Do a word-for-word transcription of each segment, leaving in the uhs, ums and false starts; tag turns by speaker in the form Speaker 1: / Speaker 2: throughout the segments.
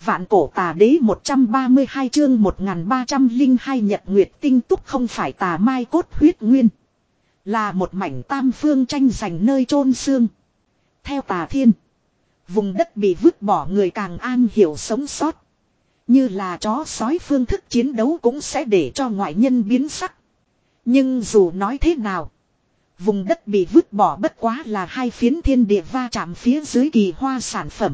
Speaker 1: Vạn cổ tà đế một trăm ba mươi hai chương một nghìn ba trăm lẻ hai nhật nguyệt tinh túc không phải tà mai cốt huyết nguyên. Là một mảnh tam phương tranh giành nơi chôn xương. Theo tà thiên. Vùng đất bị vứt bỏ người càng an hiểu sống sót. Như là chó sói phương thức chiến đấu cũng sẽ để cho ngoại nhân biến sắc. Nhưng dù nói thế nào. Vùng đất bị vứt bỏ bất quá là hai phiến thiên địa va chạm phía dưới kỳ hoa sản phẩm.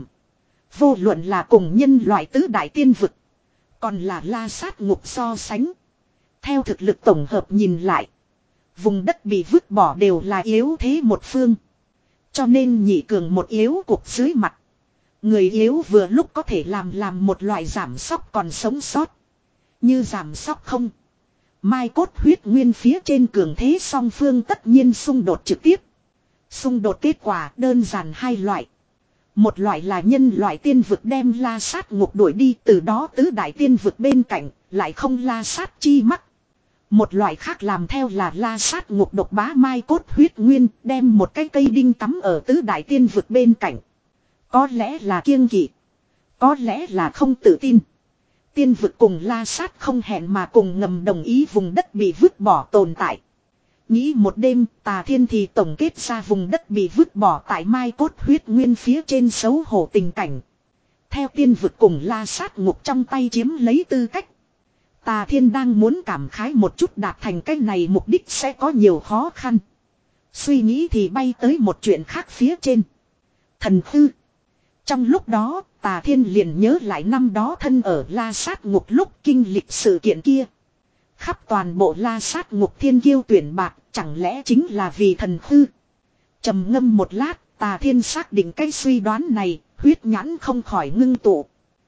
Speaker 1: Vô luận là cùng nhân loại tứ đại tiên vực. Còn là la sát ngục so sánh. Theo thực lực tổng hợp nhìn lại. Vùng đất bị vứt bỏ đều là yếu thế một phương. Cho nên nhị cường một yếu cục dưới mặt. Người yếu vừa lúc có thể làm làm một loại giảm sóc còn sống sót. Như giảm sóc không. Mai cốt huyết nguyên phía trên cường thế song phương tất nhiên xung đột trực tiếp. Xung đột kết quả đơn giản hai loại. Một loại là nhân loại tiên vực đem la sát ngục đuổi đi, từ đó tứ đại tiên vực bên cạnh lại không la sát chi mắc. Một loại khác làm theo là la sát ngục độc bá mai cốt huyết nguyên, đem một cái cây đinh cắm ở tứ đại tiên vực bên cạnh. Có lẽ là kiêng kỵ, có lẽ là không tự tin. Tiên vực cùng la sát không hẹn mà cùng ngầm đồng ý vùng đất bị vứt bỏ tồn tại. Nghĩ một đêm, tà thiên thì tổng kết ra vùng đất bị vứt bỏ tại mai cốt huyết nguyên phía trên xấu hổ tình cảnh. Theo tiên vực cùng la sát ngục trong tay chiếm lấy tư cách. Tà thiên đang muốn cảm khái một chút đạt thành cái này mục đích sẽ có nhiều khó khăn. Suy nghĩ thì bay tới một chuyện khác phía trên. Thần hư. Trong lúc đó, tà thiên liền nhớ lại năm đó thân ở la sát ngục lúc kinh lịch sự kiện kia. Khắp toàn bộ la sát ngục thiên kiêu tuyển bạc, chẳng lẽ chính là vì thần hư. Trầm ngâm một lát, tà thiên xác định cái suy đoán này, huyết nhãn không khỏi ngưng tụ.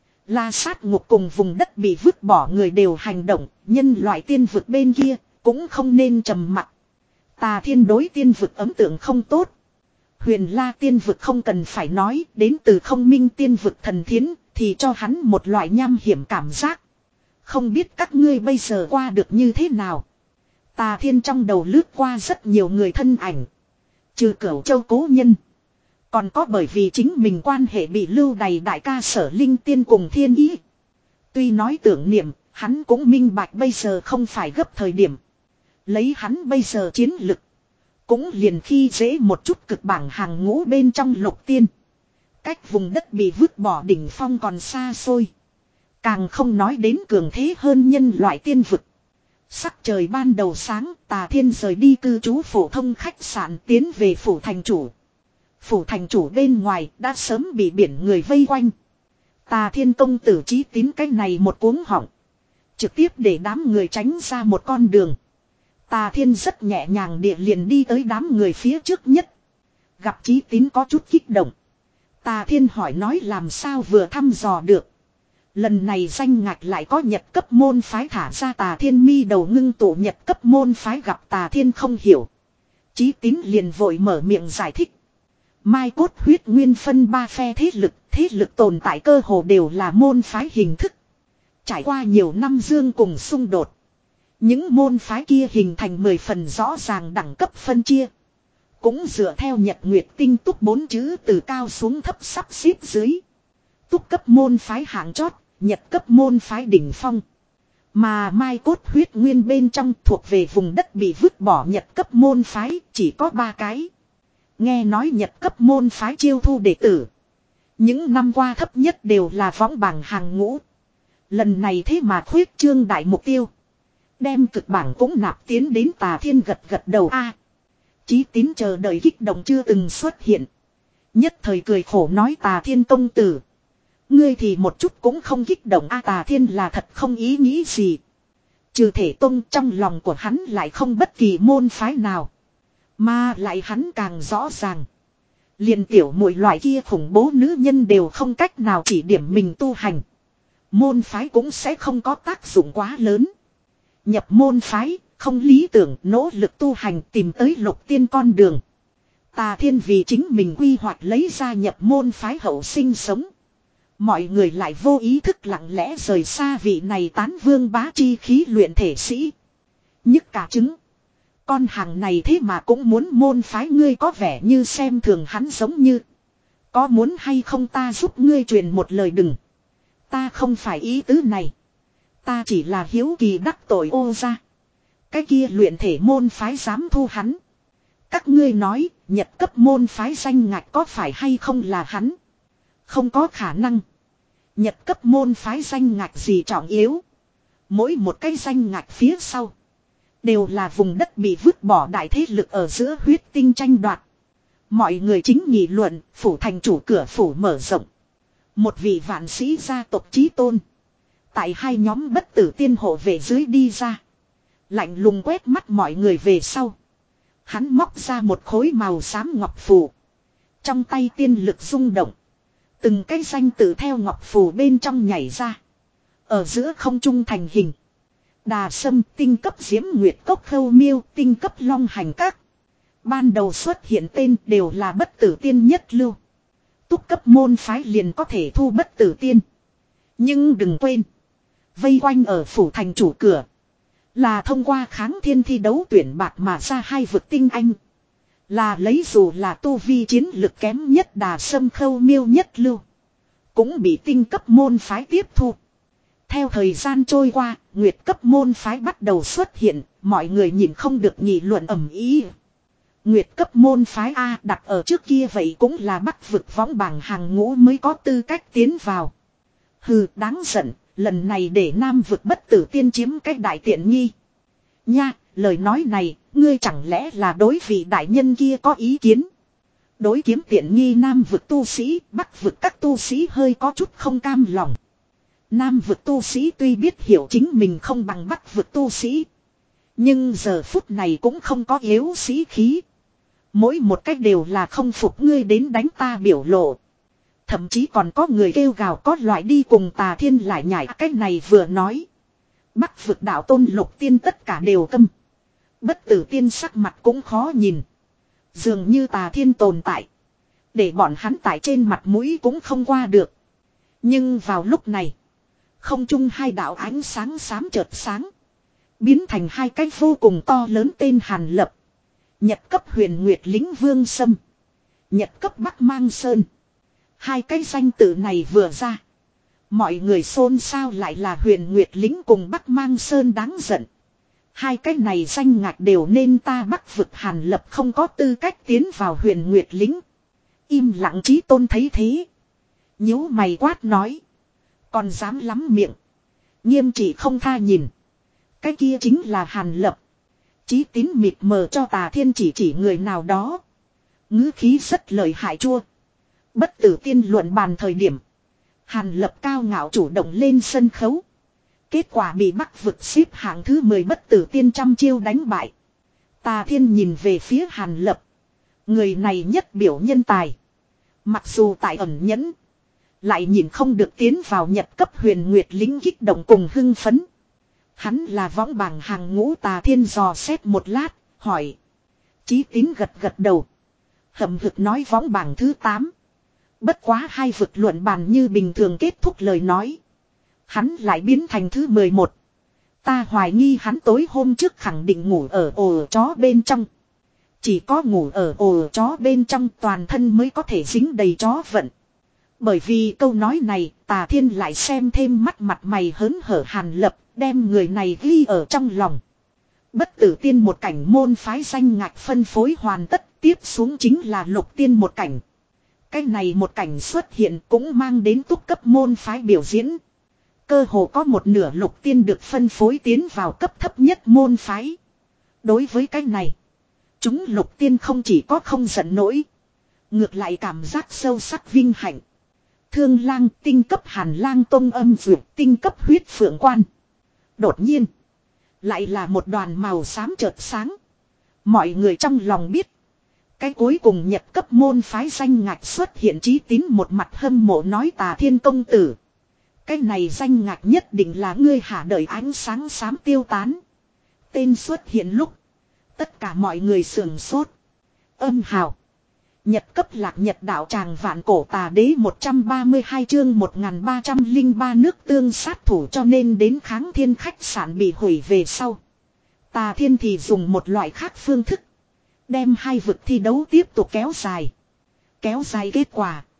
Speaker 1: La sát ngục cùng vùng đất bị vứt bỏ người đều hành động, nhân loại tiên vực bên kia, cũng không nên trầm mặc. Tà thiên đối tiên vực ấn tượng không tốt. Huyền la tiên vực không cần phải nói, đến từ không minh tiên vực thần thiến, thì cho hắn một loại nham hiểm cảm giác. Không biết các ngươi bây giờ qua được như thế nào. Tà thiên trong đầu lướt qua rất nhiều người thân ảnh. Trừ Cửu Châu cố nhân. Còn có bởi vì chính mình quan hệ bị lưu đày đại ca Sở Linh Tiên cùng thiên ý. Tuy nói tưởng niệm, hắn cũng minh bạch bây giờ không phải gấp thời điểm. Lấy hắn bây giờ chiến lực. Cũng liền khi dễ một chút cực bảng hàng ngũ bên trong lục tiên. Cách vùng đất bị vứt bỏ đỉnh phong còn xa xôi. Càng không nói đến cường thế hơn nhân loại tiên vực. Sắc trời ban đầu sáng, tà thiên rời đi cư trú phổ thông khách sạn tiến về phủ thành chủ. Phủ thành chủ bên ngoài đã sớm bị biển người vây quanh. Tà thiên công tử chí tín cái này một cuống họng. Trực tiếp để đám người tránh ra một con đường. Tà thiên rất nhẹ nhàng địa liền đi tới đám người phía trước nhất. Gặp chí tín có chút kích động. Tà thiên hỏi nói làm sao vừa thăm dò được. Lần này danh ngạch lại có nhật cấp môn phái thả ra. Tà thiên mi đầu ngưng tụ nhật cấp môn phái gặp tà thiên không hiểu. Chí tín liền vội mở miệng giải thích. Mai cốt huyết nguyên phân ba phe thế lực. Thế lực tồn tại cơ hồ đều là môn phái hình thức. Trải qua nhiều năm dương cùng xung đột. Những môn phái kia hình thành mười phần rõ ràng đẳng cấp phân chia. Cũng dựa theo nhật nguyệt tinh túc bốn chữ từ cao xuống thấp sắp xếp dưới. Túc cấp môn phái hạng chót, nhật cấp môn phái đỉnh phong. Mà mai cốt huyết nguyên bên trong thuộc về vùng đất bị vứt bỏ nhật cấp môn phái chỉ có ba cái. Nghe nói nhật cấp môn phái chiêu thu đệ tử. Những năm qua thấp nhất đều là võng bảng hàng ngũ. Lần này thế mà khuyết trương đại mục tiêu. Đem cực bảng cũng nạp tiến đến tà thiên gật gật đầu a. Chí tín chờ đợi kích động chưa từng xuất hiện. Nhất thời cười khổ nói tà thiên công tử. Ngươi thì một chút cũng không kích động a. Tà thiên là thật không ý nghĩ gì. Trừ thể tông trong lòng của hắn lại không bất kỳ môn phái nào. Mà lại hắn càng rõ ràng. Liền tiểu muội loại kia khủng bố nữ nhân đều không cách nào chỉ điểm mình tu hành. Môn phái cũng sẽ không có tác dụng quá lớn. Nhập môn phái, không lý tưởng, nỗ lực tu hành tìm tới lục tiên con đường. Tà thiên vì chính mình quy hoạch lấy ra nhập môn phái hậu sinh sống. Mọi người lại vô ý thức lặng lẽ rời xa vị này tán vương bá chi khí luyện thể sĩ. Nhức cả trứng. Con hàng này thế mà cũng muốn môn phái ngươi có vẻ như xem thường hắn giống như. Có muốn hay không ta giúp ngươi truyền một lời đừng. Ta không phải ý tứ này. Ta chỉ là hiếu kỳ đắc tội ô ra. Cái kia luyện thể môn phái dám thu hắn. Các ngươi nói, Nhật cấp môn phái danh ngạch có phải hay không là hắn? Không có khả năng. Nhật cấp môn phái danh ngạch gì trọng yếu. Mỗi một cái danh ngạch phía sau. Đều là vùng đất bị vứt bỏ đại thế lực ở giữa huyết tinh tranh đoạt. Mọi người chính nghị luận, phủ thành chủ cửa phủ mở rộng. Một vị vạn sĩ gia tộc chí tôn. Tại hai nhóm bất tử tiên hộ về dưới đi ra. Lạnh lùng quét mắt mọi người về sau. Hắn móc ra một khối màu xám ngọc phù. Trong tay tiên lực rung động. Từng cái danh tự theo ngọc phù bên trong nhảy ra. Ở giữa không trung thành hình. Đà sâm tinh cấp diễm nguyệt cốc khâu miêu tinh cấp long hành các. Ban đầu xuất hiện tên đều là bất tử tiên nhất lưu. Túc cấp môn phái liền có thể thu bất tử tiên. Nhưng đừng quên. Vây quanh ở phủ thành chủ cửa. Là thông qua kháng thiên thi đấu tuyển bạc mà ra hai vực tinh anh. Là lấy dù là tu vi chiến lực kém nhất đà sâm khâu miêu nhất lưu. Cũng bị tinh cấp môn phái tiếp thu. Theo thời gian trôi qua, nguyệt cấp môn phái bắt đầu xuất hiện, mọi người nhìn không được nghị luận ầm ĩ. Nguyệt cấp môn phái A đặt ở trước kia vậy cũng là bắc vực võng bảng hàng ngũ mới có tư cách tiến vào. Hừ, đáng giận, lần này để nam vực bất tử tiên chiếm cách đại tiện nghi. Nha, lời nói này, ngươi chẳng lẽ là đối vị đại nhân kia có ý kiến? Đối kiếm tiện nghi nam vực tu sĩ, bắc vực các tu sĩ hơi có chút không cam lòng. Nam vực tu sĩ tuy biết hiểu chính mình không bằng bắc vực tu sĩ. Nhưng giờ phút này cũng không có yếu sĩ khí. Mỗi một cách đều là không phục ngươi đến đánh ta biểu lộ. Thậm chí còn có người kêu gào có loại đi cùng Tà Thiên lại nhảy cách này vừa nói. Bắc vực đạo tôn lục tiên tất cả đều câm. Bất tử tiên sắc mặt cũng khó nhìn. Dường như Tà Thiên tồn tại. Để bọn hắn tại trên mặt mũi cũng không qua được. Nhưng vào lúc này. Không trung hai đạo ánh sáng xám chợt sáng. Biến thành hai cái vô cùng to lớn tên Hàn Lập. Nhật cấp huyền nguyệt lính vương sâm. Nhật cấp bắc mang sơn. Hai cái danh tự này vừa ra. Mọi người xôn xao lại là huyền nguyệt lính cùng bắc mang sơn đáng giận. Hai cái này danh ngạch đều nên ta bắc vực Hàn Lập không có tư cách tiến vào huyền nguyệt lính. Im lặng chí tôn thấy thế. Nhíu mày quát nói. Còn dám lắm miệng. Nghiêm trị không tha nhìn. Cái kia chính là Hàn Lập. Chí tín mịt mờ cho Tà Thiên chỉ chỉ người nào đó. Ngữ khí rất lợi hại chua. Bất tử tiên luận bàn thời điểm. Hàn Lập cao ngạo chủ động lên sân khấu. Kết quả bị Bắc vực xếp hạng thứ mười bất tử tiên trăm chiêu đánh bại. Tà Thiên nhìn về phía Hàn Lập. Người này nhất biểu nhân tài. Mặc dù tại ẩn nhẫn. Lại nhìn không được tiến vào nhật cấp huyền nguyệt lính kích động cùng hưng phấn. Hắn là võng bảng hàng ngũ. Tà Thiên dò xét một lát, hỏi. Chí tín gật gật đầu. Hậm hực nói võng bảng thứ tám. Bất quá hai vực luận bàn như bình thường kết thúc lời nói. Hắn lại biến thành thứ mười một. Ta hoài nghi hắn tối hôm trước khẳng định ngủ ở ổ chó bên trong. Chỉ có ngủ ở ổ chó bên trong toàn thân mới có thể dính đầy chó vận. Bởi vì câu nói này, Tà Thiên lại xem thêm mắt mặt mày hớn hở Hàn Lập, đem người này ghi ở trong lòng. Bất tử tiên một cảnh môn phái danh ngạch phân phối hoàn tất, tiếp xuống chính là lục tiên một cảnh. Cái này một cảnh xuất hiện cũng mang đến túc cấp môn phái biểu diễn. Cơ hồ có một nửa lục tiên được phân phối tiến vào cấp thấp nhất môn phái. Đối với cái này, chúng lục tiên không chỉ có không giận nổi, ngược lại cảm giác sâu sắc vinh hạnh. Thương lang tinh cấp Hàn Lang tông âm dược tinh cấp huyết phượng quan. Đột nhiên, lại là một đoàn màu xám chợt sáng. Mọi người trong lòng biết. Cái cuối cùng nhật cấp môn phái danh ngạch xuất hiện chí tín một mặt hâm mộ nói Tà Thiên công tử. Cái này danh ngạch nhất định là ngươi hả đợi ánh sáng xám tiêu tán. Tên xuất hiện lúc. Tất cả mọi người sườn sốt. Âm hào. Nhật cấp lạc nhật đạo tràng vạn cổ tà đế một trăm ba mươi hai chương một nghìn ba trăm lẻ ba nước tương sát thủ cho nên đến kháng thiên khách sạn bị hủy về sau. Tà Thiên thì dùng một loại khác phương thức. Đem hai vực thi đấu tiếp tục kéo dài. Kéo dài kết quả.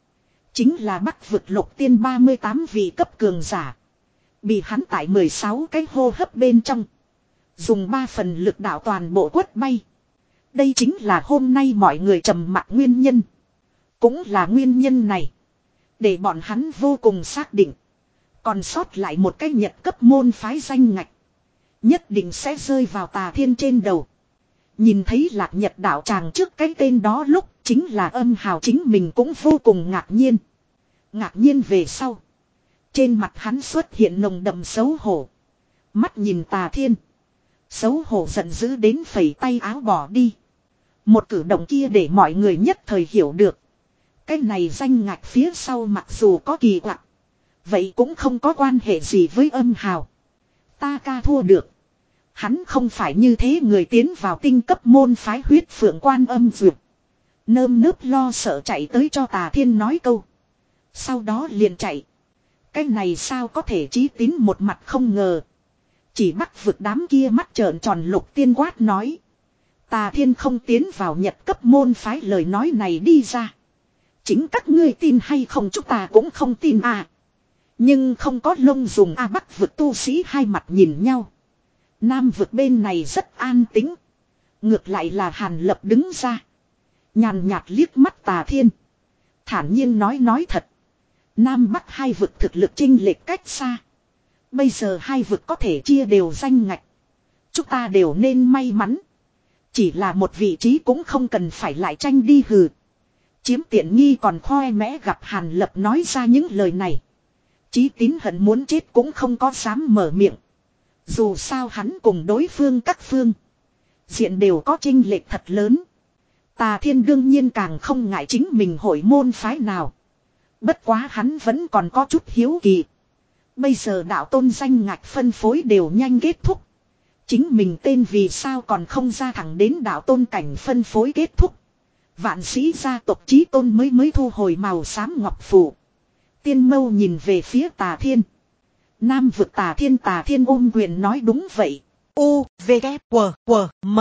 Speaker 1: Chính là Bắc vực lục tiên ba mươi tám vị cấp cường giả. Bị hắn tại mười sáu cái hô hấp bên trong. Dùng ba phần lực đạo toàn bộ quất bay. Đây chính là hôm nay mọi người trầm mặc nguyên nhân. Cũng là nguyên nhân này. Để bọn hắn vô cùng xác định. Còn sót lại một cái nhật cấp môn phái danh ngạch. Nhất định sẽ rơi vào Tà Thiên trên đầu. Nhìn thấy Lạc Nhật đạo tràng trước cái tên đó lúc chính là Âm Hào chính mình cũng vô cùng ngạc nhiên. Ngạc nhiên về sau. Trên mặt hắn xuất hiện nồng đậm xấu hổ. Mắt nhìn Tà Thiên. Xấu hổ giận dữ đến phẩy tay áo bỏ đi. Một cử động kia để mọi người nhất thời hiểu được. Cái này danh ngạch phía sau mặc dù có kỳ quặc. Vậy cũng không có quan hệ gì với Âm Hào. Ta ca thua được. Hắn không phải như thế người tiến vào tinh cấp môn phái huyết phượng quan âm dược. Nơm nớp lo sợ chạy tới cho Tà Thiên nói câu. Sau đó liền chạy. Cái này sao có thể Chí Tín một mặt không ngờ. Chỉ Bắc vực đám kia mắt trợn tròn Lục Tiên quát nói. Tà Thiên không tiến vào nhật cấp môn phái lời nói này đi ra. Chính các ngươi tin hay không chúng ta cũng không tin à. Nhưng không có lông dùng a Bắc vực tu sĩ hai mặt nhìn nhau. Nam vực bên này rất an tĩnh. Ngược lại là Hàn Lập đứng ra. Nhàn nhạt liếc mắt Tà Thiên. Thản nhiên nói nói thật. Nam Bắc hai vực thực lực chênh lệch cách xa. Bây giờ hai vực có thể chia đều danh ngạch. Chúng ta đều nên may mắn. Chỉ là một vị trí cũng không cần phải lại tranh đi hừ. Chiếm tiện nghi còn khoe mẽ gặp Hàn Lập nói ra những lời này. Chí Tín hận muốn chết cũng không có dám mở miệng. Dù sao hắn cùng đối phương các phương. Diện đều có chênh lệch thật lớn. Tà Thiên đương nhiên càng không ngại chính mình hội môn phái nào. Bất quá hắn vẫn còn có chút hiếu kỳ. Bây giờ đạo tôn danh ngạch phân phối đều nhanh kết thúc. Chính mình tên vì sao còn không ra thẳng đến đạo tôn cảnh phân phối kết thúc. Vạn sĩ gia tộc Chí Tôn mới mới thu hồi màu xám ngọc phù. Tiên mâu nhìn về phía Tà Thiên. Nam vực Tà Thiên Tà Thiên ôm quyền nói đúng vậy. U, V, K, W, W, M.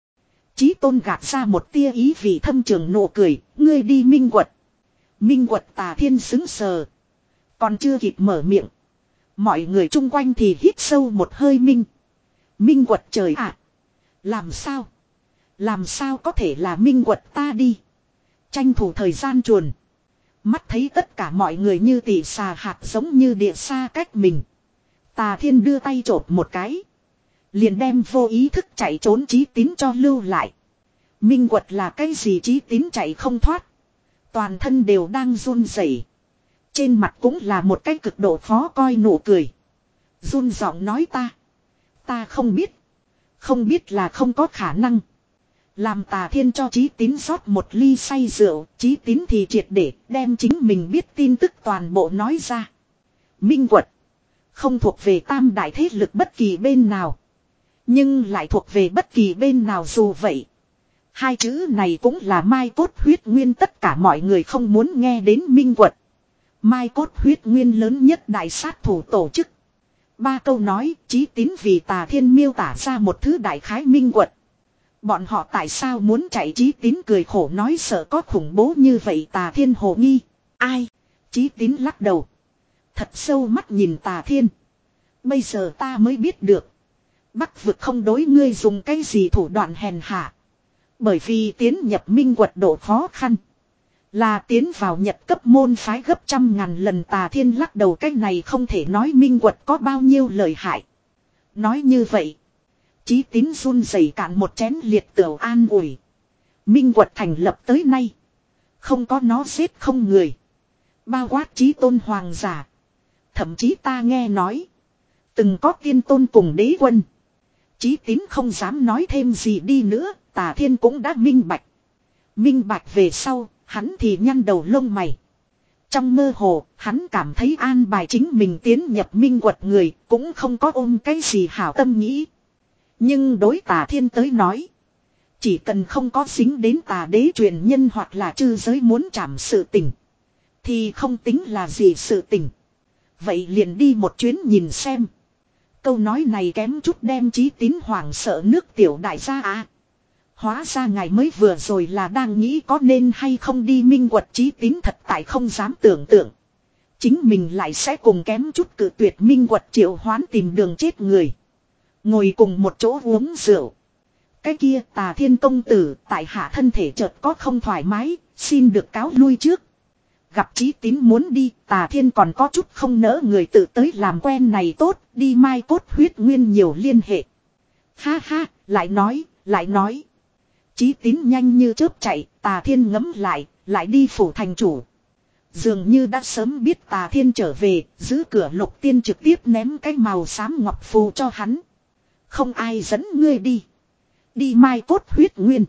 Speaker 1: Chí Tôn gạt ra một tia ý vị thâm trường nụ cười. Ngươi đi Minh Quật. Minh Quật Tà Thiên xứng sờ. Còn chưa kịp mở miệng. Mọi người chung quanh thì hít sâu một hơi minh. Minh Quật trời ạ. À, làm sao? Làm sao có thể là Minh Quật ta đi? Tranh thủ thời gian chuồn. Mắt thấy tất cả mọi người như tỉ xà hạt giống như địa xa cách mình. Tà Thiên đưa tay chộp một cái. Liền đem vô ý thức chạy trốn Chí Tín cho lưu lại. Minh Quật là cái gì Chí Tín chạy không thoát. Toàn thân đều đang run rẩy. Trên mặt cũng là một cái cực độ khó coi nụ cười. Run giọng nói ta. Ta không biết. Không biết là không có khả năng. Làm Tà Thiên cho Chí Tín rót một ly say rượu. Chí Tín thì triệt để đem chính mình biết tin tức toàn bộ nói ra. Minh Quật. Không thuộc về tam đại thế lực bất kỳ bên nào. Nhưng lại thuộc về bất kỳ bên nào dù vậy. Hai chữ này cũng là mai cốt huyết nguyên tất cả mọi người không muốn nghe đến Minh Quật. Mai cốt huyết nguyên lớn nhất đại sát thủ tổ chức. Ba câu nói Chí Tín vì Tà Thiên miêu tả ra một thứ đại khái Minh Quật. Bọn họ tại sao muốn chạy Chí Tín cười khổ nói sợ có khủng bố như vậy Tà Thiên hồ nghi. Ai? Chí Tín lắc đầu. Thật sâu mắt nhìn Tà Thiên. Bây giờ ta mới biết được. Bắc vực không đối ngươi dùng cái gì thủ đoạn hèn hạ. Bởi vì tiến nhập Minh Quật độ khó khăn. Là tiến vào nhật cấp môn phái gấp trăm ngàn lần Tà Thiên lắc đầu cái này không thể nói Minh Quật có bao nhiêu lợi hại. Nói như vậy. Chí Tín run rẩy cạn một chén liệt tửu an ủi. Minh Quật thành lập tới nay. Không có nó giết không người. Bao quát Chí Tôn hoàng giả. Thậm chí ta nghe nói. Từng có tiên tôn cùng đế quân. Chí Tín không dám nói thêm gì đi nữa. Tà Thiên cũng đã minh bạch. Minh bạch về sau. Hắn thì nhăn đầu lông mày. Trong mơ hồ, hắn cảm thấy an bài chính mình tiến nhập Minh Quật người cũng không có ôm cái gì hảo tâm nghĩ. Nhưng đối Tà Thiên tới nói. Chỉ cần không có dính đến tà đế truyền nhân hoặc là chư giới muốn trảm sự tình. Thì không tính là gì sự tình. Vậy liền đi một chuyến nhìn xem. Câu nói này kém chút đem Chí Tín hoảng sợ nước tiểu đại gia à. Hóa ra ngài mới vừa rồi là đang nghĩ có nên hay không đi Minh Quật Chí Tín thật tại không dám tưởng tượng. Chính mình lại sẽ cùng kém chút cự tuyệt Minh Quật triệu hoán tìm đường chết người. Ngồi cùng một chỗ uống rượu. Cái kia Tà Thiên công tử tại hạ thân thể chợt có không thoải mái, xin được cáo lui trước. Gặp Chí Tín muốn đi, Tà Thiên còn có chút không nỡ người tự tới làm quen này tốt, đi mai cốt huyết nguyên nhiều liên hệ. Ha ha, lại nói, lại nói. Chí Tín nhanh như chớp chạy, Tà Thiên ngấm lại, lại đi phủ thành chủ. Dường như đã sớm biết Tà Thiên trở về, giữ cửa Lục Tiên trực tiếp ném cái màu xám ngọc phù cho hắn. Không ai dẫn ngươi đi. Đi mai cốt huyết nguyên.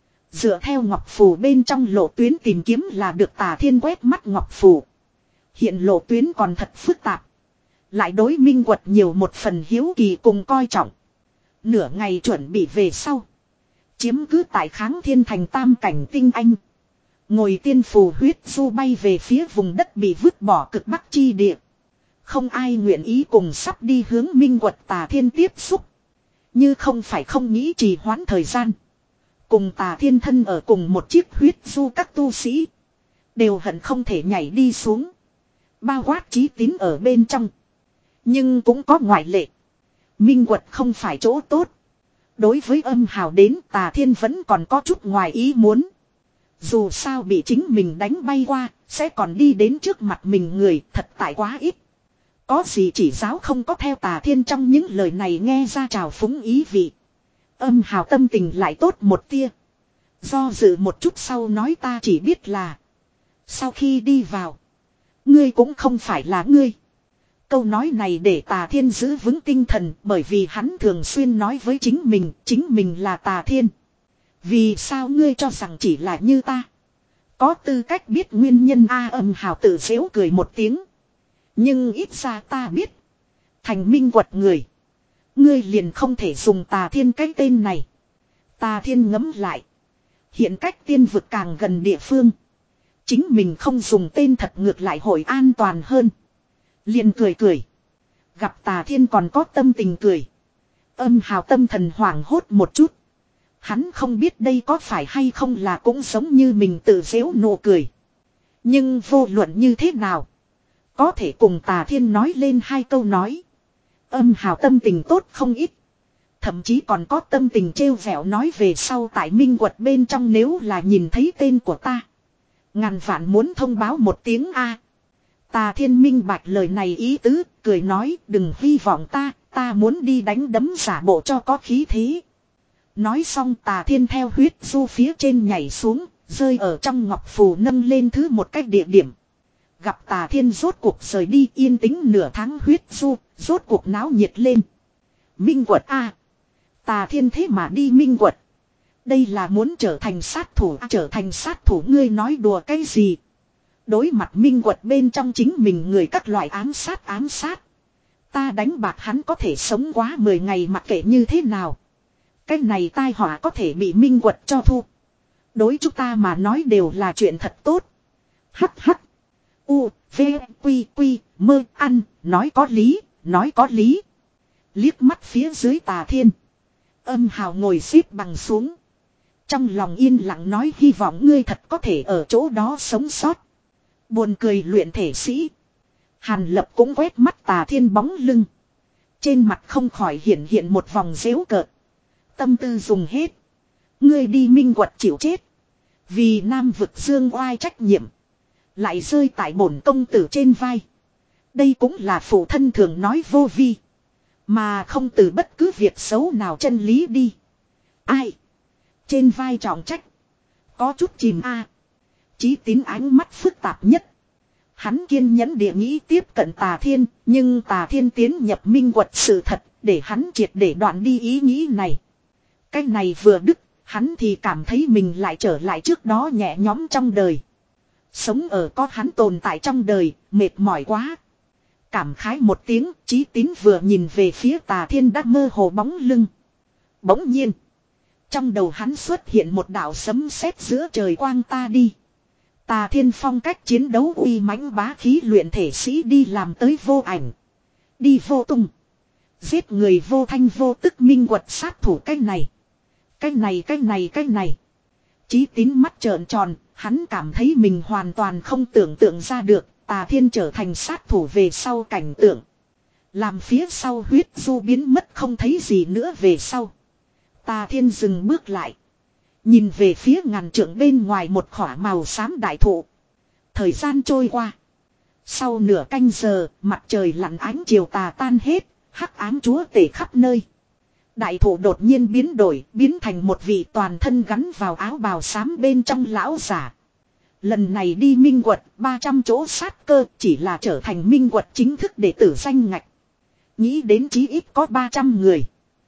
Speaker 1: Dựa theo ngọc phù bên trong lộ tuyến tìm kiếm là được. Tà Thiên quét mắt ngọc phù. Hiện lộ tuyến còn thật phức tạp. Lại đối Minh Quật nhiều một phần hiếu kỳ cùng coi trọng. Nửa ngày chuẩn bị về sau. Chiếm cứ tại Kháng Thiên thành tam cảnh tinh anh. Ngồi tiên phù huyết du bay về phía vùng đất bị vứt bỏ cực bắc chi địa. Không ai nguyện ý cùng sắp đi hướng Minh Quật Tà Thiên tiếp xúc. Như không phải không nghĩ trì hoãn thời gian. Cùng Tà Thiên thân ở cùng một chiếc huyết du các tu sĩ. Đều hận không thể nhảy đi xuống. Bao quát Chí Tín ở bên trong. Nhưng cũng có ngoại lệ. Minh Quật không phải chỗ tốt. Đối với âm hào đến Tà Thiên vẫn còn có chút ngoài ý muốn. Dù sao bị chính mình đánh bay qua, sẽ còn đi đến trước mặt mình người thật tại quá ít. Có gì chỉ giáo không có theo Tà Thiên trong những lời này nghe ra trào phúng ý vị. Âm hào tâm tình lại tốt một tia. Do dự một chút sau nói ta chỉ biết là. Sau khi đi vào. Ngươi cũng không phải là ngươi. Câu nói này để Tà Thiên giữ vững tinh thần bởi vì hắn thường xuyên nói với chính mình, chính mình là Tà Thiên. Vì sao ngươi cho rằng chỉ là như ta? Có tư cách biết nguyên nhân A âm hào tự giễu cười một tiếng. Nhưng ít ra ta biết. Thành Minh Quật người. Ngươi liền không thể dùng Tà Thiên cái tên này. Tà Thiên ngẫm lại. Hiện cách tiên vực càng gần địa phương. Chính mình không dùng tên thật ngược lại hội an toàn hơn. Liền cười cười. Gặp Tà Thiên còn có tâm tình cười. Âm hào tâm thần hoảng hốt một chút. Hắn không biết đây có phải hay không là cũng giống như mình tự giễu nụ cười. Nhưng vô luận như thế nào. Có thể cùng Tà Thiên nói lên hai câu nói. Âm hào tâm tình tốt không ít. Thậm chí còn có tâm tình trêu vẹo nói về sau tại Minh Quật bên trong nếu là nhìn thấy tên của ta. Ngàn vạn muốn thông báo một tiếng A. Tà Thiên minh bạch lời này ý tứ, cười nói đừng hy vọng ta, ta muốn đi đánh đấm giả bộ cho có khí thế. Nói xong Tà Thiên theo huyết du phía trên nhảy xuống, rơi ở trong ngọc phù nâng lên thứ một cách địa điểm. Gặp Tà Thiên rốt cuộc rời đi yên tĩnh nửa tháng huyết du, rốt cuộc náo nhiệt lên. Minh Quật A. Tà Thiên thế mà đi Minh Quật. Đây là muốn trở thành sát thủ à, trở thành sát thủ ngươi nói đùa cái gì. Đối mặt Minh Quật bên trong chính mình người các loại ám sát ám sát. Ta đánh bạc hắn có thể sống quá mười ngày mặc kệ như thế nào. Cái này tai họa có thể bị Minh Quật cho thu. Đối chúng ta mà nói đều là chuyện thật tốt. Hắc hắc. U, V, Quy, Quy, mơ, ăn, nói có lý, nói có lý. Liếc mắt phía dưới Tà Thiên. Âm hào ngồi xếp bằng xuống. Trong lòng yên lặng nói hy vọng ngươi thật có thể ở chỗ đó sống sót. Buồn cười luyện thể sĩ. Hàn Lập cũng quét mắt Tà Thiên bóng lưng. Trên mặt không khỏi hiện hiện một vòng giễu cợt. Tâm tư dùng hết. Ngươi đi Minh Quật chịu chết. Vì Nam vực dương oai trách nhiệm. Lại rơi tại bổn công tử trên vai. Đây cũng là phụ thân thường nói vô vi. Mà không từ bất cứ việc xấu nào chân lý đi. Ai? Trên vai trọng trách. Có chút chìm a. Chí Tín ánh mắt phức tạp nhất. Hắn kiên nhẫn địa nghĩ tiếp cận Tà Thiên. Nhưng Tà Thiên tiến nhập Minh Quật sự thật. Để hắn triệt để đoạn đi ý nghĩ này. Cái này vừa đứt. Hắn thì cảm thấy mình lại trở lại trước đó nhẹ nhõm trong đời. Sống ở có hắn tồn tại trong đời. Mệt mỏi quá. Cảm khái một tiếng. Chí Tín vừa nhìn về phía Tà Thiên đã mơ hồ bóng lưng. Bỗng nhiên. Trong đầu hắn xuất hiện một đạo sấm sét giữa trời quang ta đi. Tà Thiên phong cách chiến đấu uy mãnh bá khí luyện thể sĩ đi làm tới vô ảnh. Đi vô tung. Giết người vô thanh vô tức Minh Quật sát thủ cách này. Cái này cái này cái này. Chí Tín mắt trợn tròn, hắn cảm thấy mình hoàn toàn không tưởng tượng ra được Tà Thiên trở thành sát thủ về sau cảnh tượng. Làm phía sau huyết du biến mất không thấy gì nữa về sau. Tà Thiên dừng bước lại. Nhìn về phía ngàn trượng bên ngoài một khỏa màu xám đại thụ. Thời gian trôi qua. Sau nửa canh giờ, mặt trời lặn ánh chiều tà tan hết, hắc ám chúa tể khắp nơi. Đại thụ đột nhiên biến đổi, biến thành một vị toàn thân gắn vào áo bào xám bên trong lão giả. Lần này đi minh quật, ba trăm chỗ sát cơ chỉ là trở thành minh quật chính thức đệ tử danh ngạch. Nghĩ đến chí ít có ba trăm người.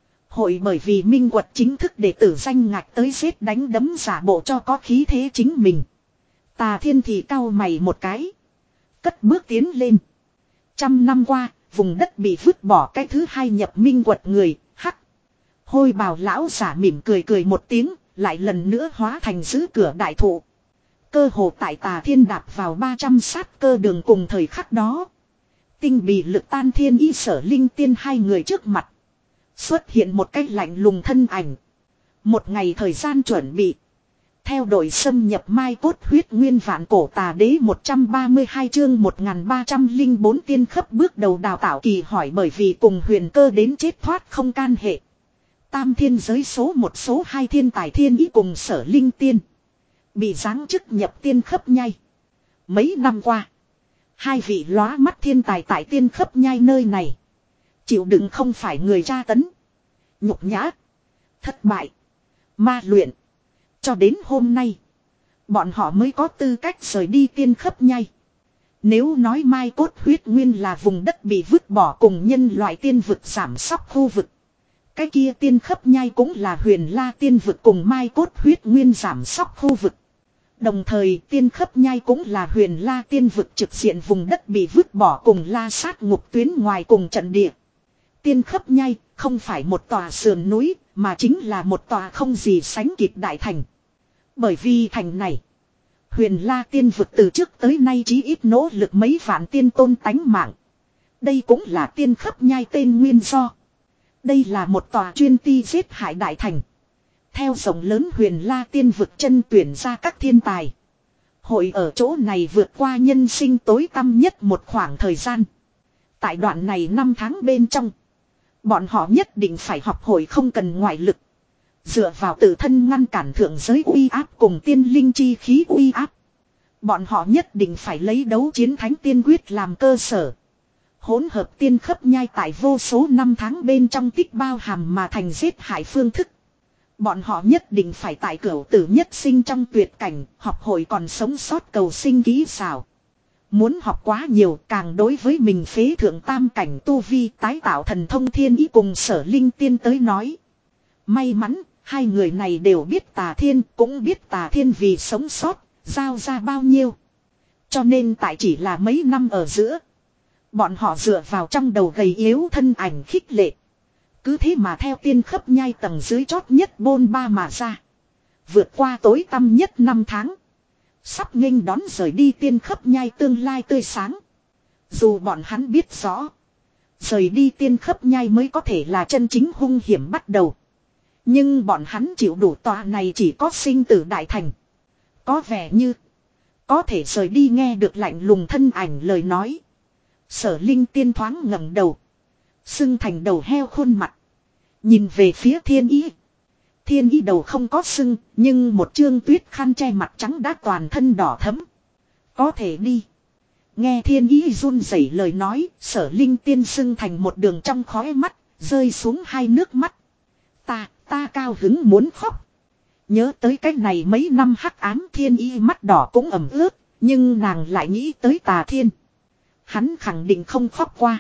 Speaker 1: Hội bởi vì minh quật chính thức đệ tử danh ngạch tới giết đánh đấm giả bộ cho có khí thế chính mình. Tà Thiên thì cau mày một cái. Cất bước tiến lên. Trăm năm qua, vùng đất bị vứt bỏ cái thứ hai nhập minh quật người, hắc. Hôi bào lão giả mỉm cười cười một tiếng, lại lần nữa hóa thành giữ cửa đại thụ. Cơ hồ tại Tà Thiên đạp vào ba trăm sát cơ đường cùng thời khắc đó. Tinh bị lực tan thiên y sở linh tiên hai người trước mặt. Xuất hiện một cái lạnh lùng thân ảnh. Một ngày thời gian chuẩn bị. Theo đội xâm nhập mai cốt huyết nguyên vạn cổ tà đế một trăm ba mươi hai chương một nghìn ba trăm lẻ bốn tiên khấp bước đầu đào tạo kỳ hỏi bởi vì cùng huyền cơ đến chết thoát không can hệ. Tam thiên giới số một số hai thiên tài thiên ý cùng sở linh tiên. Bị giáng chức nhập tiên khấp nhai. Mấy năm qua. Hai vị lóa mắt thiên tài tại tiên khấp nhai nơi này. Chịu đựng không phải người tra tấn. Nhục nhã. Thất bại. Ma luyện. Cho đến hôm nay. Bọn họ mới có tư cách rời đi tiên khấp nhai. Nếu nói mai cốt huyết nguyên là vùng đất bị vứt bỏ cùng nhân loại tiên vực giảm sóc khu vực. Cái kia tiên khấp nhai cũng là huyền la tiên vực cùng mai cốt huyết nguyên giảm sóc khu vực. Đồng thời tiên khấp nhai cũng là huyền la tiên vực trực diện vùng đất bị vứt bỏ cùng la sát ngục tuyến ngoài cùng trận địa. Tiên khấp nhai không phải một tòa sườn núi mà chính là một tòa không gì sánh kịp đại thành. Bởi vì thành này, huyền la tiên vực từ trước tới nay chí ít nỗ lực mấy vạn tiên tôn tánh mạng. Đây cũng là tiên khấp nhai tên nguyên do. Đây là một tòa chuyên ti giết hại đại thành. Theo rộng lớn huyền la tiên vực chân tuyển ra các thiên tài. Hội ở chỗ này vượt qua nhân sinh tối tăm nhất một khoảng thời gian. Tại đoạn này năm tháng bên trong. Bọn họ nhất định phải học hội không cần ngoại lực. Dựa vào tự thân ngăn cản thượng giới uy áp cùng tiên linh chi khí uy áp. Bọn họ nhất định phải lấy đấu chiến thánh tiên quyết làm cơ sở. Hỗn hợp tiên khấp nhai tại vô số năm tháng bên trong tích bao hàm mà thành giết hại phương thức. Bọn họ nhất định phải tại cửu tử nhất sinh trong tuyệt cảnh, học hội còn sống sót cầu sinh kỹ xảo. Muốn học quá nhiều càng đối với mình phế thượng tam cảnh tu vi tái tạo thần thông thiên ý cùng sở linh tiên tới nói. May mắn, hai người này đều biết Tà Thiên, cũng biết Tà Thiên vì sống sót, giao ra bao nhiêu. Cho nên tại chỉ là mấy năm ở giữa. Bọn họ dựa vào trong đầu gầy yếu thân ảnh khích lệ. Cứ thế mà theo tiên khấp nhai tầng dưới chót nhất bôn ba mà ra. Vượt qua tối tăm nhất năm tháng. Sắp nghênh đón rời đi tiên khấp nhai tương lai tươi sáng. Dù bọn hắn biết rõ. Rời đi tiên khấp nhai mới có thể là chân chính hung hiểm bắt đầu. Nhưng bọn hắn chịu đủ tòa này chỉ có sinh tử đại thành. Có vẻ như. Có thể rời đi nghe được lạnh lùng thân ảnh lời nói. Sở linh tiên thoáng ngẩng đầu. Sưng thành đầu heo khuôn mặt. Nhìn về phía thiên ý. Thiên ý đầu không có sưng. Nhưng một chương tuyết khăn che mặt trắng đã toàn thân đỏ thẫm. Có thể đi. Nghe thiên ý run rẩy lời nói. Sở linh tiên sưng thành một đường trong khóe mắt. Rơi xuống hai nước mắt. Ta, ta cao hứng muốn khóc. Nhớ tới cái này mấy năm hắc ám thiên ý mắt đỏ cũng ẩm ướt. Nhưng nàng lại nghĩ tới Tà Thiên. Hắn khẳng định không khóc qua.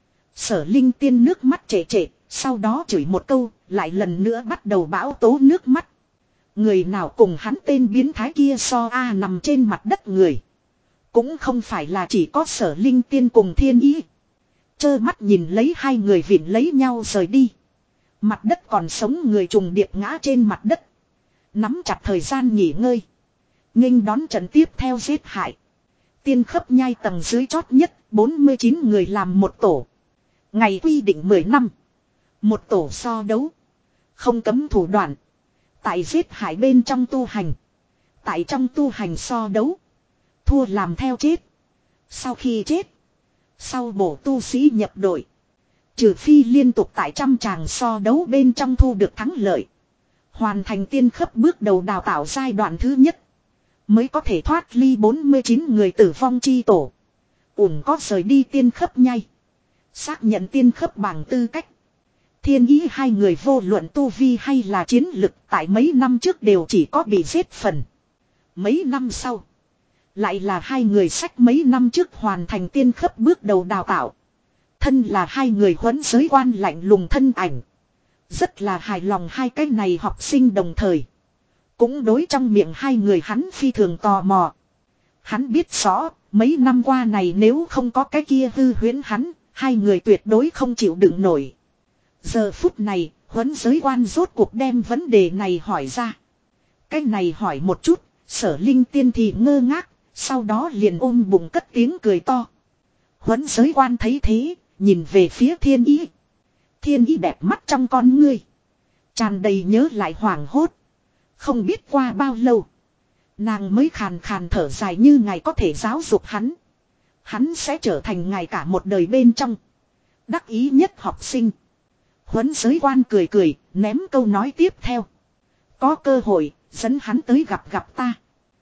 Speaker 1: Sở linh tiên nước mắt trệ trệ. Sau đó chửi một câu. Lại lần nữa bắt đầu bão tố nước mắt. Người nào cùng hắn tên biến thái kia so a nằm trên mặt đất người. Cũng không phải là chỉ có sở linh tiên cùng thiên ý. Chơ mắt nhìn lấy hai người vịn lấy nhau rời đi. Mặt đất còn sống người trùng điệp ngã trên mặt đất. Nắm chặt thời gian nghỉ ngơi. Nghênh đón trận tiếp theo giết hại. Tiên khấp nhai tầng dưới chót nhất. bốn mươi chín người làm một tổ. Ngày quy định mười năm. Một tổ so đấu. Không cấm thủ đoạn. Tại giết hại bên trong tu hành. Tại trong tu hành so đấu. Thua làm theo chết. Sau khi chết. Sau bổ tu sĩ nhập đội. Trừ phi liên tục tại trăm tràng so đấu bên trong thu được thắng lợi. Hoàn thành tiên khớp bước đầu đào tạo giai đoạn thứ nhất. Mới có thể thoát ly bốn mươi chín người tử vong chi tổ. Ủng có rời đi tiên khớp nhai. Xác nhận tiên khớp bằng tư cách. Thiên ý hai người vô luận tu vi hay là chiến lực tại mấy năm trước đều chỉ có bị giết phần. Mấy năm sau. Lại là hai người sách mấy năm trước hoàn thành tiên khớp bước đầu đào tạo. Thân là hai người huấn giới quan lạnh lùng thân ảnh. Rất là hài lòng hai cái này học sinh đồng thời. Cũng đối trong miệng hai người hắn phi thường tò mò. Hắn biết rõ, mấy năm qua này nếu không có cái kia hư huyễn hắn, hai người tuyệt đối không chịu đựng nổi. Giờ phút này, huấn giới quan rốt cuộc đem vấn đề này hỏi ra. Cái này hỏi một chút, Sở Linh Tiên thì ngơ ngác, sau đó liền ôm bụng cất tiếng cười to. Huấn giới quan thấy thế, nhìn về phía Thiên Ý. Thiên Ý đẹp mắt trong con ngươi. Tràn đầy nhớ lại hoảng hốt. Không biết qua bao lâu. Nàng mới khàn khàn thở dài như ngài có thể giáo dục hắn. Hắn sẽ trở thành ngài cả một đời bên trong. Đắc ý nhất học sinh. Huấn giới quan cười cười, ném câu nói tiếp theo. Có cơ hội, dẫn hắn tới gặp gặp ta.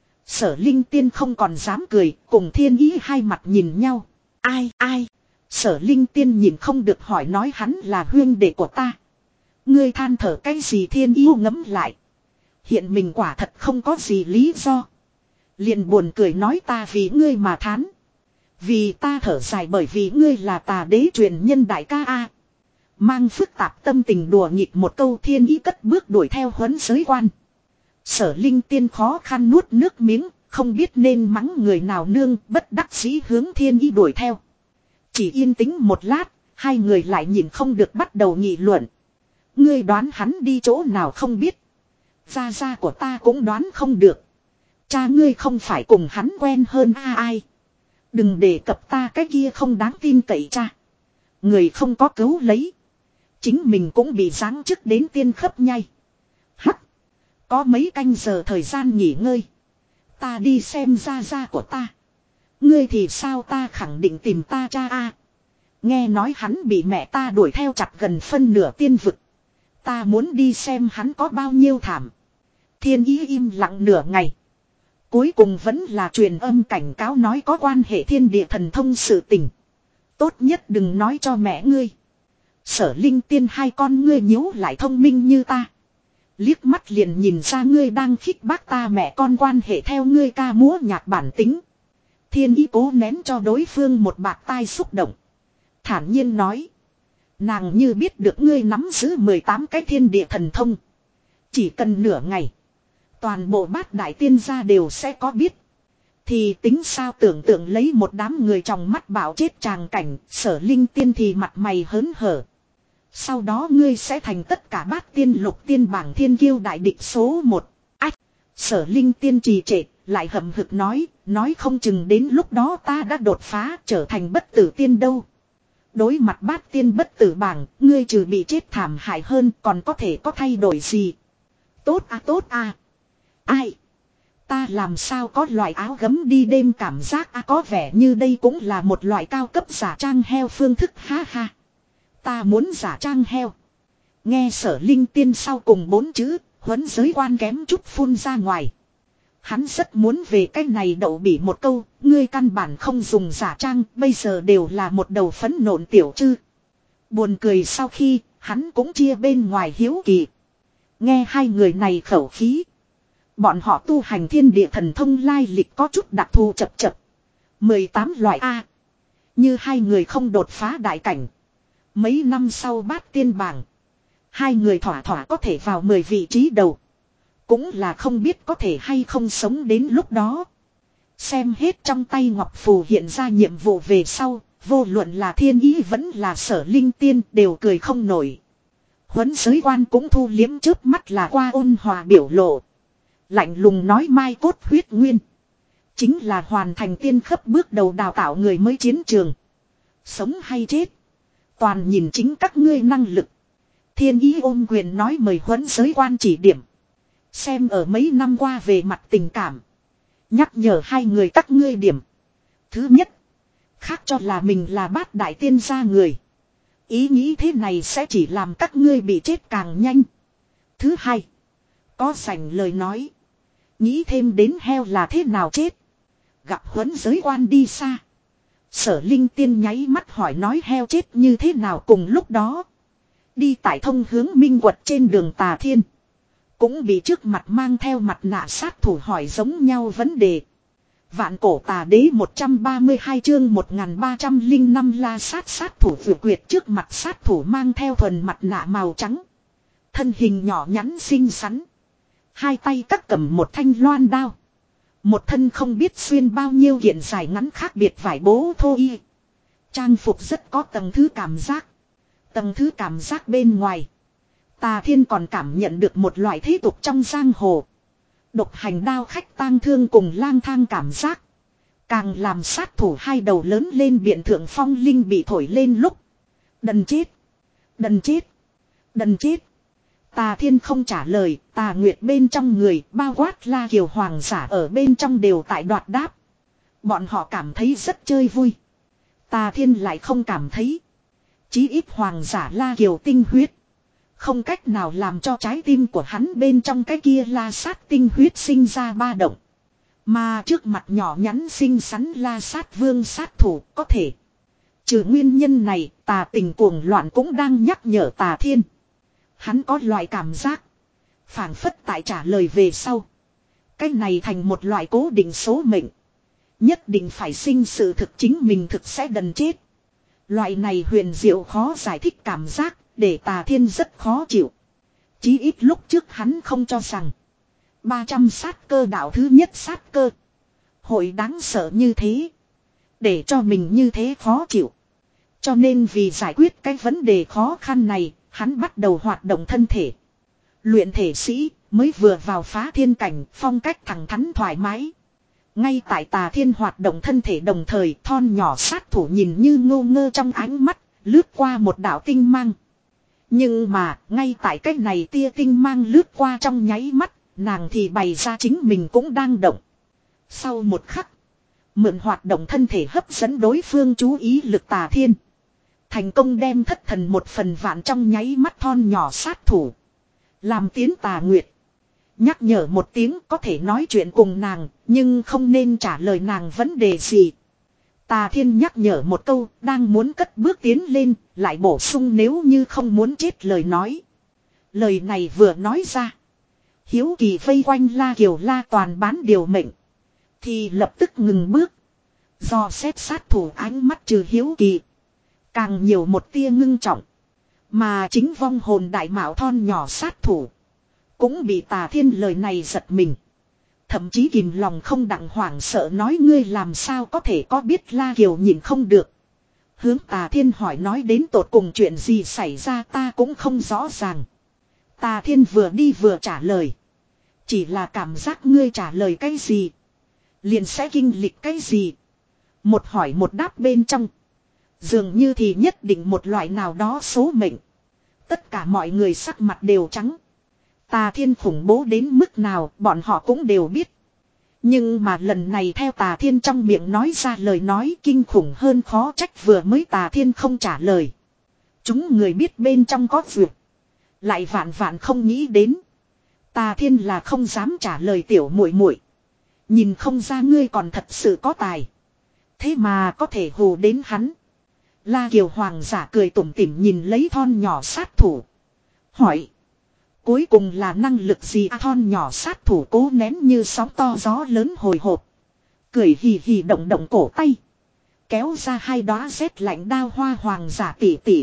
Speaker 1: Sở Linh Tiên không còn dám cười, cùng Thiên Ý hai mặt nhìn nhau. Ai, ai? Sở Linh Tiên nhìn không được hỏi nói hắn là huyên đệ của ta. Ngươi than thở cái gì? Thiên Ý ngẫm lại. Hiện mình quả thật không có gì lý do. Liền buồn cười nói ta vì ngươi mà thán. Vì ta thở dài bởi vì ngươi là tà đế truyền nhân đại ca a. Mang phức tạp tâm tình đùa nghịch một câu. Thiên Ý cất bước đuổi theo huấn giới quan. Sở Linh Tiên khó khăn nuốt nước miếng, không biết nên mắng người nào nương, bất đắc dĩ hướng Thiên Ý đuổi theo. Chỉ yên tĩnh một lát, hai người lại nhìn không được bắt đầu nghị luận. Ngươi đoán hắn đi chỗ nào không biết. Gia gia của ta cũng đoán không được. Cha ngươi không phải cùng hắn quen hơn a ai. Đừng đề cập ta cái kia không đáng tin cậy cha. Người không có cứu lấy. Chính mình cũng bị giáng chức đến tiên khớp nhai. Hắc. Có mấy canh giờ thời gian nghỉ ngơi. Ta đi xem gia gia của ta. Ngươi thì sao? Ta khẳng định tìm ta cha a. Nghe nói hắn bị mẹ ta đuổi theo chặt gần phân nửa tiên vực. Ta muốn đi xem hắn có bao nhiêu thảm. Thiên Ý im lặng nửa ngày. Cuối cùng vẫn là truyền âm cảnh cáo nói có quan hệ thiên địa thần thông sự tình. Tốt nhất đừng nói cho mẹ ngươi. Sở Linh Tiên hai con ngươi nhíu lại thông minh như ta. Liếc mắt liền nhìn ra ngươi đang khích bác ta mẹ con quan hệ theo ngươi ca múa nhạc bản tính. Thiên Ý cố nén cho đối phương một bạt tai xúc động. Thản nhiên nói. Nàng như biết được ngươi nắm giữ mười tám cái thiên địa thần thông. Chỉ cần nửa ngày. Toàn bộ bát đại tiên gia đều sẽ có biết. Thì tính sao? Tưởng tượng lấy một đám người trong mắt bảo chết tràng cảnh. Sở Linh Tiên thì mặt mày hớn hở. Sau đó ngươi sẽ thành tất cả bát tiên lục tiên bảng thiên kiêu đại địch số một. Ách! Sở Linh Tiên trì trệ, lại hậm hực nói. Nói không chừng đến lúc đó ta đã đột phá trở thành bất tử tiên đâu. Đối mặt bát tiên bất tử bảng, ngươi trừ bị chết thảm hại hơn còn có thể có thay đổi gì? Tốt à tốt à. Ai? Ta làm sao có loại áo gấm đi đêm cảm giác à, có vẻ như đây cũng là một loại cao cấp giả trang heo phương thức ha ha. Ta muốn giả trang heo. Nghe Sở Linh Tiên sau cùng bốn chữ, huấn giới quan kém chút phun ra ngoài. Hắn rất muốn về cái này đậu bỉ một câu, ngươi căn bản không dùng giả trang, bây giờ đều là một đầu phấn nộn tiểu chư. Buồn cười sau khi, hắn cũng chia bên ngoài hiếu kỳ. Nghe hai người này khẩu khí. Bọn họ tu hành thiên địa thần thông lai lịch có chút đặc thù chập chập. mười tám loại A. Như hai người không đột phá đại cảnh. Mấy năm sau bát tiên bảng. Hai người thỏa thỏa có thể vào mười vị trí đầu. Cũng là không biết có thể hay không sống đến lúc đó. Xem hết trong tay ngọc phù hiện ra nhiệm vụ về sau. Vô luận là Thiên Ý vẫn là Sở Linh Tiên đều cười không nổi. Huấn giới quan cũng thu liếm trước mắt là qua ôn hòa biểu lộ. Lạnh lùng nói mai cốt huyết nguyên. Chính là hoàn thành tiên khớp bước đầu đào tạo người mới chiến trường. Sống hay chết. Toàn nhìn chính các ngươi năng lực. Thiên Ý ôm quyền nói mời huấn giới quan chỉ điểm. Xem ở mấy năm qua về mặt tình cảm. Nhắc nhở hai người các ngươi điểm. Thứ nhất. Khác cho là mình là bát đại tiên gia người. Ý nghĩ thế này sẽ chỉ làm các ngươi bị chết càng nhanh. Thứ hai. Có sành lời nói. Nghĩ thêm đến heo là thế nào chết. Gặp huấn giới quan đi xa. Sở Linh Tiên nháy mắt hỏi nói heo chết như thế nào cùng lúc đó. Đi tại thông hướng minh quật trên đường Tà Thiên. Cũng bị trước mặt mang theo mặt nạ sát thủ hỏi giống nhau vấn đề. Vạn cổ tà đế một trăm ba mươi hai chương một nghìn ba trăm lẻ năm la sát sát thủ vừa quyệt trước mặt sát thủ mang theo thuần mặt nạ màu trắng. Thân hình nhỏ nhắn xinh xắn. Hai tay cắt cầm một thanh loan đao. Một thân không biết xuyên bao nhiêu kiện dài ngắn khác biệt vải bố thô y. Trang phục rất có tầng thứ cảm giác. Tầng thứ cảm giác bên ngoài. Tà Thiên còn cảm nhận được một loại thế tục trong giang hồ. Độc hành đao khách tang thương cùng lang thang cảm giác. Càng làm sát thủ hai đầu lớn lên biện thượng phong linh bị thổi lên lúc. Đần chết. Đần chết. Đần chết. Tà Thiên không trả lời. Tà Nguyệt bên trong người bao quát La Kiều Hoàng giả ở bên trong đều tại đoạt đáp. Bọn họ cảm thấy rất chơi vui. Tà Thiên lại không cảm thấy. Chí ít Hoàng giả La Kiều tinh huyết. Không cách nào làm cho trái tim của hắn bên trong cái kia la sát tinh huyết sinh ra ba động. Mà trước mặt nhỏ nhắn xinh xắn la sát vương sát thủ có thể. Trừ nguyên nhân này tà tình cuồng loạn cũng đang nhắc nhở Tà Thiên. Hắn có loại cảm giác. Phảng phất tại trả lời về sau. Cái này thành một loại cố định số mệnh. Nhất định phải sinh sự thực chính mình thực sẽ đần chết. Loại này huyền diệu khó giải thích cảm giác. Để Tà Thiên rất khó chịu. Chí ít lúc trước hắn không cho rằng. ba trăm sát cơ đạo thứ nhất sát cơ. Hội đáng sợ như thế. Để cho mình như thế khó chịu. Cho nên vì giải quyết cái vấn đề khó khăn này. Hắn bắt đầu hoạt động thân thể. Luyện thể sĩ mới vừa vào phá thiên cảnh. Phong cách thẳng thắn thoải mái. Ngay tại Tà Thiên hoạt động thân thể đồng thời. Thon nhỏ sát thủ nhìn như ngô ngơ trong ánh mắt. Lướt qua một đạo tinh mang. Nhưng mà, ngay tại cách này tia tinh mang lướt qua trong nháy mắt, nàng thì bày ra chính mình cũng đang động. Sau một khắc, mượn hoạt động thân thể hấp dẫn đối phương chú ý lực Tà Thiên. Thành công đem thất thần một phần vạn trong nháy mắt thon nhỏ sát thủ. Làm tiến Tà Nguyệt. Nhắc nhở một tiếng có thể nói chuyện cùng nàng, nhưng không nên trả lời nàng vấn đề gì. Tà Thiên nhắc nhở một câu, đang muốn cất bước tiến lên, lại bổ sung nếu như không muốn chết lời nói. Lời này vừa nói ra. Hiếu Kỳ vây quanh La Kiều La toàn bán điều mệnh. Thì lập tức ngừng bước. Do xét sát thủ ánh mắt trừ Hiếu Kỳ. Càng nhiều một tia ngưng trọng. Mà chính vong hồn đại mạo thon nhỏ sát thủ. Cũng bị Tà Thiên lời này giật mình. Thậm chí kìm lòng không đặng hoảng sợ nói ngươi làm sao có thể có biết La Kiều nhìn không được. Hướng Tà Thiên hỏi nói đến tột cùng chuyện gì xảy ra ta cũng không rõ ràng. Tà Thiên vừa đi vừa trả lời. Chỉ là cảm giác ngươi trả lời cái gì. Liền sẽ kinh lịch cái gì. Một hỏi một đáp bên trong. Dường như thì nhất định một loại nào đó số mệnh. Tất cả mọi người sắc mặt đều trắng. Tà Thiên khủng bố đến mức nào bọn họ cũng đều biết. Nhưng mà lần này theo Tà Thiên trong miệng nói ra lời nói kinh khủng hơn khó trách vừa mới Tà Thiên không trả lời. Chúng người biết bên trong có việc. Lại vạn vạn không nghĩ đến. Tà Thiên là không dám trả lời tiểu muội muội. Nhìn không ra ngươi còn thật sự có tài. Thế mà có thể hù đến hắn. La Kiều Hoàng giả cười tủm tỉm nhìn lấy thon nhỏ sát thủ. Hỏi. Cuối cùng là năng lực gì à, thon nhỏ sát thủ cố nén như sóng to gió lớn hồi hộp. Cười hì hì động động cổ tay. Kéo ra hai đóa rét lạnh đao hoa hoàng giả tỉ tỉ.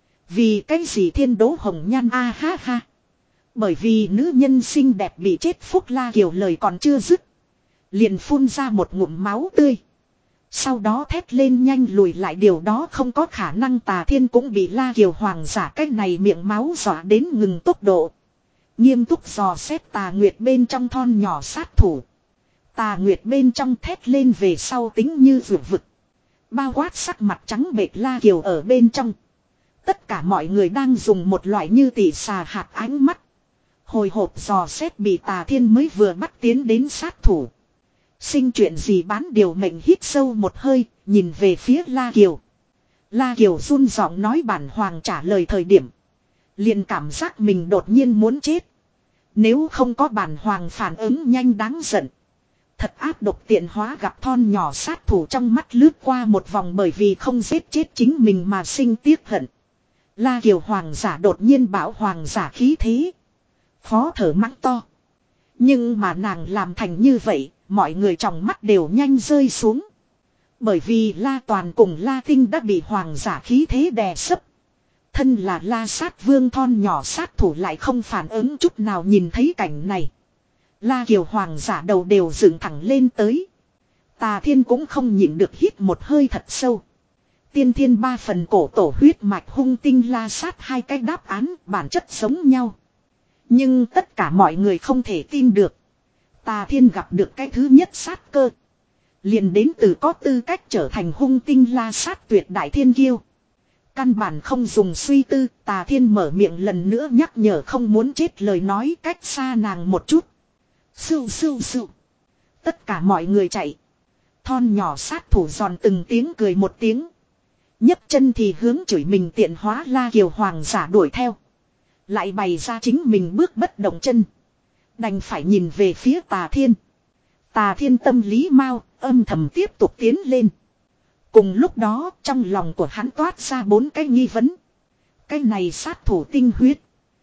Speaker 1: Vì cái gì thiên đố hồng nhan a à, ha ha. Bởi vì nữ nhân xinh đẹp bị chết Phúc La Kiều lời còn chưa dứt. Liền phun ra một ngụm máu tươi. Sau đó thét lên nhanh lùi lại điều đó không có khả năng Tà Thiên cũng bị La Kiều Hoàng giả cách này miệng máu dọa đến ngừng tốc độ. Nghiêm túc dò xét Tà Nguyệt bên trong thon nhỏ sát thủ. Tà Nguyệt bên trong thét lên về sau tính như vượt vực. Bao quát sắc mặt trắng bệch La Kiều ở bên trong. Tất cả mọi người đang dùng một loại như tỉ xà hạt ánh mắt. Hồi hộp dò xét bị Tà Thiên mới vừa bắt tiến đến sát thủ. Sinh chuyện gì bán điều mệnh hít sâu một hơi, nhìn về phía La Kiều. La Kiều run giọng nói bản hoàng trả lời thời điểm. Liền cảm giác mình đột nhiên muốn chết. Nếu không có bản hoàng phản ứng nhanh đáng giận. Thật áp độc tiện hóa gặp thon nhỏ sát thủ trong mắt lướt qua một vòng bởi vì không giết chết chính mình mà sinh tiếc hận. La Kiều hoàng giả đột nhiên bảo hoàng giả khí thế. Khó thở mắng to. Nhưng mà nàng làm thành như vậy, mọi người trong mắt đều nhanh rơi xuống. Bởi vì La Toàn cùng La Tinh đã bị hoàng giả khí thế đè sấp. Thân là La Sát Vương thon nhỏ sát thủ lại không phản ứng chút nào nhìn thấy cảnh này. La Kiều hoàng giả đầu đều dựng thẳng lên tới. Tà Thiên cũng không nhịn được hít một hơi thật sâu. Tiên thiên ba phần cổ tổ huyết mạch hung tinh La Sát hai cái đáp án bản chất giống nhau. Nhưng tất cả mọi người không thể tin được. Tà Thiên gặp được cái thứ nhất sát cơ. Liền đến từ có tư cách trở thành hung tinh La Sát tuyệt đại thiên kiêu. Căn bản không dùng suy tư, Tà Thiên mở miệng lần nữa nhắc nhở không muốn chết lời nói cách xa nàng một chút. Sưu sưu sưu. Tất cả mọi người chạy. Thon nhỏ sát thủ giòn từng tiếng cười một tiếng. nhấc chân thì hướng chửi mình tiện hóa La Kiều hoàng giả đuổi theo. Lại bày ra chính mình bước bất động chân. Đành phải nhìn về phía Tà Thiên. Tà Thiên tâm lý mau, âm thầm tiếp tục tiến lên. Cùng lúc đó trong lòng của hắn toát ra bốn cái nghi vấn. Cái này sát thủ tinh huyết.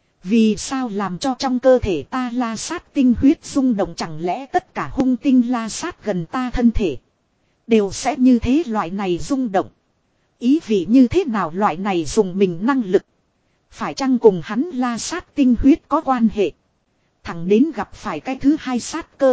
Speaker 1: Vì sao làm cho trong cơ thể ta La Sát tinh huyết rung động, chẳng lẽ tất cả hung tinh La Sát gần ta thân thể đều sẽ như thế loại này rung động. Ý vị như thế nào loại này dùng mình năng lực. Phải chăng cùng hắn La Sát tinh huyết có quan hệ. Thẳng đến gặp phải cái thứ hai sát cơ.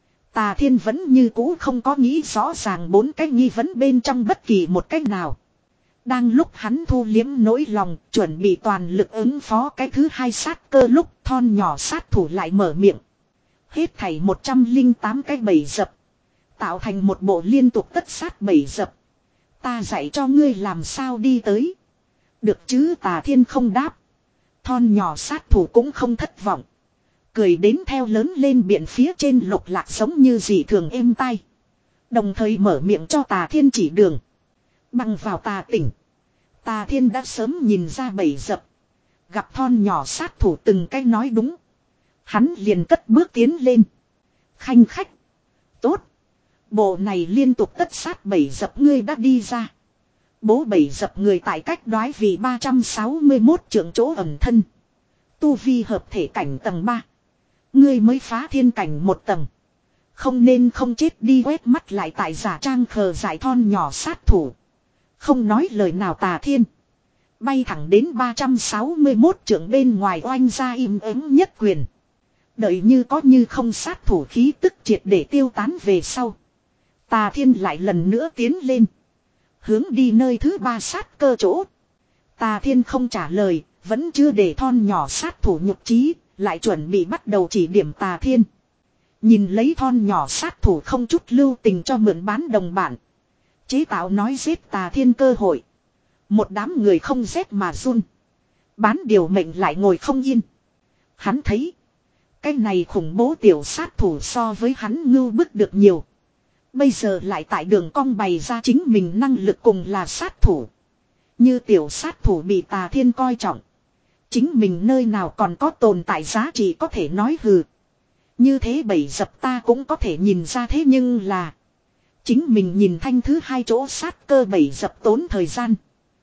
Speaker 1: Tà Thiên vẫn như cũ không có nghĩ rõ ràng bốn cái nghi vấn bên trong bất kỳ một cách nào. Đang lúc hắn thu liếm nỗi lòng, chuẩn bị toàn lực ứng phó cái thứ hai sát cơ lúc thon nhỏ sát thủ lại mở miệng. Hết thảy một trăm lẻ tám cái bẫy dập. Tạo thành một bộ liên tục tất sát bẫy dập. Ta dạy cho ngươi làm sao đi tới. Được chứ? Tà Thiên không đáp. Thon nhỏ sát thủ cũng không thất vọng. Cười đến theo lớn lên biển phía trên lục lạc giống như dị thường êm tai. Đồng thời mở miệng cho Tà Thiên chỉ đường. Bằng vào Tà tỉnh. Tà Thiên đã sớm nhìn ra bẫy dập. Gặp thon nhỏ sát thủ từng cái nói đúng. Hắn liền cất bước tiến lên. Khanh khách. Tốt. Bộ này liên tục tất sát bẫy dập ngươi đã đi ra. Bố bẫy dập người tại cách đoái vì ba trăm sáu mươi mốt trượng chỗ ẩn thân. Tu vi hợp thể cảnh tầng ba. Ngươi mới phá thiên cảnh một tầng. Không nên không chết đi, quét mắt lại tại giả trang khờ dại thon nhỏ sát thủ. Không nói lời nào Tà Thiên. Bay thẳng đến ba trăm sáu mươi mốt trượng bên ngoài oanh ra im ắng nhất quyền. Đợi như có như không sát thủ khí tức triệt để tiêu tán về sau. Tà Thiên lại lần nữa tiến lên. Hướng đi nơi thứ ba sát cơ chỗ. Tà Thiên không trả lời, vẫn chưa để thon nhỏ sát thủ nhục trí, lại chuẩn bị bắt đầu chỉ điểm Tà Thiên. Nhìn lấy thon nhỏ sát thủ không chút lưu tình cho mượn bán đồng bản. Chế tạo nói giết Tà Thiên cơ hội. Một đám người không rét mà run. Bán điều mệnh lại ngồi không yên. Hắn thấy. Cái này khủng bố tiểu sát thủ so với hắn ngưu bức được nhiều. Bây giờ lại tại đường cong bày ra chính mình năng lực cùng là sát thủ. Như tiểu sát thủ bị Tà Thiên coi trọng. Chính mình nơi nào còn có tồn tại giá trị có thể nói hừ. Như thế bẫy dập ta cũng có thể nhìn ra, thế nhưng là. Chính mình nhìn thanh thứ hai chỗ sát cơ bẫy dập tốn thời gian.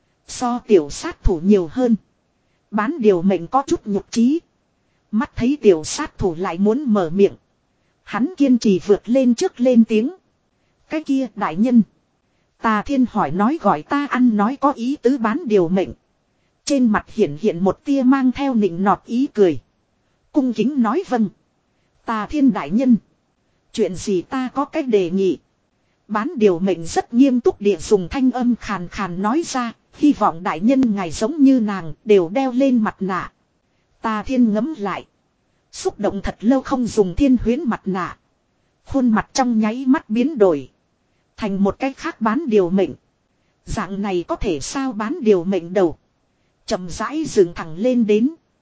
Speaker 1: So tiểu sát thủ nhiều hơn. Bán điều mệnh có chút nhục trí. Mắt thấy tiểu sát thủ lại muốn mở miệng. Hắn kiên trì vượt lên trước lên tiếng. Cái kia đại nhân. Tà Thiên hỏi nói gọi ta ăn nói có ý tứ bán điều mệnh. Trên mặt hiện hiện một tia mang theo nịnh nọt ý cười. Cung kính nói vâng. Tà Thiên đại nhân. Chuyện gì ta có cách đề nghị. Bán điều mệnh rất nghiêm túc địa dùng thanh âm khàn khàn nói ra. Hy vọng đại nhân ngài giống như nàng đều đeo lên mặt nạ. Tà Thiên ngấm lại. Xúc động thật lâu không dùng thiên huyến mặt nạ. Khuôn mặt trong nháy mắt biến đổi. Thành một cách khác bán điều mệnh. Dạng này có thể sao bán điều mệnh đầu. Chậm rãi dựng thẳng lên đến.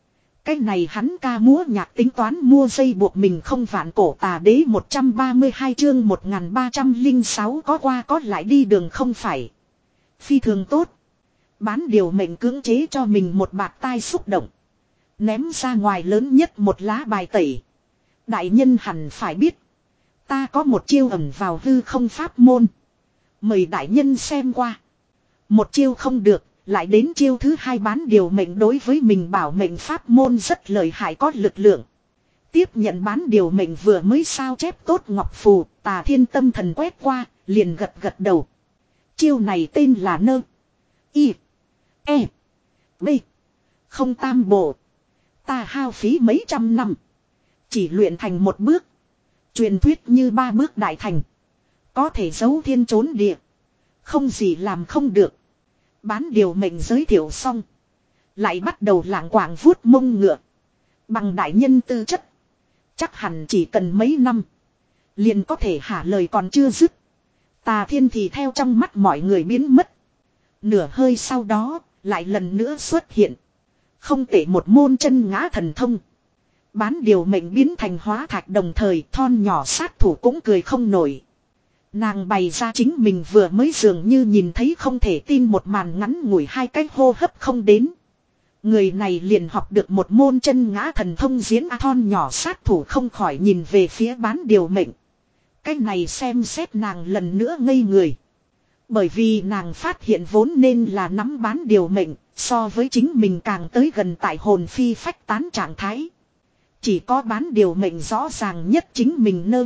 Speaker 1: Cái này hắn ca múa nhạc tính toán mua dây buộc mình không vạn cổ tà đế một trăm ba mươi hai chương một nghìn ba trăm lẻ sáu có qua có lại đi đường không phải. Phi thường tốt. Bán điều mệnh cưỡng chế cho mình một bạt tai xúc động. Ném ra ngoài lớn nhất một lá bài tẩy. Đại nhân hẳn phải biết. Ta có một chiêu ẩn vào hư không pháp môn. Mời đại nhân xem qua. Một chiêu không được. Lại đến chiêu thứ hai bán điều mệnh đối với mình bảo mệnh pháp môn rất lợi hại có lực lượng. Tiếp nhận bán điều mệnh vừa mới sao chép tốt ngọc phù, Tà Thiên tâm thần quét qua, liền gật gật đầu. Chiêu này tên là nơ. Y. E. B. Không tam bộ. Ta hao phí mấy trăm năm. Chỉ luyện thành một bước. Truyền thuyết như ba bước đại thành. Có thể giấu thiên trốn địa. Không gì làm không được. Bán điều mệnh giới thiệu xong. Lại bắt đầu lảng quảng vuốt mông ngựa. Bằng đại nhân tư chất. Chắc hẳn chỉ cần mấy năm. Liền có thể hả lời còn chưa dứt. Tà Thiên thì theo trong mắt mọi người biến mất. Nửa hơi sau đó. Lại lần nữa xuất hiện. Không tệ một môn chân ngã thần thông. Bán điều mệnh biến thành hóa thạch đồng thời thon nhỏ sát thủ cũng cười không nổi. Nàng bày ra chính mình vừa mới dường như nhìn thấy không thể tin một màn ngắn ngủi hai cái hô hấp không đến. Người này liền học được một môn chân ngã thần thông diễn a thon nhỏ sát thủ không khỏi nhìn về phía bán điều mệnh. Cái này xem xét nàng lần nữa ngây người. Bởi vì nàng phát hiện vốn nên là nắm bán điều mệnh so với chính mình càng tới gần tại hồn phi phách tán trạng thái. Chỉ có bán điều mệnh rõ ràng nhất chính mình nơ.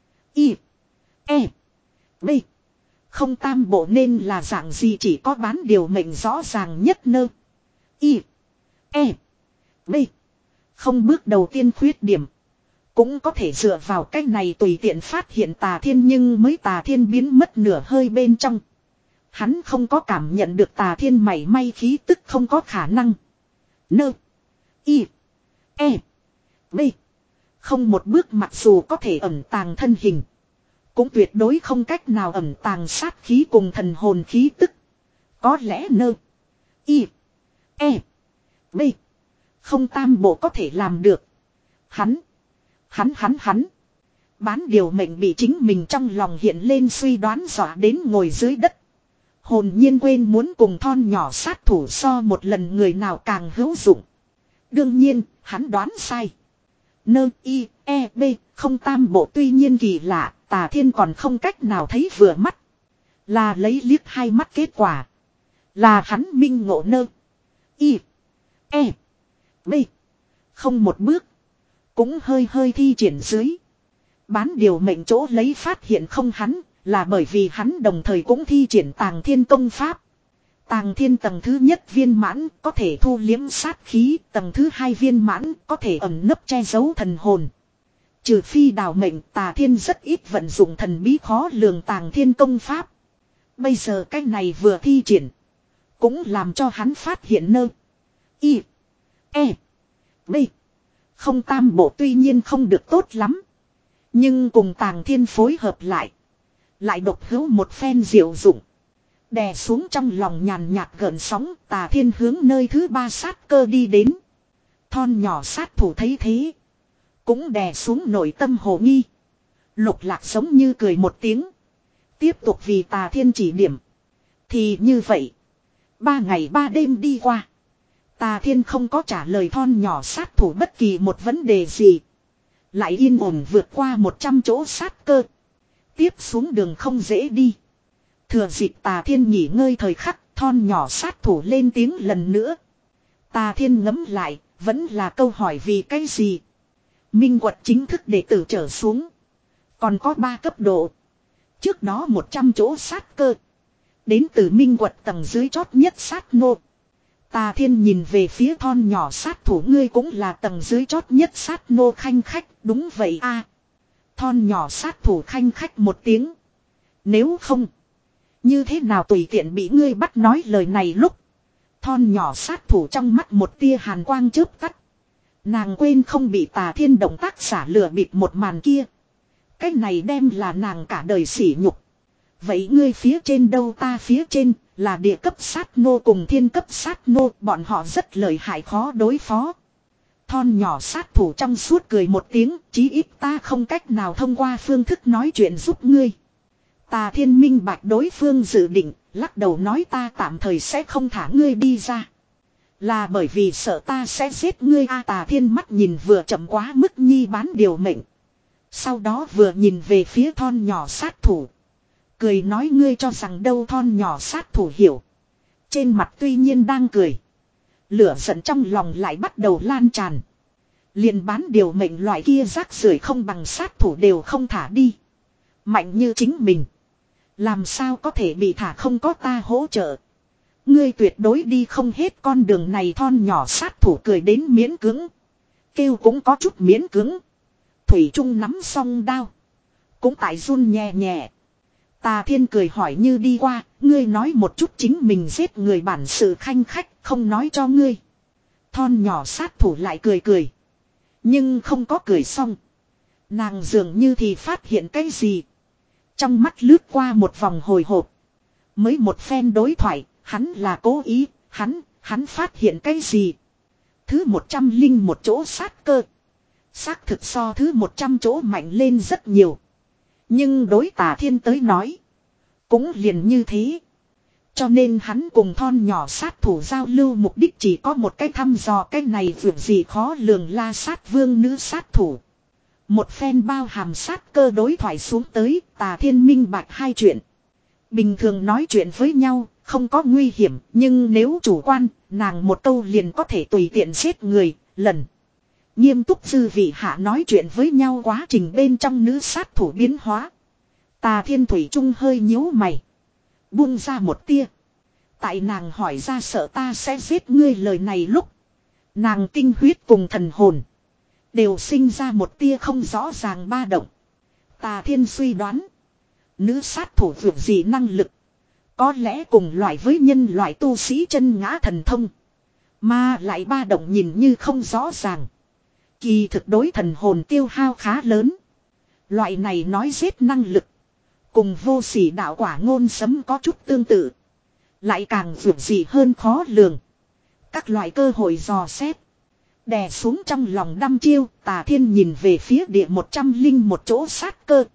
Speaker 1: Y. E. B. Không tam bộ nên là dạng gì chỉ có bán điều mệnh rõ ràng nhất nơ. Y. E. B. Không bước đầu tiên khuyết điểm. Cũng có thể dựa vào cách này tùy tiện phát hiện Tà Thiên nhưng mới Tà Thiên biến mất nửa hơi bên trong. Hắn không có cảm nhận được Tà Thiên mảy may khí tức không có khả năng. Nơ. Y. E. B. Không một bước mặc dù có thể ẩn tàng thân hình. Cũng tuyệt đối không cách nào ẩn tàng sát khí cùng thần hồn khí tức. Có lẽ nơ. Y. E. B. Không tam bộ có thể làm được. Hắn. Hắn hắn hắn. Bán điều mệnh bị chính mình trong lòng hiện lên suy đoán dọa đến ngồi dưới đất. Hồn nhiên quên muốn cùng thon nhỏ sát thủ so một lần người nào càng hữu dụng. Đương nhiên, hắn đoán sai. Nơ y e b không tam bộ tuy nhiên kỳ lạ, Tà Thiên còn không cách nào thấy vừa mắt. Là lấy liếc hai mắt kết quả. Là hắn minh ngộ nơ. Y. E. B. Không một bước. Cũng hơi hơi thi triển dưới. Bán điều mệnh chỗ lấy phát hiện không hắn. Là bởi vì hắn đồng thời cũng thi triển Tàng Thiên công pháp. Tàng Thiên tầng thứ nhất viên mãn có thể thu liếm sát khí. Tầng thứ hai viên mãn có thể ẩn nấp che giấu thần hồn. Trừ phi đào mệnh Tà Thiên rất ít vận dụng thần bí khó lường Tàng Thiên công pháp. Bây giờ cái này vừa thi triển. Cũng làm cho hắn phát hiện nơ. Y. E. B. Không tam bộ tuy nhiên không được tốt lắm. Nhưng cùng Tàng Thiên phối hợp lại. Lại độc hữu một phen diệu dụng. Đè xuống trong lòng nhàn nhạt gợn sóng Tà Thiên hướng nơi thứ ba sát cơ đi đến. Thon nhỏ sát thủ thấy thế. Cũng đè xuống nội tâm hồ nghi. Lục Lạc giống như cười một tiếng. Tiếp tục vì Tà Thiên chỉ điểm. Thì như vậy. Ba ngày ba đêm đi qua. Tà Thiên không có trả lời thon nhỏ sát thủ bất kỳ một vấn đề gì. Lại yên ổn vượt qua một trăm chỗ sát cơ. Tiếp xuống đường không dễ đi. Thừa dịp Tà Thiên nghỉ ngơi thời khắc, thon nhỏ sát thủ lên tiếng lần nữa. Tà Thiên ngẫm lại, vẫn là câu hỏi vì cái gì. Minh Quật chính thức đệ tử trở xuống. Còn có ba cấp độ. Trước đó một trăm chỗ sát cơ. Đến từ Minh Quật tầng dưới chót nhất sát nô. Tà Thiên nhìn về phía thon nhỏ sát thủ ngươi cũng là tầng dưới chót nhất sát nô khanh khách, đúng vậy a. À, thon nhỏ sát thủ khanh khách một tiếng. Nếu không, như thế nào tùy tiện bị ngươi bắt nói lời này lúc. Thon nhỏ sát thủ trong mắt một tia hàn quang chớp tắt. Nàng quên không bị Tà Thiên động tác xả lừa bịp một màn kia. Cái này đem là nàng cả đời sỉ nhục. Vậy ngươi phía trên đâu ta phía trên là địa cấp sát nô cùng thiên cấp sát nô bọn họ rất lợi hại khó đối phó. Thon nhỏ sát thủ trong suốt cười một tiếng, chí ít ta không cách nào thông qua phương thức nói chuyện giúp ngươi. Tà Thiên minh bạch đối phương dự định, lắc đầu nói ta tạm thời sẽ không thả ngươi đi ra. Là bởi vì sợ ta sẽ giết ngươi a. Tà Thiên mắt nhìn vừa chậm quá mức nhi bán điều mệnh. Sau đó vừa nhìn về phía thon nhỏ sát thủ. Cười nói ngươi cho rằng đâu. Thon nhỏ sát thủ hiểu. Trên mặt tuy nhiên đang cười. Lửa giận trong lòng lại bắt đầu lan tràn. Liền bán điều mệnh loại kia rác rưởi không bằng sát thủ đều không thả đi. Mạnh như chính mình. Làm sao có thể bị thả không có ta hỗ trợ. Ngươi tuyệt đối đi không hết con đường này. Thon nhỏ sát thủ cười đến miễn cưỡng. Kêu cũng có chút miễn cưỡng. Thủy Trung nắm song đao. Cũng tại run nhẹ nhẹ. Tà Thiên cười hỏi như đi qua. Ngươi nói một chút chính mình giết người bản sự khanh khách. Không nói cho ngươi. Thon nhỏ sát thủ lại cười cười. Nhưng không có cười xong. Nàng dường như thì phát hiện cái gì. Trong mắt lướt qua một vòng hồi hộp. Mới một phen đối thoại. Hắn là cố ý. Hắn, hắn phát hiện cái gì. Thứ một trăm linh một chỗ sát cơ. Xác thực so thứ một trăm chỗ mạnh lên rất nhiều. Nhưng đối Tà Thiên tới nói. Cũng liền như thế. Cho nên hắn cùng thon nhỏ sát thủ giao lưu mục đích chỉ có một cái thăm dò cái này vượt gì khó lường La Sát Vương nữ sát thủ. Một phen bao hàm sát cơ đối thoại xuống tới. Tà Thiên minh bạch hai chuyện. Bình thường nói chuyện với nhau không có nguy hiểm. Nhưng nếu chủ quan nàng một câu liền có thể tùy tiện giết người. Lần nghiêm túc dư vị hạ nói chuyện với nhau quá trình bên trong nữ sát thủ biến hóa. Tà Thiên thủy chung hơi nhíu mày. Buông ra một tia. Tại nàng hỏi ra sợ ta sẽ giết ngươi lời này lúc. Nàng tinh huyết cùng thần hồn. Đều sinh ra một tia không rõ ràng ba động. Tà Thiên suy đoán. Nữ sát thủ vượt gì năng lực. Có lẽ cùng loại với nhân loại tu sĩ chân ngã thần thông. Mà lại ba động nhìn như không rõ ràng. Kỳ thực đối thần hồn tiêu hao khá lớn. Loại này nói giết năng lực. Cùng vô sỉ đạo quả ngôn sấm có chút tương tự. Lại càng vượt gì hơn khó lường. Các loại cơ hội dò xét. Đè xuống trong lòng đăm chiêu. Tà Thiên nhìn về phía địa một trăm linh một chỗ sát cơ.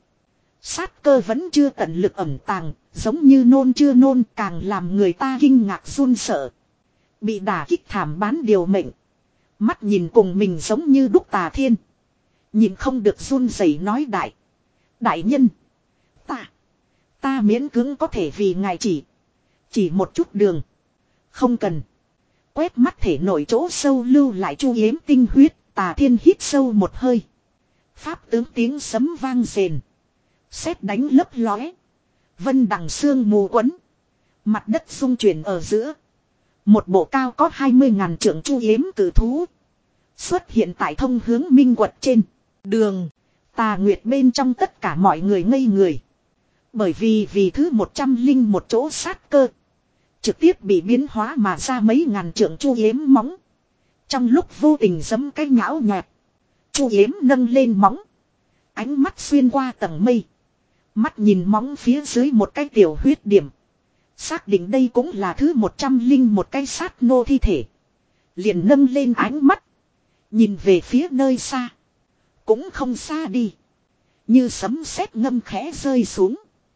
Speaker 1: Sát cơ vẫn chưa tận lực ẩn tàng. Giống như nôn chưa nôn càng làm người ta kinh ngạc run sợ. Bị đả kích thảm bán điều mệnh. Mắt nhìn cùng mình giống như đúc Tà Thiên. Nhìn không được run rẩy nói đại. Đại nhân. Ta. Ta miễn cưỡng có thể vì ngài chỉ. Chỉ một chút đường. Không cần. Quét mắt thể nổi chỗ sâu lưu lại chu yếm tinh huyết. Tà Thiên hít sâu một hơi. Pháp tướng tiếng sấm vang rền. Sét đánh lấp lóe. Vân đằng sương mù quấn. Mặt đất rung chuyển ở giữa. Một bộ cao có hai mươi ngàn trượng chu yếm cử thú. Xuất hiện tại thông hướng minh quật trên. Đường. Tà Nguyệt bên trong tất cả mọi người ngây người. Bởi vì vì thứ một trăm linh một chỗ sát cơ. Trực tiếp bị biến hóa mà ra mấy ngàn trượng chu yếm móng. Trong lúc vô tình giẫm cái nhão nhọt. Chu yếm nâng lên móng. Ánh mắt xuyên qua tầng mây. Mắt nhìn móng phía dưới một cái tiểu huyết điểm. Xác định đây cũng là thứ một trăm linh một cái sát nô thi thể. Liền nâng lên ánh mắt. Nhìn về phía nơi xa. Cũng không xa đi. Như sấm sét ngâm khẽ rơi xuống.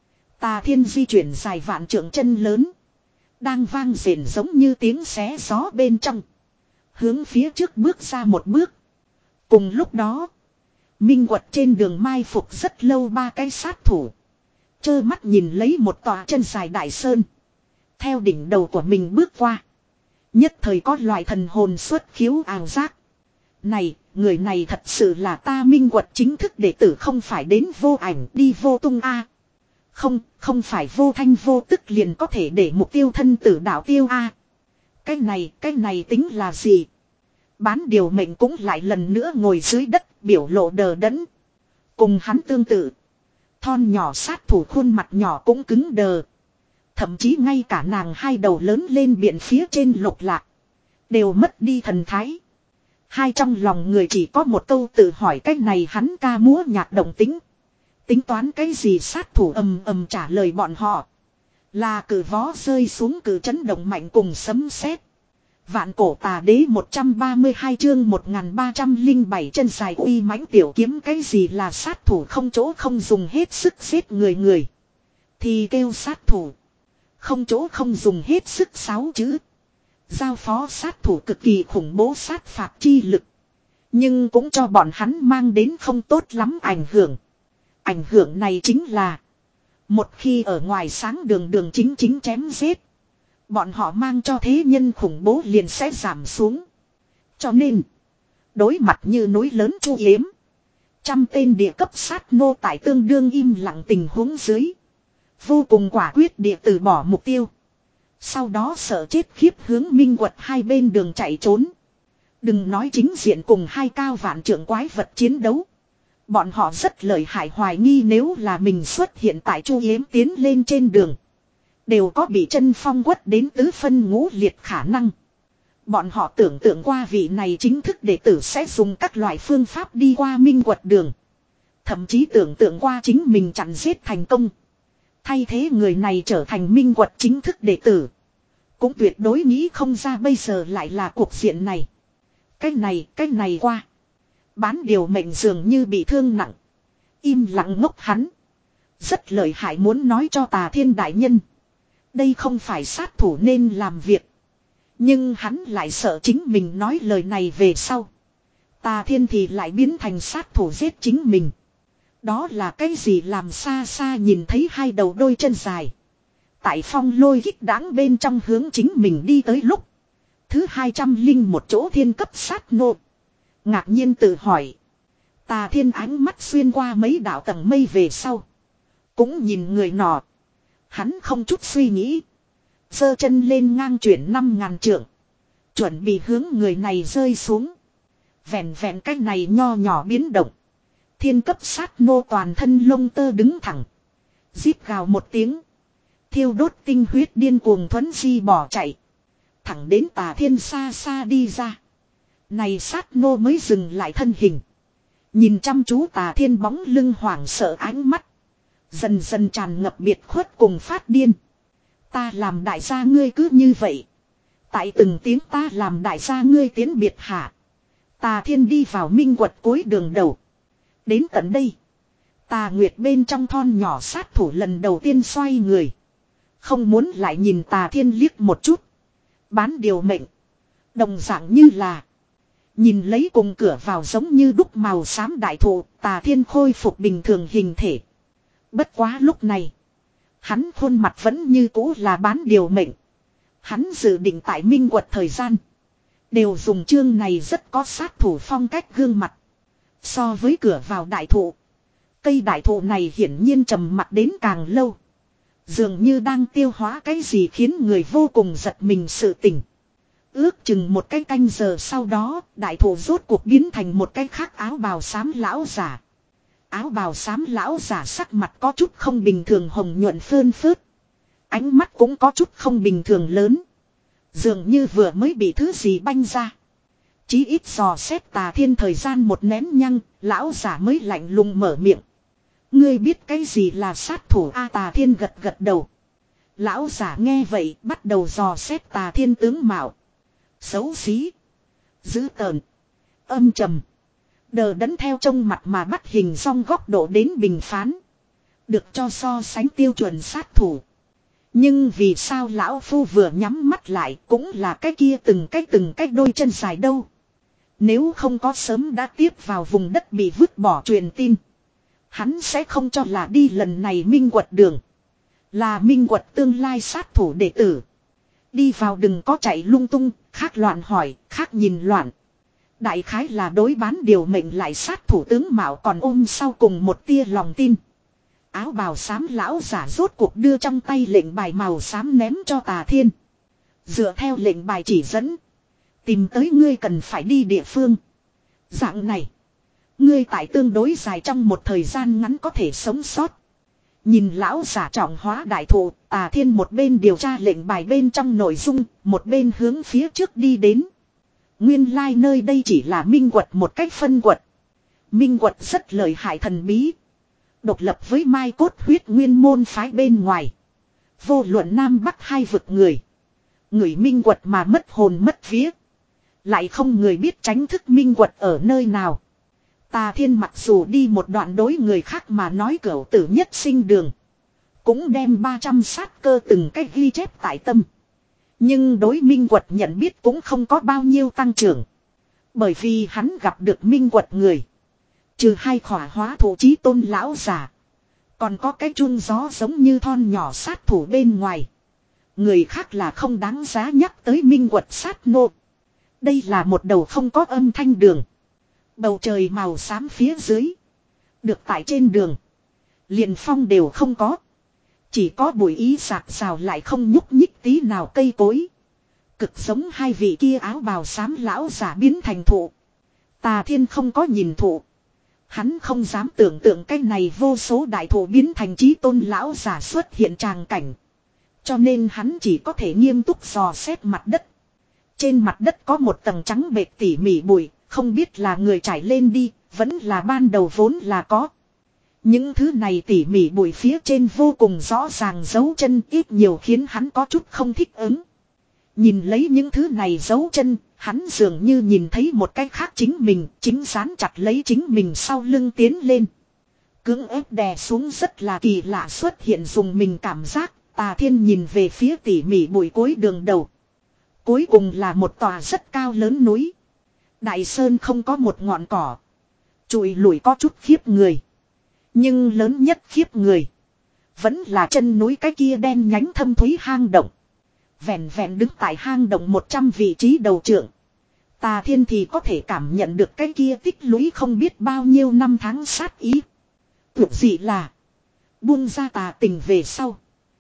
Speaker 1: Tà Thiên di chuyển dài vạn trượng chân lớn. Đang vang rền giống như tiếng xé gió bên trong. Hướng phía trước bước ra một bước. Cùng lúc đó. Minh quật trên đường mai phục rất lâu ba cái sát thủ. Chơ mắt nhìn lấy một tòa chân dài đại sơn. Theo đỉnh đầu của mình bước qua. Nhất thời có loại thần hồn xuất khiếu ảo giác. Này, người này thật sự là ta Minh quật chính thức đệ tử không phải đến vô ảnh đi vô tung a. Không, không phải vô thanh vô tức liền có thể để mục tiêu thân tử đạo tiêu a. Cái này, cái này tính là gì? Bán điều mệnh cũng lại lần nữa ngồi dưới đất biểu lộ đờ đẫn. Cùng hắn tương tự. Thon nhỏ sát thủ khuôn mặt nhỏ cũng cứng đờ. Thậm chí ngay cả nàng hai đầu lớn lên biển phía trên lục lạc. Đều mất đi thần thái. Hai trong lòng người chỉ có một câu tự hỏi cách này hắn ca múa nhạc động tính. Tính toán cái gì sát thủ ầm ầm trả lời bọn họ. Là cử vó rơi xuống cử chấn động mạnh cùng sấm sét. Vạn cổ tà đế một trăm ba mươi hai chương một nghìn ba trăm lẻ bảy chân dài uy mãnh tiểu kiếm, cái gì là sát thủ không chỗ không dùng hết sức giết người người. Thì kêu sát thủ. Không chỗ không dùng hết sức sáu chữ. Giao phó sát thủ cực kỳ khủng bố sát phạt chi lực. Nhưng cũng cho bọn hắn mang đến không tốt lắm ảnh hưởng. Ảnh hưởng này chính là một khi ở ngoài sáng đường đường chính chính chém giết, bọn họ mang cho thế nhân khủng bố liền sẽ giảm xuống. Cho nên đối mặt như núi lớn Chu Yếm, trăm tên địa cấp sát nô tại tương đương im lặng tình huống dưới, vô cùng quả quyết địa từ bỏ mục tiêu. Sau đó sợ chết khiếp hướng Minh Quật hai bên đường chạy trốn. Đừng nói chính diện cùng hai cao vạn trượng quái vật chiến đấu, bọn họ rất lợi hại, hoài nghi nếu là mình xuất hiện tại Chu Yếm tiến lên trên đường, đều có bị chân phong quất đến tứ phân ngũ liệt khả năng. Bọn họ tưởng tượng qua vị này chính thức đệ tử sẽ dùng các loại phương pháp đi qua Minh Quật đường. Thậm chí tưởng tượng qua chính mình chặn giết thành công, thay thế người này trở thành Minh Quật chính thức đệ tử. Cũng tuyệt đối nghĩ không ra bây giờ lại là cuộc diện này. Cái này, cái này qua. Bán điều mệnh dường như bị thương nặng. Im lặng ngốc hắn. Rất lợi hại muốn nói cho Tà Thiên đại nhân. Đây không phải sát thủ nên làm việc. Nhưng hắn lại sợ chính mình nói lời này về sau, Tà Thiên thì lại biến thành sát thủ giết chính mình. Đó là cái gì? Làm xa xa nhìn thấy hai đầu đôi chân dài tại phong lôi kích đáng bên trong hướng chính mình đi tới lúc, thứ hai trăm linh một chỗ thiên cấp sát nô ngạc nhiên tự hỏi. Tà Thiên ánh mắt xuyên qua mấy đạo tầng mây về sau, cũng nhìn người nọ. Hắn không chút suy nghĩ, giơ chân lên ngang chuyển năm ngàn trượng, chuẩn bị hướng người này rơi xuống. Vẹn vẹn cái này nho nhỏ biến động, thiên cấp sát nô toàn thân lông tơ đứng thẳng, rít gào một tiếng, thiêu đốt tinh huyết điên cuồng thuấn di bỏ chạy, thẳng đến Tà Thiên xa xa đi ra. Này sát nô mới dừng lại thân hình, nhìn chăm chú Tà Thiên bóng lưng, hoảng sợ ánh mắt dần dần tràn ngập biệt khuất cùng phát điên. Ta làm đại gia ngươi cứ như vậy, tại từng tiếng ta làm đại gia ngươi tiến biệt hạ. Tà Thiên đi vào Minh Quật cuối đường đầu. Đến tận đây, Tà Nguyệt bên trong thon nhỏ sát thủ lần đầu tiên xoay người, không muốn lại nhìn Tà Thiên liếc một chút. Bán điều mệnh đồng dạng như là nhìn lấy cùng cửa vào giống như đúc màu xám đại thụ, Tà Thiên khôi phục bình thường hình thể. Bất quá lúc này, hắn khuôn mặt vẫn như cũ là bán điều mệnh. Hắn dự định tại Minh Quật thời gian, đều dùng chương này rất có sát thủ phong cách gương mặt. So với cửa vào đại thụ, cây đại thụ này hiển nhiên trầm mặc đến càng lâu, dường như đang tiêu hóa cái gì khiến người vô cùng giật mình sự tình. Ước chừng một cái canh giờ sau đó, đại thụ rốt cuộc biến thành một cái khác áo bào xám lão giả. Áo bào xám lão giả sắc mặt có chút không bình thường hồng nhuận phơn phớt, ánh mắt cũng có chút không bình thường lớn, dường như vừa mới bị thứ gì banh ra. Chí ít dò xét Tà Thiên thời gian một nén nhăng, lão giả mới lạnh lùng mở miệng. Ngươi biết cái gì là sát thủ a? Tà Thiên gật gật đầu. Lão giả nghe vậy bắt đầu dò xét Tà Thiên tướng mạo. Xấu xí, dữ tợn, âm trầm, đờ đẫn theo trông mặt mà bắt hình song góc độ đến bình phán, được cho so sánh tiêu chuẩn sát thủ. Nhưng vì sao lão phu vừa nhắm mắt lại cũng là cái kia từng cái từng cái đôi chân dài đâu? Nếu không có sớm đã tiếp vào vùng đất bị vứt bỏ truyền tin, hắn sẽ không cho là đi lần này Minh Quật đường là Minh Quật tương lai sát thủ đệ tử. Đi vào đừng có chạy lung tung, khác loạn hỏi, khác nhìn loạn. Đại khái là đối bán điều mệnh lại sát thủ tướng mạo còn ôm sau cùng một tia lòng tin. Áo bào xám lão giả rốt cuộc đưa trong tay lệnh bài màu xám ném cho Tà Thiên. Dựa theo lệnh bài chỉ dẫn, tìm tới ngươi cần phải đi địa phương. Dạng này, ngươi tại tương đối dài trong một thời gian ngắn có thể sống sót. Nhìn lão giả trọng hóa đại thụ, Tà Thiên một bên điều tra lệnh bài bên trong nội dung, một bên hướng phía trước đi đến. Nguyên lai like nơi đây chỉ là Minh Quật một cách phân quật. Minh Quật rất lợi hại thần bí, độc lập với Mai Cốt huyết nguyên môn phái bên ngoài. Vô luận Nam Bắc hai vực người, Người minh quật mà mất hồn mất vía. Lại không người biết tránh thức minh quật ở nơi nào. Tà Thiên mặc dù đi một đoạn đối người khác mà nói cửu tử nhất sinh đường. Cũng đem ba trăm sát cơ từng cách ghi chép tại tâm. Nhưng đối minh quật nhận biết cũng không có bao nhiêu tăng trưởng. Bởi vì hắn gặp được minh quật người. Trừ hai khỏa hóa thủ chí tôn lão giả. Còn có cái chun gió giống như thon nhỏ sát thủ bên ngoài. Người khác là không đáng giá nhắc tới minh quật sát nô. Đây là một đầu không có âm thanh đường. Bầu trời màu xám phía dưới. Được tại trên đường. Liền phong đều không có. Chỉ có bụi ý sạc xào lại không nhúc nhích tí nào cây cối. Cực giống hai vị kia áo bào xám lão giả biến thành thụ. Tà Thiên không có nhìn thụ. Hắn không dám tưởng tượng cái này vô số đại thụ biến thành chí tôn lão giả xuất hiện tràng cảnh. Cho nên hắn chỉ có thể nghiêm túc dò xét mặt đất. Trên mặt đất có một tầng trắng bệt tỉ mỉ bụi, không biết là người trải lên đi, vẫn là ban đầu vốn là có. Những thứ này tỉ mỉ bụi phía trên vô cùng rõ ràng dấu chân ít nhiều khiến hắn có chút không thích ứng. Nhìn lấy những thứ này dấu chân, hắn dường như nhìn thấy một cái khác chính mình, chính dán chặt lấy chính mình sau lưng tiến lên. Cưỡng ép đè xuống rất là kỳ lạ xuất hiện dùng mình cảm giác, Tà Thiên nhìn về phía tỉ mỉ bụi cuối đường đầu. Cuối cùng là một tòa rất cao lớn núi. Đại sơn không có một ngọn cỏ. Trụi lủi có chút khiếp người. Nhưng lớn nhất khiếp người. Vẫn là chân núi cái kia đen nhánh thâm thúy hang động. Vẹn vẹn đứng tại hang động một trăm vị trí đầu trượng. Tà Thiên thì có thể cảm nhận được cái kia tích lũy không biết bao nhiêu năm tháng sát ý. Tuyệt dị là. Buông ra tà tình về sau.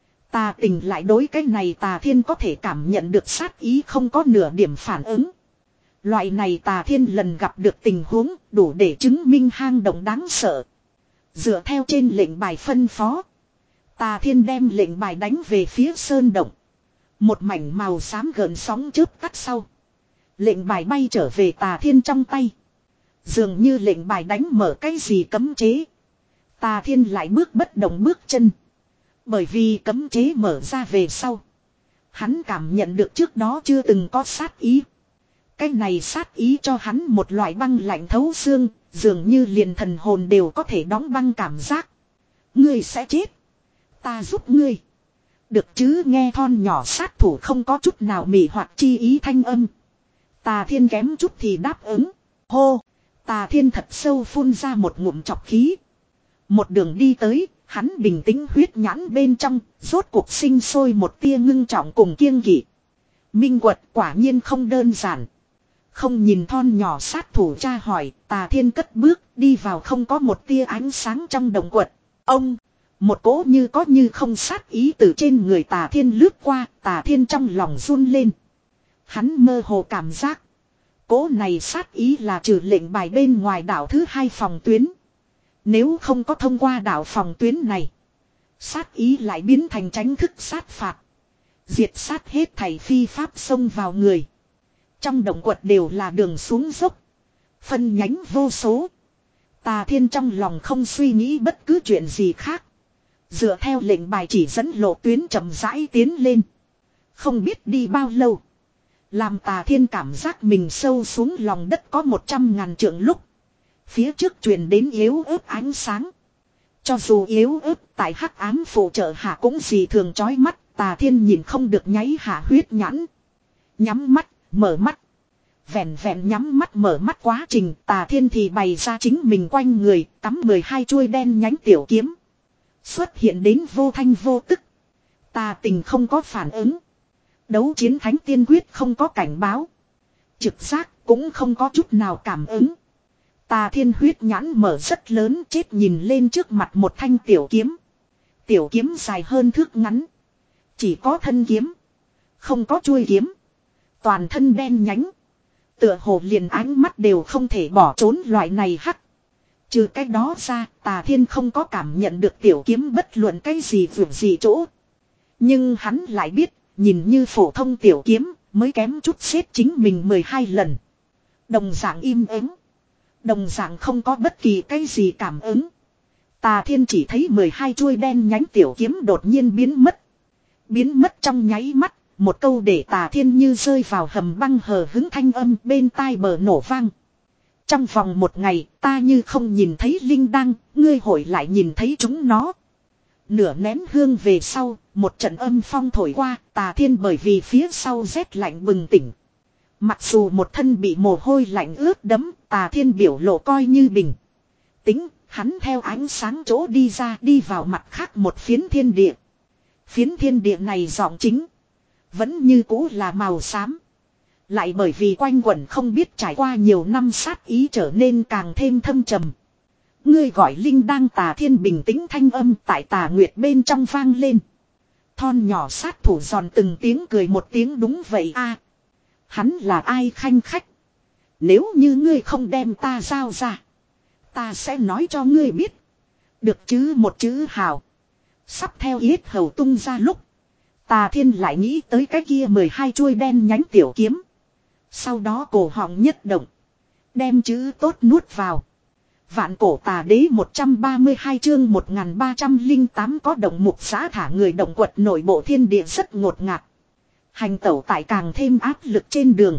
Speaker 1: Tà tình lại đối cái này Tà Thiên có thể cảm nhận được sát ý không có nửa điểm phản ứng. Loại này Tà Thiên lần gặp được tình huống đủ để chứng minh hang động đáng sợ. Dựa theo trên lệnh bài phân phó. Tà Thiên đem lệnh bài đánh về phía sơn động. Một mảnh màu xám gợn sóng chớp tắt sau. Lệnh bài bay trở về Tà Thiên trong tay. Dường như lệnh bài đánh mở cái gì cấm chế. Tà Thiên lại bước bất động bước chân. Bởi vì cấm chế mở ra về sau. Hắn cảm nhận được trước đó chưa từng có sát ý. Cái này sát ý cho hắn một loại băng lạnh thấu xương. Dường như liền thần hồn đều có thể đóng băng cảm giác. Ngươi sẽ chết. Ta giúp ngươi. Được chứ nghe thon nhỏ sát thủ không có chút nào mỉ hoặc chi ý thanh âm. Tà Thiên kém chút thì đáp ứng. Hô. Tà Thiên thật sâu phun ra một ngụm chọc khí. Một đường đi tới. Hắn bình tĩnh huyết nhãn bên trong. Rốt cuộc sinh sôi một tia ngưng trọng cùng kiêng kỵ. Minh quật quả nhiên không đơn giản. Không nhìn thon nhỏ sát thủ tra hỏi. Tà Thiên cất bước đi vào không có một tia ánh sáng trong đồng quật. Ông. Một cỗ như có như không sát ý từ trên người Tà Thiên lướt qua. Tà Thiên trong lòng run lên. Hắn mơ hồ cảm giác. Cỗ này sát ý là trừ lệnh bài bên ngoài đảo thứ hai phòng tuyến. Nếu không có thông qua đảo phòng tuyến này. Sát ý lại biến thành tránh thức sát phạt. Diệt sát hết thảy phi pháp xông vào người. Trong động quật đều là đường xuống dốc. Phân nhánh vô số. Tà Thiên trong lòng không suy nghĩ bất cứ chuyện gì khác. Dựa theo lệnh bài chỉ dẫn lộ tuyến chậm rãi tiến lên. Không biết đi bao lâu. Làm Tà Thiên cảm giác mình sâu xuống lòng đất có một trăm ngàn trượng lúc. Phía trước truyền đến yếu ớt ánh sáng. Cho dù yếu ớt tại hắc ám phụ trợ hạ cũng gì thường chói mắt. Tà Thiên nhìn không được nháy hạ huyết nhãn. Nhắm mắt, mở mắt. Vẹn vẹn nhắm mắt mở mắt quá trình Tà Thiên thì bày ra chính mình quanh người. Cắm mười hai chuôi đen nhánh tiểu kiếm. Xuất hiện đến vô thanh vô tức. Tà tình không có phản ứng. Đấu chiến thánh tiên quyết không có cảnh báo. Trực giác cũng không có chút nào cảm ứng. Tà Thiên huyết nhãn mở rất lớn chết nhìn lên trước mặt một thanh tiểu kiếm. Tiểu kiếm dài hơn thước ngắn. Chỉ có thân kiếm. Không có chuôi kiếm. Toàn thân đen nhánh. Tựa hồ liền ánh mắt đều không thể bỏ trốn loại này hắc. Trừ cái đó ra, Tà Thiên không có cảm nhận được tiểu kiếm bất luận cái gì vượt gì chỗ. Nhưng hắn lại biết, nhìn như phổ thông tiểu kiếm, mới kém chút xếp chính mình mười hai lần. Đồng dạng im ắng. Đồng dạng không có bất kỳ cái gì cảm ứng. Tà Thiên chỉ thấy mười hai chuôi đen nhánh tiểu kiếm đột nhiên biến mất. Biến mất trong nháy mắt, một câu để Tà Thiên như rơi vào hầm băng hờ hứng thanh âm bên tai bờ nổ vang. Trong vòng một ngày ta như không nhìn thấy linh đăng, ngươi hội lại nhìn thấy chúng nó. Nửa nén hương về sau, một trận âm phong thổi qua, Tà Thiên bởi vì phía sau rét lạnh bừng tỉnh. Mặc dù một thân bị mồ hôi lạnh ướt đẫm, Tà Thiên biểu lộ coi như bình tĩnh, hắn theo ánh sáng chỗ đi ra, đi vào mặt khác một phiến thiên địa. Phiến thiên địa này giọng chính, vẫn như cũ là màu xám. Lại bởi vì quanh quẩn không biết trải qua nhiều năm sát ý trở nên càng thêm thâm trầm. Ngươi gọi linh đang, Tà Thiên bình tĩnh thanh âm tại Tà Nguyệt bên trong vang lên. Thon nhỏ sát thủ giòn từng tiếng cười một tiếng, đúng vậy a, hắn là ai khanh khách. Nếu như ngươi không đem ta giao ra, ta sẽ nói cho ngươi biết. Được chứ, một chữ hào. Sắp theo yết hầu tung ra lúc, Tà Thiên lại nghĩ tới cái kia mười hai chuôi đen nhánh tiểu kiếm. Sau đó cổ họng nhất động, đem chữ tốt nuốt vào. Vạn cổ tà đế một trăm ba mươi hai chương một nghìn ba trăm lẻ tám có động mục xã thả người động quật nội bộ thiên địa rất ngột ngạt. Hành tẩu tại càng thêm áp lực trên đường.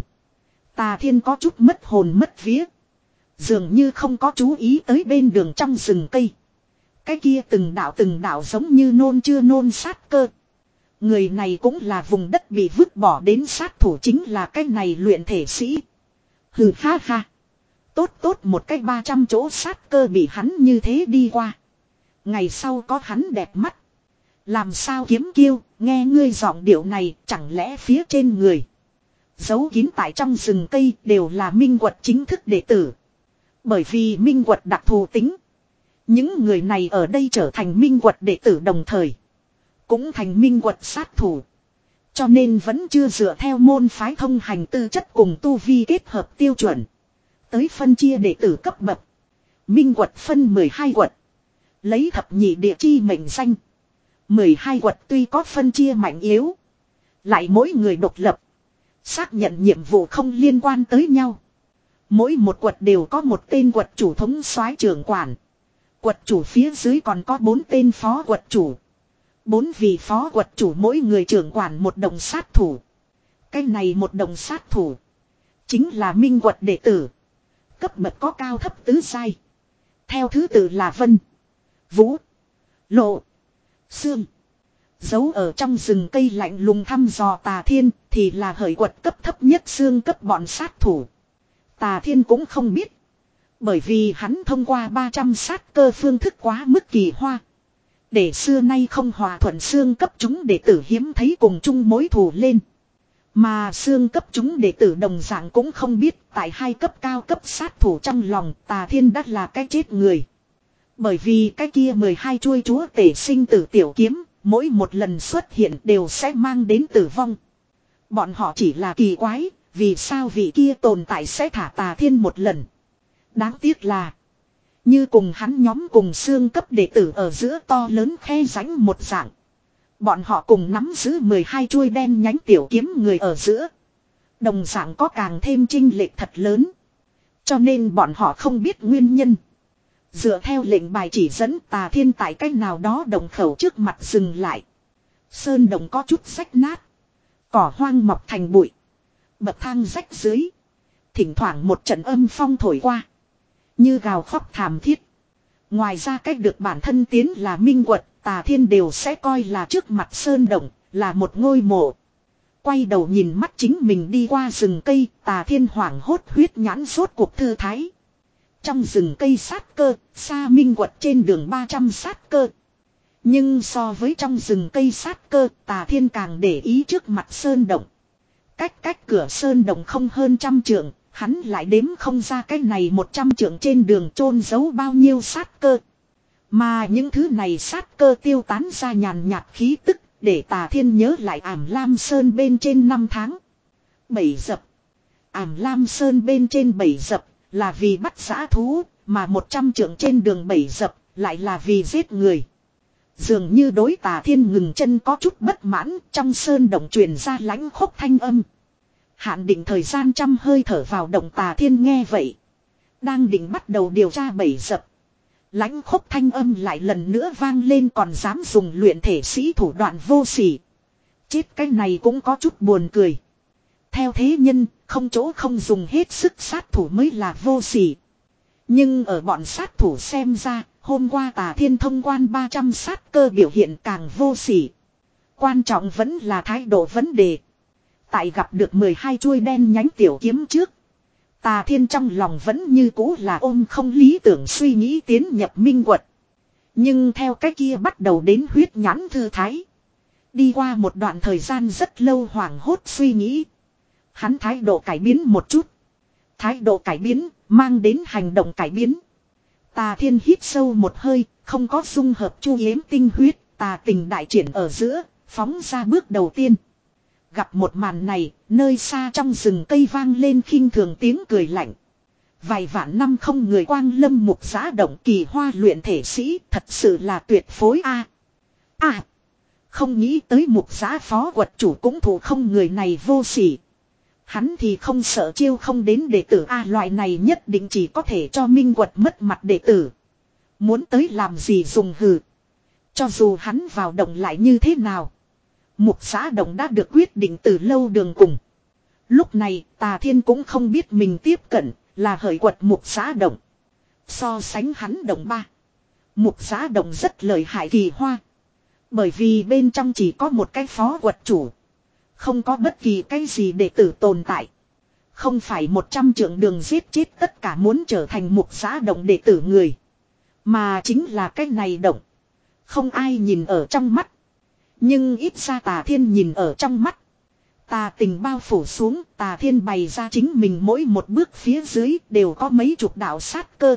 Speaker 1: Tà Thiên có chút mất hồn mất vía. Dường như không có chú ý tới bên đường trong rừng cây. Cái kia từng đạo từng đạo giống như nôn chưa nôn sát cơ. Người này cũng là vùng đất bị vứt bỏ đến sát thủ, chính là cái này luyện thể sĩ. Hừ ha ha. Tốt tốt một cái ba trăm chỗ sát cơ bị hắn như thế đi qua. Ngày sau có hắn đẹp mắt. Làm sao kiếm kiêu, nghe ngươi giọng điệu này, chẳng lẽ phía trên người giấu kín tại trong rừng cây đều là minh quật chính thức đệ tử. Bởi vì minh quật đặc thù tính, những người này ở đây trở thành minh quật đệ tử đồng thời cũng thành minh quật sát thủ. Cho nên vẫn chưa dựa theo môn phái thông hành tư chất cùng tu vi kết hợp tiêu chuẩn tới phân chia đệ tử cấp bậc. Minh quật phân mười hai quật, lấy thập nhị địa chi mệnh danh. mười hai quật tuy có phân chia mạnh yếu, lại mỗi người độc lập, xác nhận nhiệm vụ không liên quan tới nhau. Mỗi một quật đều có một tên quật chủ thống soái trưởng quản. Quật chủ phía dưới còn có bốn tên phó quật chủ. Bốn vị phó quật chủ mỗi người trưởng quản một đồng sát thủ. Cái này một đồng sát thủ chính là minh quật đệ tử. Cấp bậc có cao thấp tứ giai. Theo thứ tự là Vân, Vũ, Lộ, Sương. Giấu ở trong rừng cây lạnh lùng thăm dò Tà Thiên thì là hởi quật cấp thấp nhất xương cấp bọn sát thủ. Tà Thiên cũng không biết. Bởi vì hắn thông qua ba trăm sát cơ phương thức quá mức kỳ hoa. Để xưa nay không hòa thuận xương cấp chúng đệ tử hiếm thấy cùng chung mối thù lên. Mà xương cấp chúng đệ tử đồng dạng cũng không biết tại hai cấp cao cấp sát thủ trong lòng Tà Thiên đã là cái chết người. Bởi vì cái kia mười hai chuôi chúa tể sinh tử tiểu kiếm, mỗi một lần xuất hiện đều sẽ mang đến tử vong. Bọn họ chỉ là kỳ quái, vì sao vị kia tồn tại sẽ thả Tà Thiên một lần. Đáng tiếc là, như cùng hắn nhóm cùng xương cấp đệ tử ở giữa to lớn khe rãnh một dạng. Bọn họ cùng nắm giữ mười hai chuôi đen nhánh tiểu kiếm người ở giữa. Đồng dạng có càng thêm chênh lệch thật lớn. Cho nên bọn họ không biết nguyên nhân. Dựa theo lệnh bài chỉ dẫn Tà Thiên tại cách nào đó đồng khẩu trước mặt dừng lại. Sơn đồng có chút rách nát. Cỏ hoang mọc thành bụi. Bậc thang rách dưới. Thỉnh thoảng một trận âm phong thổi qua. Như gào khóc thảm thiết. Ngoài ra cách được bản thân tiến là minh quật, Tà Thiên đều sẽ coi là trước mặt sơn động, là một ngôi mộ. Quay đầu nhìn mắt chính mình đi qua rừng cây, Tà Thiên hoảng hốt huyết nhãn rốt cuộc thư thái. Trong rừng cây sát cơ, xa minh quật trên đường ba trăm sát cơ. Nhưng so với trong rừng cây sát cơ, Tà Thiên càng để ý trước mặt sơn động. Cách cách cửa sơn động không hơn trăm trượng, hắn lại đếm không ra cái này một trăm trượng trên đường chôn giấu bao nhiêu sát cơ. Mà những thứ này sát cơ tiêu tán ra nhàn nhạt khí tức, để Tà Thiên nhớ lại Ảm Lam Sơn bên trên năm tháng. Bảy dập. Ảm Lam Sơn bên trên bảy dập là vì bắt dã thú, mà một trăm trượng trên đường bảy dập lại là vì giết người. Dường như đối Tà Thiên ngừng chân có chút bất mãn, trong sơn động truyền ra lãnh khốc thanh âm. Hạn định thời gian trăm hơi thở vào động. Tà Thiên nghe vậy, đang định bắt đầu điều tra bảy dập. Lãnh khốc thanh âm lại lần nữa vang lên, còn dám dùng luyện thể sĩ thủ đoạn vô sỉ. chết cái này cũng có chút buồn cười. Theo thế nhân, không chỗ không dùng hết sức sát thủ mới là vô sỉ. Nhưng ở bọn sát thủ xem ra, hôm qua Tà Thiên thông quan ba trăm sát cơ biểu hiện càng vô sỉ. Quan trọng vẫn là thái độ vấn đề. Tại gặp được mười hai chuôi đen nhánh tiểu kiếm trước, Tà Thiên trong lòng vẫn như cũ là ôm không lý tưởng suy nghĩ tiến nhập minh quật. Nhưng theo cái kia bắt đầu đến huyết nhãn thư thái. Đi qua một đoạn thời gian rất lâu hoảng hốt suy nghĩ. Hắn thái độ cải biến một chút. Thái độ cải biến, mang đến hành động cải biến. Tà Thiên hít sâu một hơi, không có dung hợp chu yếm tinh huyết, tà tình đại triển ở giữa, phóng ra bước đầu tiên. Gặp một màn này, nơi xa trong rừng cây vang lên khinh thường tiếng cười lạnh. Vài vạn năm không người quang lâm mục giã động kỳ hoa luyện thể sĩ, thật sự là tuyệt phối a. À, không nghĩ tới mục giã phó quật chủ cũng thủ không người này vô sỉ. Hắn thì không sợ chiêu không đến đệ tử a, loại này nhất định chỉ có thể cho minh quật mất mặt đệ tử. Muốn tới làm gì dùng hừ. Cho dù hắn vào động lại như thế nào. Mục giã động đã được quyết định từ lâu đường cùng. Lúc này Tà Thiên cũng không biết mình tiếp cận là hởi quật mục giã động. So sánh hắn động ba. Mục giã động rất lợi hại kỳ hoa. Bởi vì bên trong chỉ có một cái phó quật chủ. Không có bất kỳ cái gì đệ tử tồn tại. Không phải một trăm trượng đường giết chết tất cả muốn trở thành mục giã động đệ tử người. Mà chính là cái này động. Không ai nhìn ở trong mắt. Nhưng ít ra Tà Thiên nhìn ở trong mắt. Tà tình bao phủ xuống, Tà Thiên bày ra chính mình mỗi một bước phía dưới đều có mấy chục đạo sát cơ.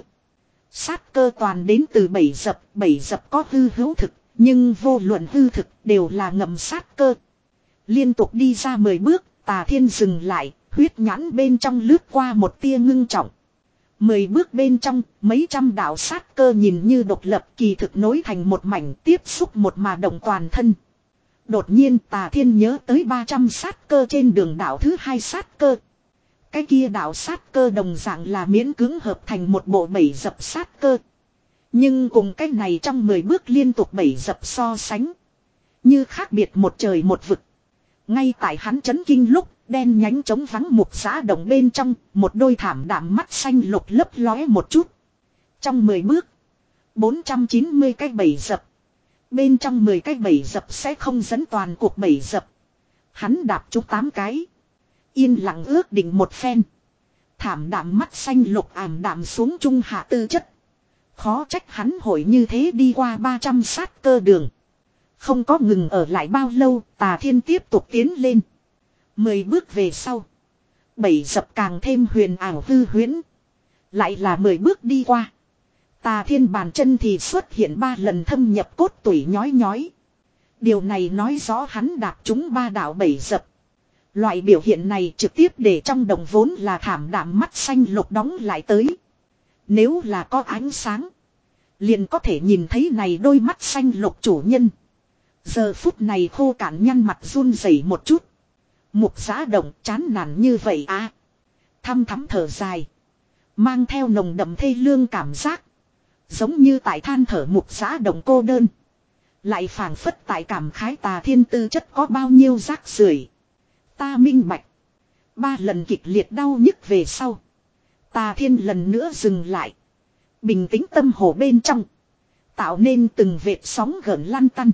Speaker 1: Sát cơ toàn đến từ bảy dập, bảy dập có hư hữu thực, nhưng vô luận hư thực đều là ngầm sát cơ. Liên tục đi ra mười bước, Tà Thiên dừng lại, huyết nhãn bên trong lướt qua một tia ngưng trọng. Mười bước bên trong, mấy trăm đạo sát cơ nhìn như độc lập kỳ thực nối thành một mảnh tiếp xúc một mà động toàn thân. Đột nhiên Tà Thiên nhớ tới ba trăm sát cơ trên đường đạo thứ hai sát cơ. Cái kia đạo sát cơ đồng dạng là miễn cưỡng hợp thành một bộ bảy dập sát cơ. Nhưng cùng cái này trong mười bước liên tục bảy dập so sánh. Như khác biệt một trời một vực. Ngay tại hắn chấn kinh lúc, đen nhánh trống vắng mục giã động bên trong, một đôi thảm đạm mắt xanh lục lấp lóe một chút. Trong mười bước, bốn trăm chín mươi cái bảy dập. Bên trong mười cái bảy dập sẽ không dẫn toàn cuộc bảy dập. Hắn đạp trúng tám cái. Yên lặng ước định một phen. Thảm đạm mắt xanh lục ảm đạm xuống trung hạ tư chất. Khó trách hắn hội như thế đi qua ba trăm sát cơ đường. Không có ngừng ở lại bao lâu, Tà Thiên tiếp tục tiến lên. Mười bước về sau. Bảy dập càng thêm huyền ảo hư huyễn. Lại là mười bước đi qua. Tà Thiên bàn chân thì xuất hiện ba lần thâm nhập cốt tủy nhói nhói. Điều này nói rõ hắn đạp trúng ba đạo bảy dập. Loại biểu hiện này trực tiếp để trong đồng vốn là thảm đạm mắt xanh lục đóng lại tới. Nếu là có ánh sáng, liền có thể nhìn thấy này đôi mắt xanh lục chủ nhân. Giờ phút này khô cạn nhăn mặt run rẩy một chút. Mục giã động chán nản như vậy à. Thăm thắm thở dài. Mang theo nồng đậm thê lương cảm giác. Giống như tại than thở mục giã động cô đơn. Lại phảng phất tại cảm khái Tà Thiên tư chất có bao nhiêu rác rưởi. Ta minh bạch. Ba lần kịch liệt đau nhức về sau. Tà Thiên lần nữa dừng lại. Bình tĩnh tâm hồ bên trong. Tạo nên từng vệt sóng gợn lăn tăn.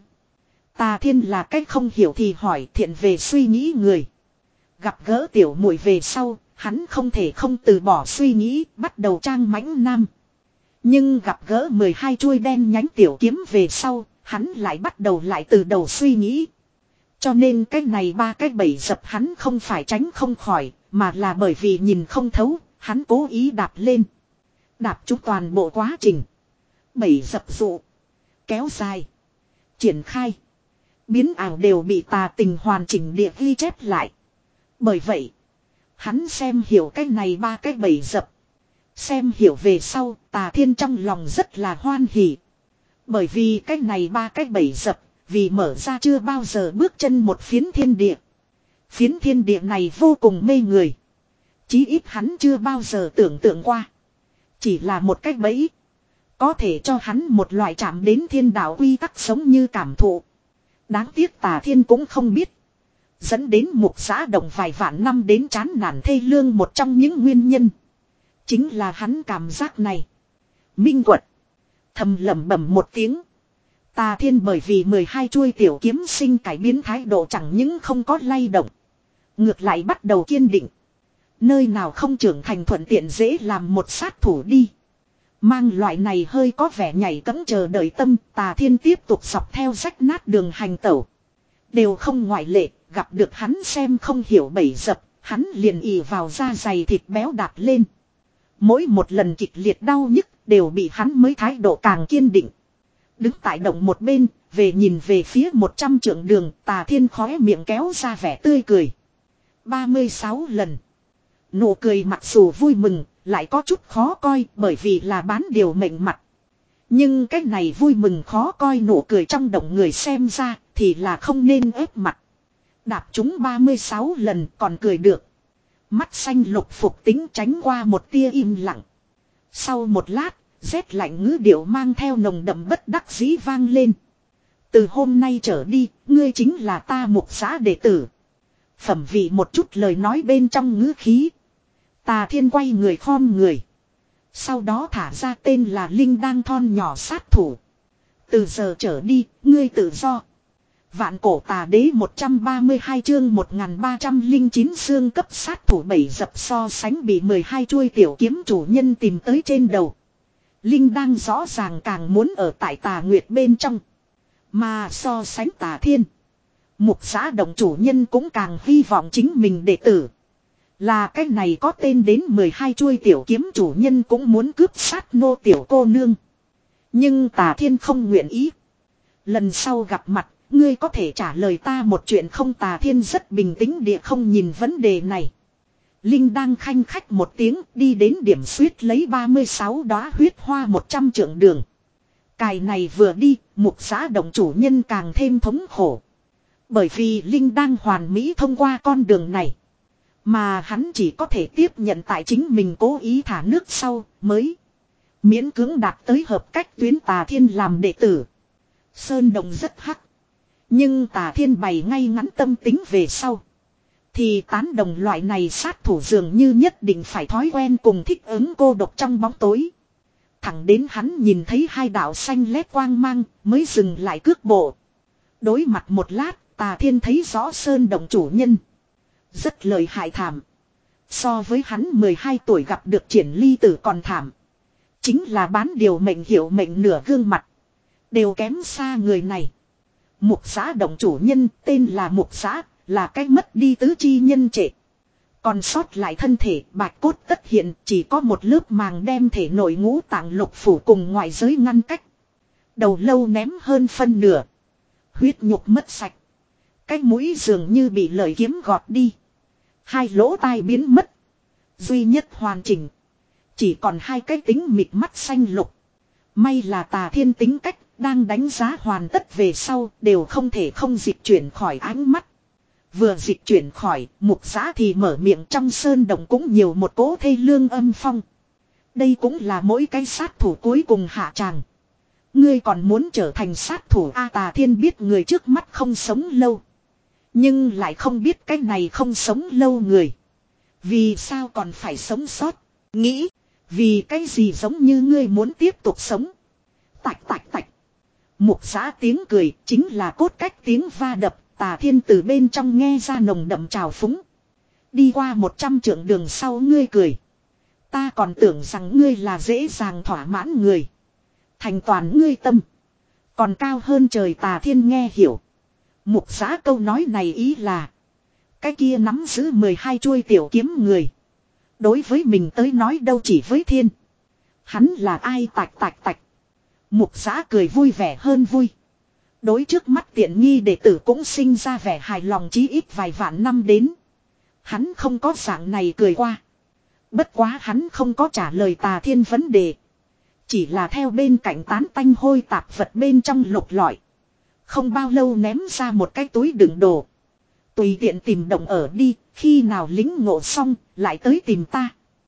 Speaker 1: Tà Thiên là cách không hiểu thì hỏi thiện về suy nghĩ người. Gặp gỡ tiểu muội về sau, hắn không thể không từ bỏ suy nghĩ, bắt đầu trang mãnh nam. Nhưng gặp gỡ mười hai chuôi đen nhánh tiểu kiếm về sau, hắn lại bắt đầu lại từ đầu suy nghĩ. Cho nên cái này ba cái bảy dập hắn không phải tránh không khỏi, mà là bởi vì nhìn không thấu, hắn cố ý đạp lên. Đạp trúng toàn bộ quá trình. Bảy dập dụ. Kéo dài. Triển khai. Biến ảo đều bị Tà Tình hoàn chỉnh địa ghi chép lại. Bởi vậy, hắn xem hiểu cái này ba cái bảy dập. Xem hiểu về sau, Tà Thiên trong lòng rất là hoan hỉ. Bởi vì cái này ba cái bảy dập, vì mở ra chưa bao giờ bước chân một phiến thiên địa. Phiến thiên địa này vô cùng mê người. Chí ít hắn chưa bao giờ tưởng tượng qua. Chỉ là một cái bẫy. Có thể cho hắn một loại chạm đến thiên đạo quy tắc sống như cảm thụ. Đáng tiếc Tà Thiên cũng không biết. Dẫn đến Mục Giá Đồng vài vạn năm đến chán nản thê lương, một trong những nguyên nhân chính là hắn cảm giác này. Minh Quật thầm lẩm bẩm một tiếng. Tà Thiên bởi vì mười hai chuôi tiểu kiếm sinh cải biến thái độ chẳng những không có lay động, ngược lại bắt đầu kiên định. Nơi nào không trưởng thành thuận tiện dễ làm một sát thủ đi. Mang loại này hơi có vẻ nhảy cẫng chờ đợi tâm, Tà Thiên tiếp tục dọc theo rách nát đường hành tẩu. Đều không ngoại lệ, gặp được hắn xem không hiểu bẫy dập, hắn liền ì vào da dày thịt béo đạp lên. Mỗi một lần kịch liệt đau nhức đều bị hắn mới thái độ càng kiên định. Đứng tại động một bên, về nhìn về phía một trăm trượng đường, Tà Thiên khóe miệng kéo ra vẻ tươi cười. ba mươi sáu lần. Nụ cười mặc dù vui mừng, lại có chút khó coi bởi vì là bán điều mệnh mặt. Nhưng cái này vui mừng khó coi nụ cười trong động người xem ra thì là không nên ép mặt. Đạp chúng ba mươi sáu lần còn cười được. Mắt xanh lục phục tính tránh qua một tia im lặng. Sau một lát, rét lạnh ngữ điệu mang theo nồng đậm bất đắc dĩ vang lên. Từ hôm nay trở đi, ngươi chính là ta Mục Giá đệ tử. Phẩm vị một chút lời nói bên trong ngữ khí. Tà Thiên quay người khom người. Sau đó thả ra tên là Linh Đang thon nhỏ sát thủ. Từ giờ trở đi, ngươi tự do. Vạn cổ tà đế một trăm ba mươi hai chương một nghìn ba trăm lẻ chín xương cấp sát thủ bảy dập so sánh bị mười hai chuôi tiểu kiếm chủ nhân tìm tới trên đầu. Linh Đang rõ ràng càng muốn ở tại Tà Nguyệt bên trong. Mà so sánh Tà Thiên, Mục Giá Động chủ nhân cũng càng hy vọng chính mình đệ tử là cái này có tên đến mười hai chuôi tiểu kiếm chủ nhân cũng muốn cướp sát nô tiểu cô nương. Nhưng Tà Thiên không nguyện ý. Lần sau gặp mặt, ngươi có thể trả lời ta một chuyện không? Tà Thiên rất bình tĩnh địa không nhìn vấn đề này. Linh đang khanh khách một tiếng đi đến điểm suýt lấy ba mươi sáu đóa huyết hoa một trăm trượng đường. Cài này vừa đi, Mục Giá Động chủ nhân càng thêm thống khổ. Bởi vì Linh đang hoàn mỹ thông qua con đường này. Mà hắn chỉ có thể tiếp nhận tại chính mình cố ý thả nước sau mới miễn cưỡng đạt tới hợp cách tuyến Tà Thiên làm đệ tử. Sơn Đồng rất hắc. Nhưng Tà Thiên bày ngay ngắn tâm tính về sau thì tán đồng loại này sát thủ dường như nhất định phải thói quen cùng thích ứng cô độc trong bóng tối. Thẳng đến hắn nhìn thấy hai đạo xanh lét quang mang mới dừng lại cước bộ. Đối mặt một lát, Tà Thiên thấy rõ Sơn Đồng chủ nhân rất lợi hại thảm. So với hắn mười hai tuổi gặp được Triển Ly Tử còn thảm. Chính là bán điều mệnh hiểu mệnh nửa gương mặt đều kém xa người này. Mục Giá Động chủ nhân tên là Mục Giá, là cái mất đi tứ chi nhân trệ. Còn sót lại thân thể bạch cốt tất hiện, chỉ có một lớp màng đem thể nội ngũ tạng lục phủ cùng ngoại giới ngăn cách. Đầu lâu ném hơn phân nửa. Huyết nhục mất sạch. Cái mũi dường như bị lợi kiếm gọt đi. Hai lỗ tai biến mất. Duy nhất hoàn chỉnh chỉ còn hai cái tính mịt mắt xanh lục. May là Tà Thiên tính cách đang đánh giá hoàn tất về sau đều không thể không dịch chuyển khỏi ánh mắt. Vừa dịch chuyển khỏi, Mục Giá thì mở miệng, trong sơn động cũng nhiều một cỗ thê lương âm phong. Đây cũng là mỗi cái sát thủ cuối cùng hạ tràng. Ngươi còn muốn trở thành sát thủ A? Tà Thiên biết người trước mắt không sống lâu. Nhưng lại không biết cái này không sống lâu người vì sao còn phải sống sót. Nghĩ, vì cái gì giống như ngươi muốn tiếp tục sống. Tạch tạch tạch. Mục Giá tiếng cười chính là cốt cách tiếng va đập. Tà Thiên từ bên trong nghe ra nồng đậm trào phúng. Đi qua một trăm trượng đường sau ngươi cười. Ta còn tưởng rằng ngươi là dễ dàng thỏa mãn người. Thành toàn ngươi tâm còn cao hơn trời. Tà Thiên nghe hiểu Mục Giá câu nói này ý là cái kia nắm giữ mười hai chuôi tiểu kiếm người đối với mình tới nói đâu chỉ với thiên. Hắn là ai? Tạch tạch tạch. Mục Giá cười vui vẻ hơn vui. Đối trước mắt tiện nghi đệ tử cũng sinh ra vẻ hài lòng, chí ít vài vạn năm đến hắn không có dạng này cười qua. Bất quá hắn không có trả lời Tà Thiên vấn đề, chỉ là theo bên cạnh tán tanh hôi tạp vật bên trong lục lọi. Không bao lâu ném ra một cái túi đựng đồ. Tùy tiện tìm động ở đi, khi nào lính ngộ xong lại tới tìm ta.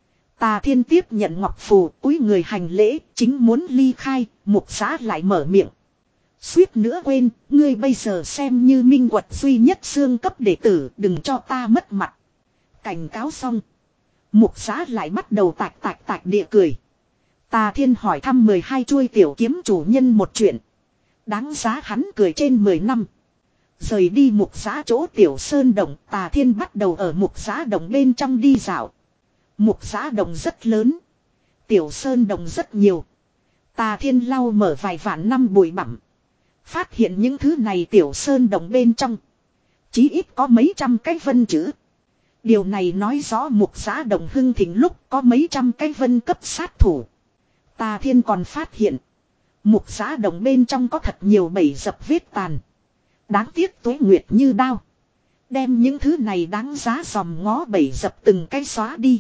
Speaker 1: Tà Thiên tiếp nhận ngọc phù, cúi người hành lễ, chính muốn ly khai, Mục Giá lại mở miệng. Suýt nữa quên, ngươi bây giờ xem như minh quật duy nhất xương cấp đệ tử, đừng cho ta mất mặt. Cảnh cáo xong. Mục Giá lại bắt đầu tạch tạch tạch địa cười. Tà Thiên hỏi thăm mười hai chuôi tiểu kiếm chủ nhân một chuyện. Đáng giá hắn cười trên mười năm. Rời đi Mục Giá chỗ tiểu sơn động, Tà Thiên bắt đầu ở Mục Giá động bên trong đi dạo. Mục Giá động rất lớn. Tiểu sơn động rất nhiều. Tà Thiên lau mở vài vạn năm bụi bặm. Phát hiện những thứ này tiểu sơn động bên trong. Chí ít có mấy trăm cái vân chữ. Điều này nói rõ Mục Giá động hưng thịnh lúc có mấy trăm cái vân cấp sát thủ. Tà Thiên còn phát hiện. Mục Giá động bên trong có thật nhiều bẫy dập vết tàn. Đáng tiếc Tuế Nguyệt như đao. Đem những thứ này đáng giá dòm ngó bẫy dập từng cái xóa đi.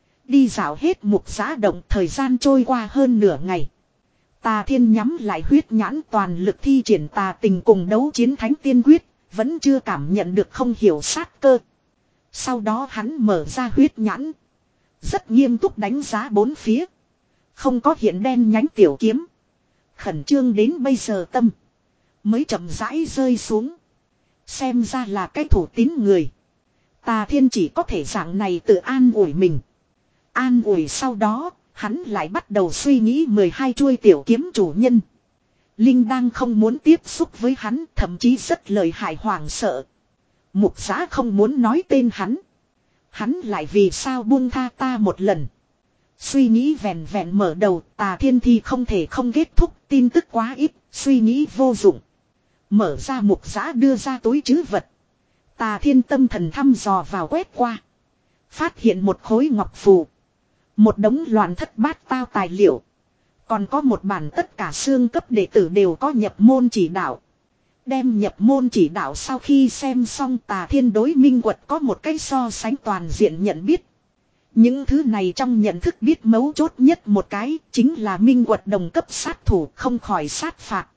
Speaker 1: Đi dạo hết Mục Giá động, thời gian trôi qua hơn nửa ngày. Tà Thiên nhắm lại huyết nhãn, toàn lực thi triển tà tình cùng đấu chiến thánh tiên quyết. Vẫn chưa cảm nhận được không hiểu sát cơ. Sau đó hắn mở ra huyết nhãn. Rất nghiêm túc đánh giá bốn phía. Không có hiện đen nhánh tiểu kiếm. Khẩn trương đến bây giờ tâm. Mới chậm rãi rơi xuống. Xem ra là cái thủ tín người. Tà Thiên chỉ có thể dạng này tự an ủi mình. An ủi sau đó, hắn lại bắt đầu suy nghĩ mười hai chuôi tiểu kiếm chủ nhân. Linh đang không muốn tiếp xúc với hắn, thậm chí rất lợi hại hoảng sợ. Mục Giá không muốn nói tên hắn. Hắn lại vì sao buông tha ta một lần. Suy nghĩ vẹn vẹn mở đầu, Tà Thiên thì không thể không kết thúc, tin tức quá ít, suy nghĩ vô dụng. Mở ra Mục Giá đưa ra túi trữ vật. Tà Thiên tâm thần thăm dò vào quét qua. Phát hiện một khối ngọc phù. Một đống loạn thất bát tao tài liệu. Còn có một bản tất cả xương cấp đệ tử đều có nhập môn chỉ đạo. Đem nhập môn chỉ đạo sau khi xem xong, Tà Thiên đối minh quật có một cái so sánh toàn diện nhận biết. Những thứ này trong nhận thức biết mấu chốt nhất một cái chính là minh quật đồng cấp sát thủ không khỏi sát phạt.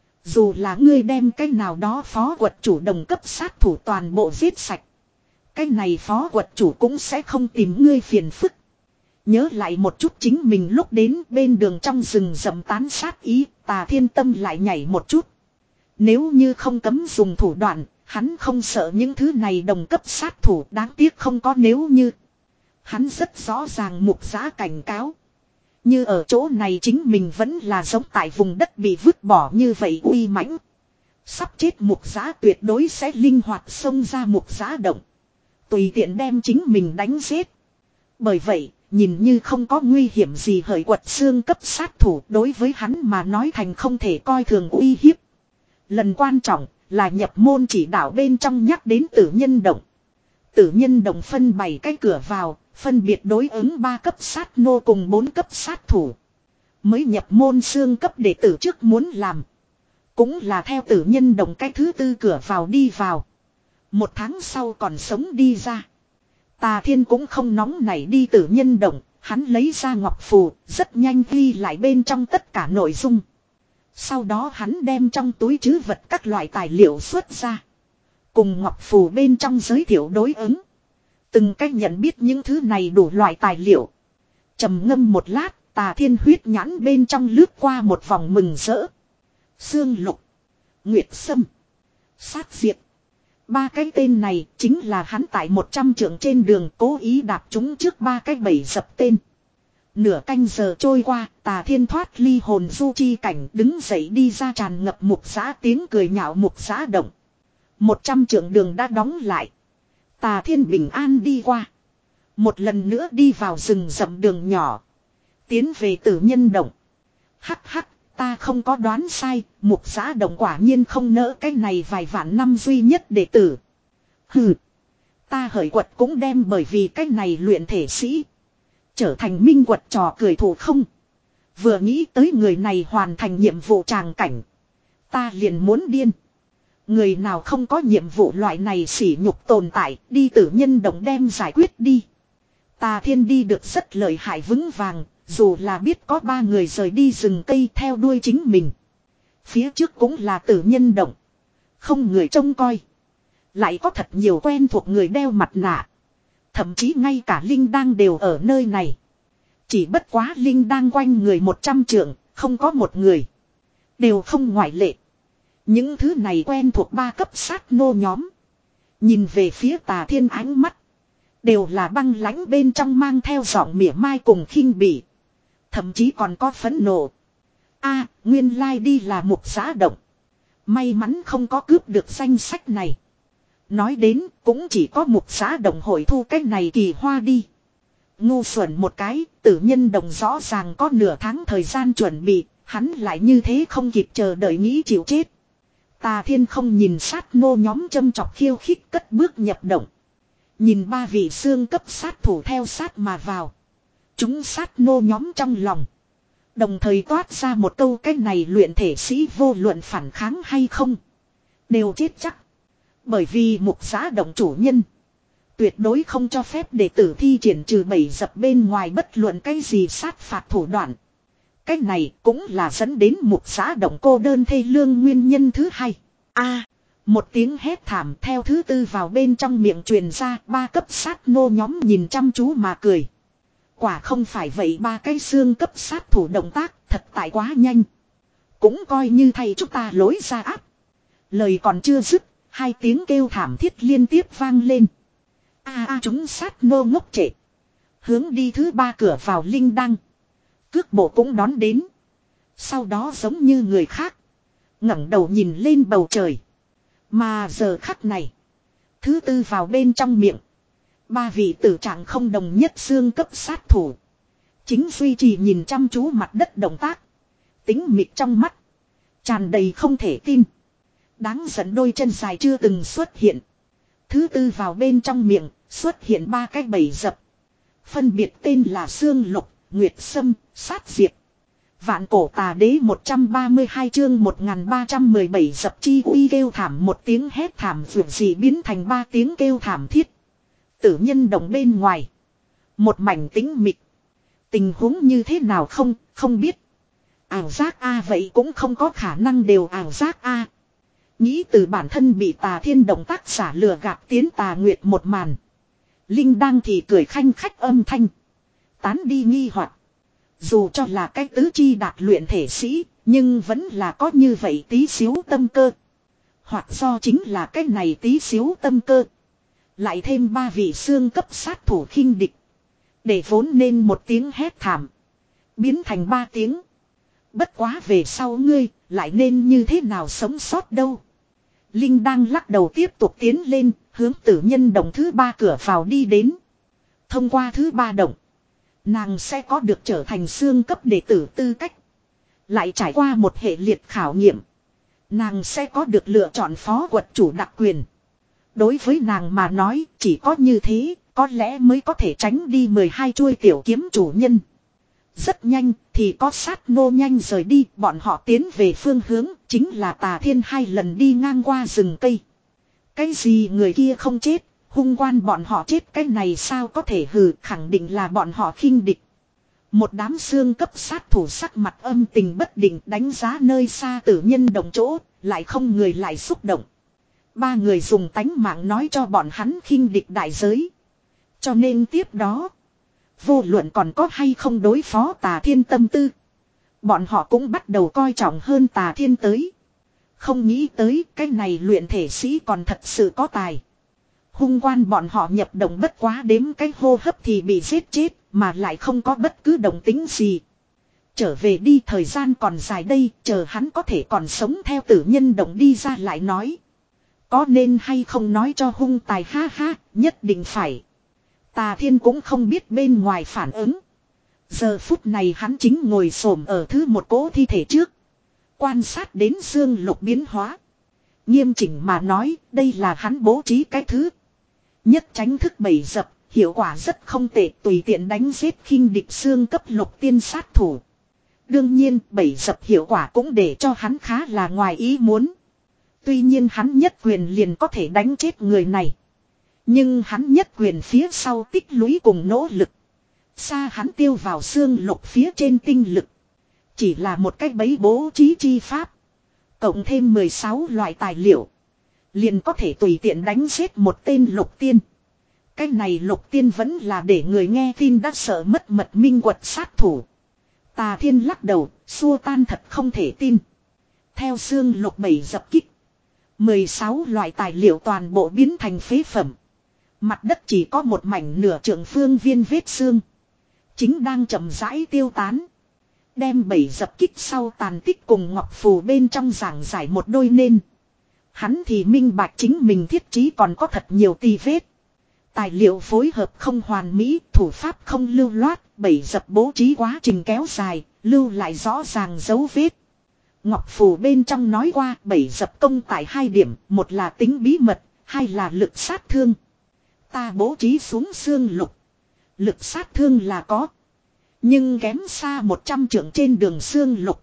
Speaker 1: Dù là ngươi đem cái nào đó phó quật chủ đồng cấp sát thủ toàn bộ giết sạch. Cái này phó quật chủ cũng sẽ không tìm ngươi phiền phức. Nhớ lại một chút chính mình lúc đến bên đường trong rừng rậm tán sát ý, Tà Thiên tâm lại nhảy một chút. Nếu như không cấm dùng thủ đoạn, hắn không sợ những thứ này đồng cấp sát thủ, đáng tiếc không có nếu như. Hắn rất rõ ràng Mục Giá cảnh cáo. Như ở chỗ này chính mình vẫn là giống tại vùng đất bị vứt bỏ như vậy uy mãnh. Sắp chết Mục Giá tuyệt đối sẽ linh hoạt xông ra Mục Giá động. Tùy tiện đem chính mình đánh giết. Bởi vậy, nhìn như không có nguy hiểm gì hởi quật xương cấp sát thủ đối với hắn mà nói thành không thể coi thường uy hiếp. Lần quan trọng là nhập môn chỉ đạo bên trong nhắc đến tử nhân động. Tử nhân động phân bảy cái cửa vào, phân biệt đối ứng ba cấp sát nô cùng bốn cấp sát thủ. Mới nhập môn xương cấp đệ tử trước muốn làm. Cũng là theo tử nhân động cái thứ tư cửa vào đi vào. Một tháng sau còn sống đi ra. Tà Thiên cũng không nóng nảy đi tử nhân động, hắn lấy ra ngọc phù, rất nhanh ghi lại bên trong tất cả nội dung. Sau đó hắn đem trong túi trữ vật các loại tài liệu xuất ra. Cùng ngọc phù bên trong giới thiệu đối ứng. Từng cách nhận biết những thứ này đủ loại tài liệu. Trầm ngâm một lát, Tà Thiên huyết nhãn bên trong lướt qua một vòng mừng rỡ. Xương lục, nguyệt sâm, sát diệt. Ba cái tên này chính là hắn tại một trăm trượng trên đường cố ý đạp chúng trước ba cái bẫy dập tên. Nửa canh giờ trôi qua, Tà Thiên thoát ly hồn du chi cảnh đứng dậy đi ra tràn ngập Mục Giá tiếng cười nhạo Mục Giá động. Một trăm trượng đường đã đóng lại. Tà Thiên bình an đi qua. Một lần nữa đi vào rừng rậm đường nhỏ. Tiến về tử nhân động. Hắc hắc, ta không có đoán sai, Mục Giá động quả nhiên không nỡ cái này vài vạn năm duy nhất đệ tử. Hừ, ta hởi quật cũng đem bởi vì cái này luyện thể sĩ. Trở thành minh quật trò cười thủ không. Vừa nghĩ tới người này hoàn thành nhiệm vụ tràng cảnh. Ta liền muốn điên. Người nào không có nhiệm vụ loại này sỉ nhục tồn tại, đi tử nhân động đem giải quyết đi. Tà Thiên đi được rất lợi hại vững vàng, dù là biết có ba người rời đi rừng cây theo đuôi chính mình. Phía trước cũng là tử nhân động. Không người trông coi. Lại có thật nhiều quen thuộc người đeo mặt nạ. Thậm chí ngay cả Linh Đang đều ở nơi này. Chỉ bất quá Linh Đang quanh người một trăm trượng, không có một người. Đều không ngoại lệ. Những thứ này quen thuộc ba cấp sát nô nhóm. Nhìn về phía Tà Thiên ánh mắt. Đều là băng lãnh bên trong mang theo giọng mỉa mai cùng khinh bỉ. Thậm chí còn có phẫn nộ. A, nguyên lai đi là Mục Giá Động. May mắn không có cướp được danh sách này. Nói đến cũng chỉ có Mục Giá Động hội thu cái này kỳ hoa đi. Ngu xuẩn một cái, Tử Nhân Đồng rõ ràng có nửa tháng thời gian chuẩn bị, hắn lại như thế không kịp chờ đợi nghĩ chịu chết. Tà Thiên không nhìn sát nô nhóm châm chọc khiêu khích cất bước nhập động. Nhìn ba vị xương cấp sát thủ theo sát mà vào. Chúng sát nô nhóm trong lòng. Đồng thời toát ra một câu cái này luyện thể sĩ vô luận phản kháng hay không. Đều chết chắc. Bởi vì Mục Giá Động chủ nhân. Tuyệt đối không cho phép đệ tử thi triển trừ bảy dập bên ngoài bất luận cái gì sát phạt thủ đoạn. Cái này cũng là dẫn đến Mục Giá Động cô đơn thê lương nguyên nhân thứ hai. A, một tiếng hét thảm theo thứ tư vào bên trong miệng truyền ra, ba cấp sát nô nhóm nhìn chăm chú mà cười. Quả không phải vậy, ba cái xương cấp sát thủ động tác thật tại quá nhanh. Cũng coi như thầy chúng ta lối ra áp. Lời còn chưa dứt, hai tiếng kêu thảm thiết liên tiếp vang lên. A a chúng sát nô ngốc trệ. Hướng đi thứ ba cửa vào linh đăng. Cước bộ cũng đón đến. Sau đó giống như người khác. ngẩng đầu nhìn lên bầu trời. Mà giờ khắc này. Thứ tư vào bên trong miệng. Ba vị tử trạng không đồng nhất xương cấp sát thủ. Chính duy trì nhìn chăm chú mặt đất động tác. Tính mịt trong mắt. Tràn đầy không thể tin. Đáng giận đôi chân dài chưa từng xuất hiện. Thứ tư vào bên trong miệng. Xuất hiện ba cái bầy dập. Phân biệt tên là Xương Lục, Nguyệt Sâm, Sát Diệp. Vạn Cổ Tà Đế một trăm ba mươi hai chương một nghìn ba trăm mười bảy dập chi uy kêu thảm một tiếng hét thảm vượt dị biến thành ba tiếng kêu thảm thiết. Tử Nhân Đồng bên ngoài. Một mảnh tĩnh mịch. Tình huống như thế nào không, không biết. Ảo giác A vậy cũng không có khả năng đều ảo giác A. Nghĩ từ bản thân bị Tà Thiên động tác giả lừa gạt tiến Tà Nguyệt một màn. Linh đang thì cười khanh khách âm thanh. Tán đi nghi hoặc. Dù cho là cái tứ chi đạt luyện thể sĩ, nhưng vẫn là có như vậy tí xíu tâm cơ. Hoặc do chính là cái này tí xíu tâm cơ. Lại thêm ba vị xương cấp sát thủ khinh địch. Để vốn nên một tiếng hét thảm. Biến thành ba tiếng. Bất quá về sau ngươi, lại nên như thế nào sống sót đâu. Linh đang lắc đầu tiếp tục tiến lên, hướng Tử Nhân Đồng thứ ba cửa vào đi đến. Thông qua thứ ba động. Nàng sẽ có được trở thành xương cấp đệ tử tư cách. Lại trải qua một hệ liệt khảo nghiệm. Nàng sẽ có được lựa chọn phó quật chủ đặc quyền. Đối với nàng mà nói chỉ có như thế, có lẽ mới có thể tránh đi mười hai chuôi tiểu kiếm chủ nhân. Rất nhanh thì có sát nô nhanh rời đi, bọn họ tiến về phương hướng chính là Tà Thiên hai lần đi ngang qua rừng cây. Cái gì người kia không chết, hung quan bọn họ chết cái này sao có thể hừ, khẳng định là bọn họ khinh địch. Một đám xương cấp sát thủ sắc mặt âm tình bất định đánh giá nơi xa Tử Nhân Đồng chỗ, lại không người lại xúc động. Ba người dùng tánh mạng nói cho bọn hắn khinh địch đại giới. Cho nên tiếp đó, vô luận còn có hay không đối phó Tà Thiên tâm tư, bọn họ cũng bắt đầu coi trọng hơn Tà Thiên tới. Không nghĩ tới cái này luyện thể sĩ còn thật sự có tài. Hung quan bọn họ nhập động bất quá đếm cái hô hấp thì bị giết chết, mà lại không có bất cứ động tính gì. Trở về đi, thời gian còn dài đây, chờ hắn có thể còn sống theo Tử Nhân Động đi ra lại nói. Có nên hay không nói cho hung tài, ha ha, nhất định phải. Tà Thiên cũng không biết bên ngoài phản ứng. Giờ phút này hắn chính ngồi xổm ở thứ một cỗ thi thể trước. Quan sát đến xương lục biến hóa. Nghiêm chỉnh mà nói, đây là hắn bố trí cái thứ. Nhất tránh thức bảy dập, hiệu quả rất không tệ, tùy tiện đánh giết khinh địch xương cấp lục tiên sát thủ. Đương nhiên, bảy dập hiệu quả cũng để cho hắn khá là ngoài ý muốn. Tuy nhiên hắn nhất quyền liền có thể đánh chết người này. Nhưng hắn nhất quyền phía sau tích lũy cùng nỗ lực. Xa hắn tiêu vào xương lục phía trên tinh lực. Chỉ là một cách bấy bố trí chi pháp. Cộng thêm mười sáu loại tài liệu. Liền có thể tùy tiện đánh giết một tên lục tiên. Cái này lục tiên vẫn là để người nghe tin đã sợ mất mật minh quật sát thủ. Tà Thiên lắc đầu, xua tan thật không thể tin. Theo xương lục bảy dập kích. mười sáu loại tài liệu toàn bộ biến thành phế phẩm. Mặt đất chỉ có một mảnh nửa trượng phương viên vết xương. Chính đang chậm rãi tiêu tán. Đem bảy dập kích sau tàn tích cùng ngọc phù bên trong giảng giải một đôi nên. Hắn thì minh bạch chính mình thiết trí còn có thật nhiều tì vết. Tài liệu phối hợp không hoàn mỹ, thủ pháp không lưu loát, bảy dập bố trí quá trình kéo dài, lưu lại rõ ràng dấu vết. Ngọc phù bên trong nói qua bảy dập công tại hai điểm, một là tính bí mật, hai là lực sát thương. Ta bố trí xuống xương lục. Lực sát thương là có. Nhưng kém xa một trăm trượng trên đường xương lục.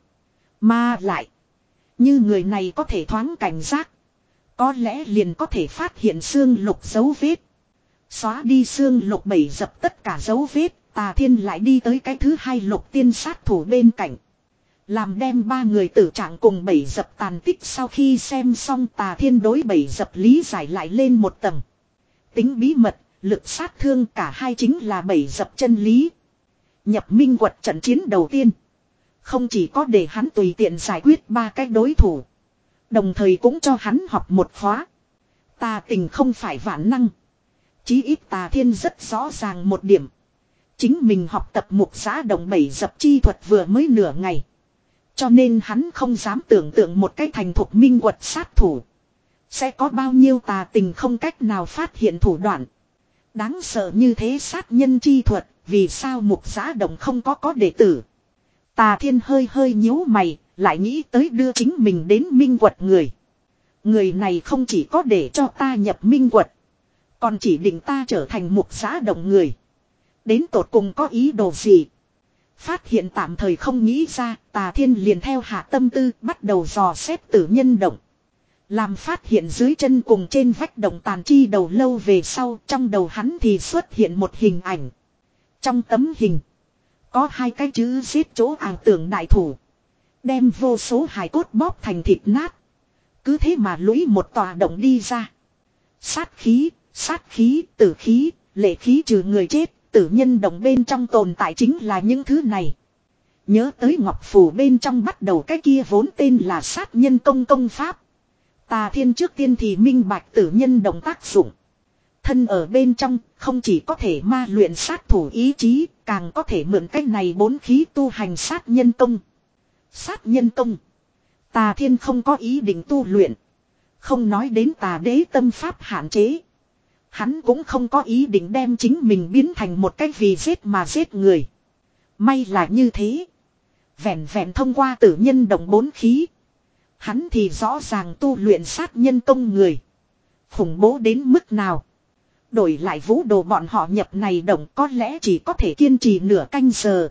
Speaker 1: Mà lại. Như người này có thể thoáng cảnh giác. Có lẽ liền có thể phát hiện xương lục dấu vết. Xóa đi xương lục bảy dập tất cả dấu vết. Tà Thiên lại đi tới cái thứ hai lục tiên sát thủ bên cạnh. Làm đem ba người tử trạng cùng bảy dập tàn tích sau khi xem xong Tà Thiên đối bảy dập lý giải lại lên một tầng. Tính bí mật, lực sát thương cả hai chính là bảy dập chân lý. Nhập minh quật trận chiến đầu tiên. Không chỉ có để hắn tùy tiện giải quyết ba cái đối thủ. Đồng thời cũng cho hắn học một khóa. Tà tình không phải vạn năng. Chí ít Tà Thiên rất rõ ràng một điểm. Chính mình học tập mục giã đồng bảy dập chi thuật vừa mới nửa ngày. Cho nên hắn không dám tưởng tượng một cái thành thục minh quật sát thủ. Sẽ có bao nhiêu tà tình không cách nào phát hiện thủ đoạn. Đáng sợ như thế sát nhân chi thuật. Vì sao mục giã đồng không có có đệ tử. Tà Thiên hơi hơi nhíu mày. Lại nghĩ tới đưa chính mình đến minh quật người. Người này không chỉ có để cho ta nhập minh quật. Còn chỉ định ta trở thành mục giã đồng người. Đến tột cùng có ý đồ gì. Phát hiện tạm thời không nghĩ ra. Tà Thiên liền theo hạ tâm tư bắt đầu dò xét tử nhân động. Làm phát hiện dưới chân cùng trên vách động tàn chi đầu lâu về sau. Trong đầu hắn thì xuất hiện một hình ảnh. Trong tấm hình. Có hai cái chữ xếp chỗ ảo tưởng đại thủ. Đem vô số hài cốt bóp thành thịt nát. Cứ thế mà lũy một tòa động đi ra. Sát khí, sát khí, tử khí, lệ khí trừ người chết. Tử nhân động bên trong tồn tại chính là những thứ này. Nhớ tới ngọc phù bên trong bắt đầu cái kia vốn tên là sát nhân công công pháp. Tà Thiên trước tiên thì minh bạch tử nhân động tác dụng. Thân ở bên trong không chỉ có thể ma luyện sát thủ ý chí, càng có thể mượn cách này bốn khí tu hành sát nhân công. Sát nhân công. Tà Thiên không có ý định tu luyện. Không nói đến tà đế tâm pháp hạn chế. Hắn cũng không có ý định đem chính mình biến thành một cái vì giết mà giết người. May là như thế. Vẹn vẹn thông qua tử nhân động bốn khí. Hắn thì rõ ràng tu luyện sát nhân công người. Khủng bố đến mức nào. Đổi lại vũ đồ bọn họ nhập này động có lẽ chỉ có thể kiên trì nửa canh giờ.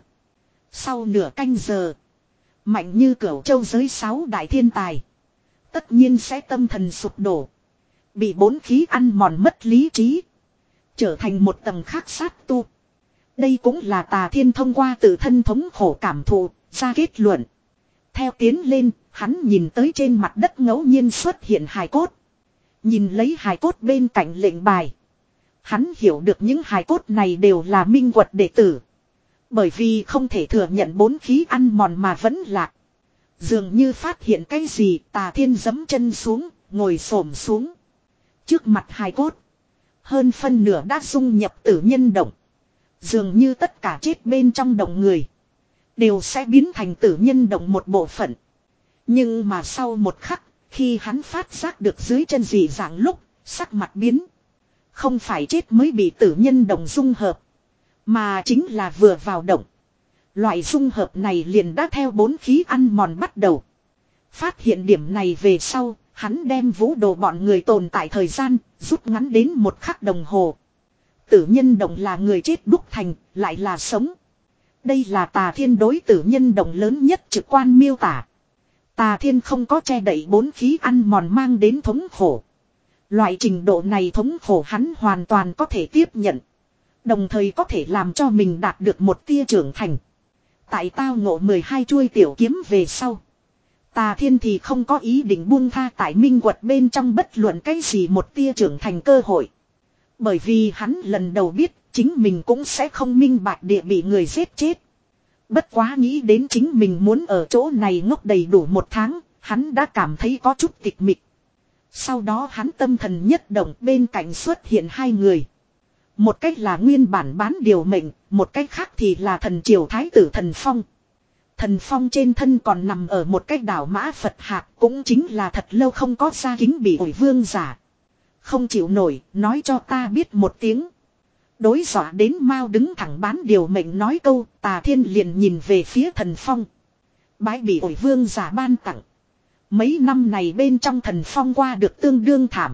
Speaker 1: Sau nửa canh giờ. Mạnh như cửu châu giới sáu đại thiên tài. Tất nhiên sẽ tâm thần sụp đổ. Bị bốn khí ăn mòn mất lý trí. Trở thành một tầng khác sát tu. Đây cũng là Tà Thiên thông qua tự thân thống khổ cảm thụ, ra kết luận. Theo tiến lên, hắn nhìn tới trên mặt đất ngẫu nhiên xuất hiện hài cốt. Nhìn lấy hài cốt bên cạnh lệnh bài. Hắn hiểu được những hài cốt này đều là minh quật đệ tử. Bởi vì không thể thừa nhận bốn khí ăn mòn mà vẫn lạc. Dường như phát hiện cái gì, Tà Thiên giẫm chân xuống, ngồi xổm xuống. Trước mặt hài cốt. Hơn phân nửa đã dung nhập tử nhân động. Dường như tất cả chết bên trong động người. Đều sẽ biến thành tử nhân động một bộ phận. Nhưng mà sau một khắc. Khi hắn phát giác được dưới chân dị dạng lúc. Sắc mặt biến. Không phải chết mới bị tử nhân động dung hợp. Mà chính là vừa vào động. Loại dung hợp này liền đã theo bốn khí ăn mòn bắt đầu. Phát hiện điểm này về sau. Hắn đem vũ đồ bọn người tồn tại thời gian, rút ngắn đến một khắc đồng hồ. Tử nhân động là người chết đúc thành, lại là sống. Đây là Tà Thiên đối tử nhân động lớn nhất trực quan miêu tả. Tà Thiên không có che đậy bốn khí ăn mòn mang đến thống khổ. Loại trình độ này thống khổ hắn hoàn toàn có thể tiếp nhận. Đồng thời có thể làm cho mình đạt được một tia trưởng thành. Tại tao ngộ mười hai chuôi tiểu kiếm về sau. Tà Thiên thì không có ý định buông tha tại minh quật bên trong bất luận cái gì một tia trưởng thành cơ hội. Bởi vì hắn lần đầu biết chính mình cũng sẽ không minh bạch địa bị người giết chết. Bất quá nghĩ đến chính mình muốn ở chỗ này ngốc đầy đủ một tháng, Hắn đã cảm thấy có chút tịch mịch. Sau đó hắn tâm thần nhất động, bên cạnh xuất hiện hai người. Một cách là nguyên bản bán điều mệnh, một cách khác thì là thần triều thái tử Thần Phong. Thần Phong trên thân còn nằm ở một cái đảo mã Phật hạc, cũng chính là thật lâu không có gia kính bị ổi vương giả. Không chịu nổi, nói cho ta biết một tiếng. Đối dọa đến Mao đứng thẳng bán điều mệnh nói câu, Tà Thiên liền nhìn về phía Thần Phong. Bái bị ổi vương giả ban tặng. Mấy năm này bên trong Thần Phong qua được tương đương thảm.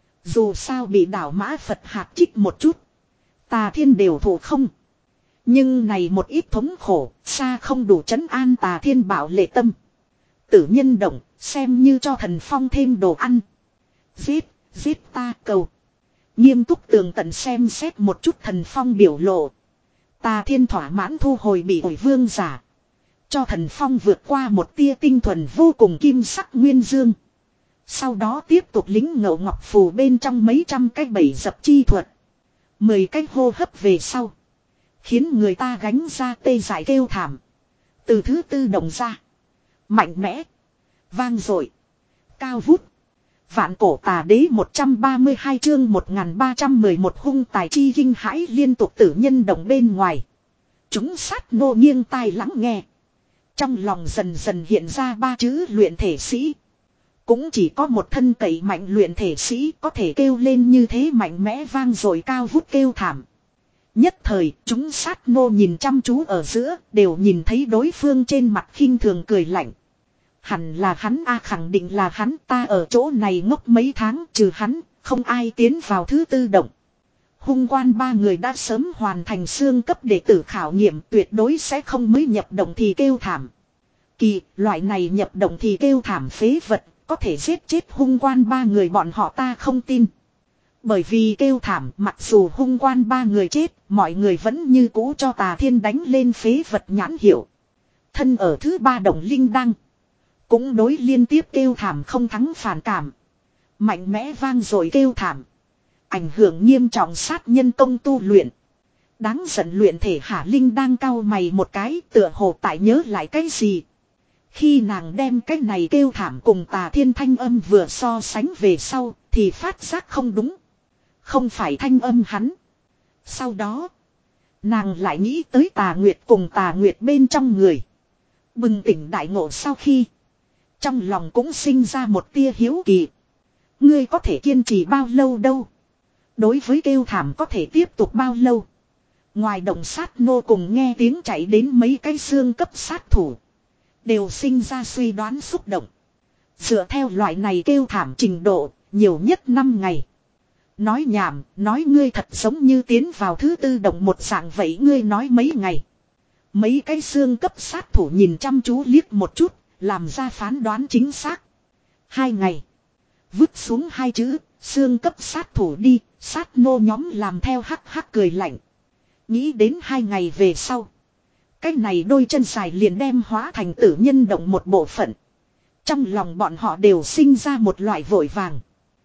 Speaker 1: Dù sao bị đảo mã Phật hạc chích một chút. Tà Thiên đều thụ không. Nhưng này một ít thống khổ, xa không đủ trấn an Tà Thiên bảo lệ tâm. Tử nhân động, xem như cho Thần Phong thêm đồ ăn. Giết, giết ta cầu. Nghiêm túc tường tận xem xét một chút Thần Phong biểu lộ. Tà Thiên thỏa mãn thu hồi bị ổi vương giả. Cho Thần Phong vượt qua một tia tinh thuần vô cùng kim sắc nguyên dương. Sau đó tiếp tục lính ngậu ngọc phù bên trong mấy trăm cái bẫy dập chi thuật. Mười cái hô hấp về sau. Khiến người ta gánh ra tê dại kêu thảm. Từ thứ tư động ra. Mạnh mẽ. Vang dội. Cao vút. Vạn cổ tà đế một trăm ba mươi hai chương một nghìn ba trăm mười một hung tài chi kinh hãi liên tục tử nhân động bên ngoài. Chúng sát nô nghiêng tai lắng nghe. Trong lòng dần dần hiện ra ba chữ luyện thể sĩ. Cũng chỉ có một thân cậy mạnh luyện thể sĩ có thể kêu lên như thế mạnh mẽ vang dội cao vút kêu thảm. Nhất thời chúng sát nô nhìn chăm chú ở giữa đều nhìn thấy đối phương trên mặt khinh thường cười lạnh. Hẳn là hắn a, khẳng định là hắn, ta ở chỗ này ngốc mấy tháng trừ hắn, không ai tiến vào thứ tư động. Hung quan ba người đã sớm hoàn thành xương cấp đệ tử khảo nghiệm, tuyệt đối sẽ không mới nhập động thì kêu thảm. Kỳ, loại này nhập động thì kêu thảm phế vật, có thể giết chết hung quan ba người bọn họ ta không tin. Bởi vì kêu thảm, mặc dù hung quan ba người chết, mọi người vẫn như cũ cho Tà Thiên đánh lên phế vật nhãn hiệu. Thân ở thứ ba động linh đăng. Cũng đối liên tiếp kêu thảm không thắng phản cảm. Mạnh mẽ vang rồi kêu thảm. Ảnh hưởng nghiêm trọng sát nhân công tu luyện. Đáng giận luyện thể Hạ Linh đang cau mày một cái, tựa hồ tại nhớ lại cái gì. Khi nàng đem cái này kêu thảm cùng Tà Thiên thanh âm vừa so sánh về sau, thì phát giác không đúng. Không phải thanh âm hắn. Sau đó, nàng lại nghĩ tới Tà Nguyệt cùng Tà Nguyệt bên trong người. Bừng tỉnh đại ngộ sau khi, trong lòng cũng sinh ra một tia hiếu kỳ. Ngươi có thể kiên trì bao lâu đâu? Đối với kêu thảm có thể tiếp tục bao lâu? Ngoài động sát nô cùng nghe tiếng chạy đến mấy cái xương cấp sát thủ. Đều sinh ra suy đoán xúc động. Dựa theo loại này kêu thảm trình độ, nhiều nhất năm ngày. Nói nhảm, nói ngươi thật giống như tiến vào thứ tư động một dạng vậy ngươi nói mấy ngày. Mấy cái xương cấp sát thủ nhìn chăm chú liếc một chút, làm ra phán đoán chính xác. Hai ngày. Vứt xuống hai chữ, xương cấp sát thủ đi, sát nô nhóm làm theo hắc hắc cười lạnh. Nghĩ đến hai ngày về sau. Cái này đôi chân dài liền đem hóa thành tử nhân động một bộ phận. Trong lòng bọn họ đều sinh ra một loại vội vàng.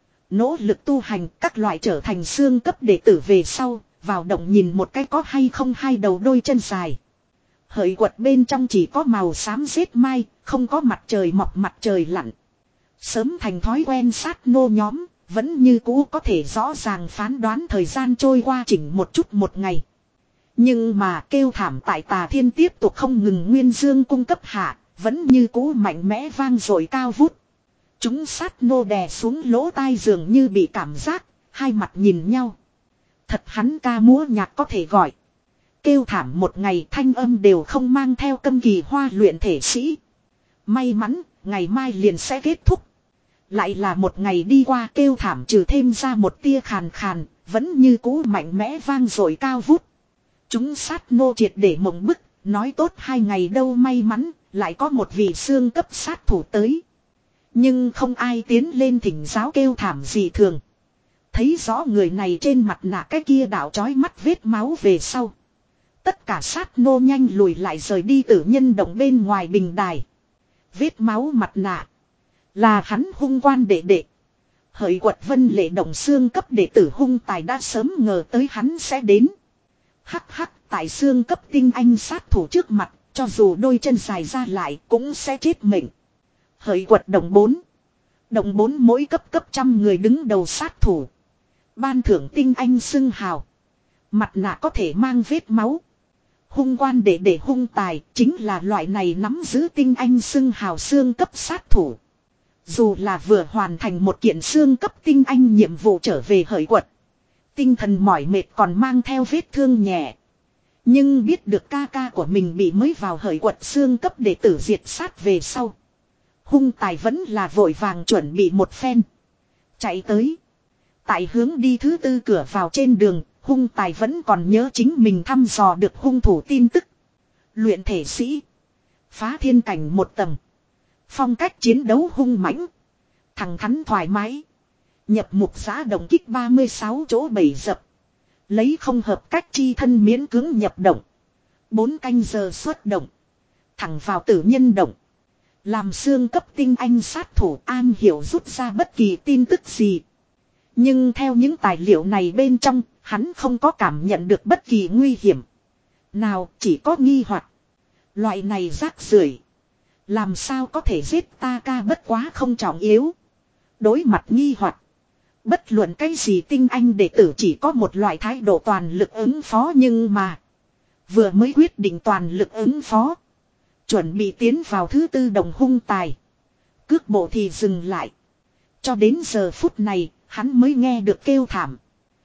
Speaker 1: Nỗ lực tu hành các loại trở thành xương cấp đệ tử về sau, vào động nhìn một cái có hay không hai đầu đôi chân dài. Hợi quật bên trong chỉ có màu xám rết mai, không có mặt trời mọc mặt trời lặn. Sớm thành thói quen sát nô nhóm, vẫn như cũ có thể rõ ràng phán đoán thời gian trôi qua chỉnh một chút một ngày. Nhưng mà kêu thảm tại Tà Thiên tiếp tục không ngừng nguyên dương cung cấp hạ, vẫn như cũ mạnh mẽ vang dội cao vút. Chúng sát nô đè xuống lỗ tai dường như bị cảm giác, hai mặt nhìn nhau. Thật hắn ca múa nhạc có thể gọi. Kêu thảm một ngày thanh âm đều không mang theo câm kỳ hoa luyện thể sĩ. May mắn, ngày mai liền sẽ kết thúc. Lại là một ngày đi qua kêu thảm trừ thêm ra một tia khàn khàn, vẫn như cũ mạnh mẽ vang dội cao vút. Chúng sát nô triệt để mộng bức, nói tốt hai ngày đâu may mắn, lại có một vị xương cấp sát thủ tới. Nhưng không ai tiến lên thỉnh giáo kêu thảm gì thường. Thấy rõ người này trên mặt nạ cái kia đảo chói mắt vết máu về sau. Tất cả sát nô nhanh lùi lại rời đi tử nhân động bên ngoài bình đài. Vết máu mặt nạ. Là hắn hung quan đệ đệ. Hợi quật vân lệ động xương cấp đệ tử hung tài đã sớm ngờ tới hắn sẽ đến. Hắc hắc tại xương cấp tinh anh sát thủ trước mặt, cho dù đôi chân dài ra lại cũng sẽ chết mệnh. Hợi quật đồng bốn. Đồng bốn mỗi cấp cấp trăm người đứng đầu sát thủ. Ban thưởng tinh anh xưng hào. Mặt nạ có thể mang vết máu. Hung quan để để hung tài chính là loại này nắm giữ tinh anh xưng hào xương cấp sát thủ. Dù là vừa hoàn thành một kiện xương cấp tinh anh nhiệm vụ trở về hởi quật. Tinh thần mỏi mệt còn mang theo vết thương nhẹ. Nhưng biết được ca ca của mình bị mới vào hởi quật xương cấp để tử diệt sát về sau. Hung tài vẫn là vội vàng chuẩn bị một phen. Chạy tới. Tại hướng đi thứ tư cửa vào trên đường, hung tài vẫn còn nhớ chính mình thăm dò được hung thủ tin tức. Luyện thể sĩ. Phá thiên cảnh một tầng. Phong cách chiến đấu hung mãnh. Thẳng thắn thoải mái. Nhập mục giã động kích ba mươi sáu chỗ bảy dập. Lấy không hợp cách chi thân miễn cưỡng nhập động. Bốn canh giờ xuất động. Thẳng vào tử nhân động. Làm xương cấp tinh anh sát thủ an hiểu rút ra bất kỳ tin tức gì. Nhưng theo những tài liệu này bên trong, hắn không có cảm nhận được bất kỳ nguy hiểm. Nào chỉ có nghi hoặc. Loại này rác rưởi làm sao có thể giết ta ca bất quá không trọng yếu. Đối mặt nghi hoặc. Bất luận cái gì tinh anh đệ tử chỉ có một loại thái độ toàn lực ứng phó nhưng mà. Vừa mới quyết định toàn lực ứng phó. Chuẩn bị tiến vào thứ tư đồng hung tài. Cước bộ thì dừng lại. Cho đến giờ phút này, hắn mới nghe được kêu thảm.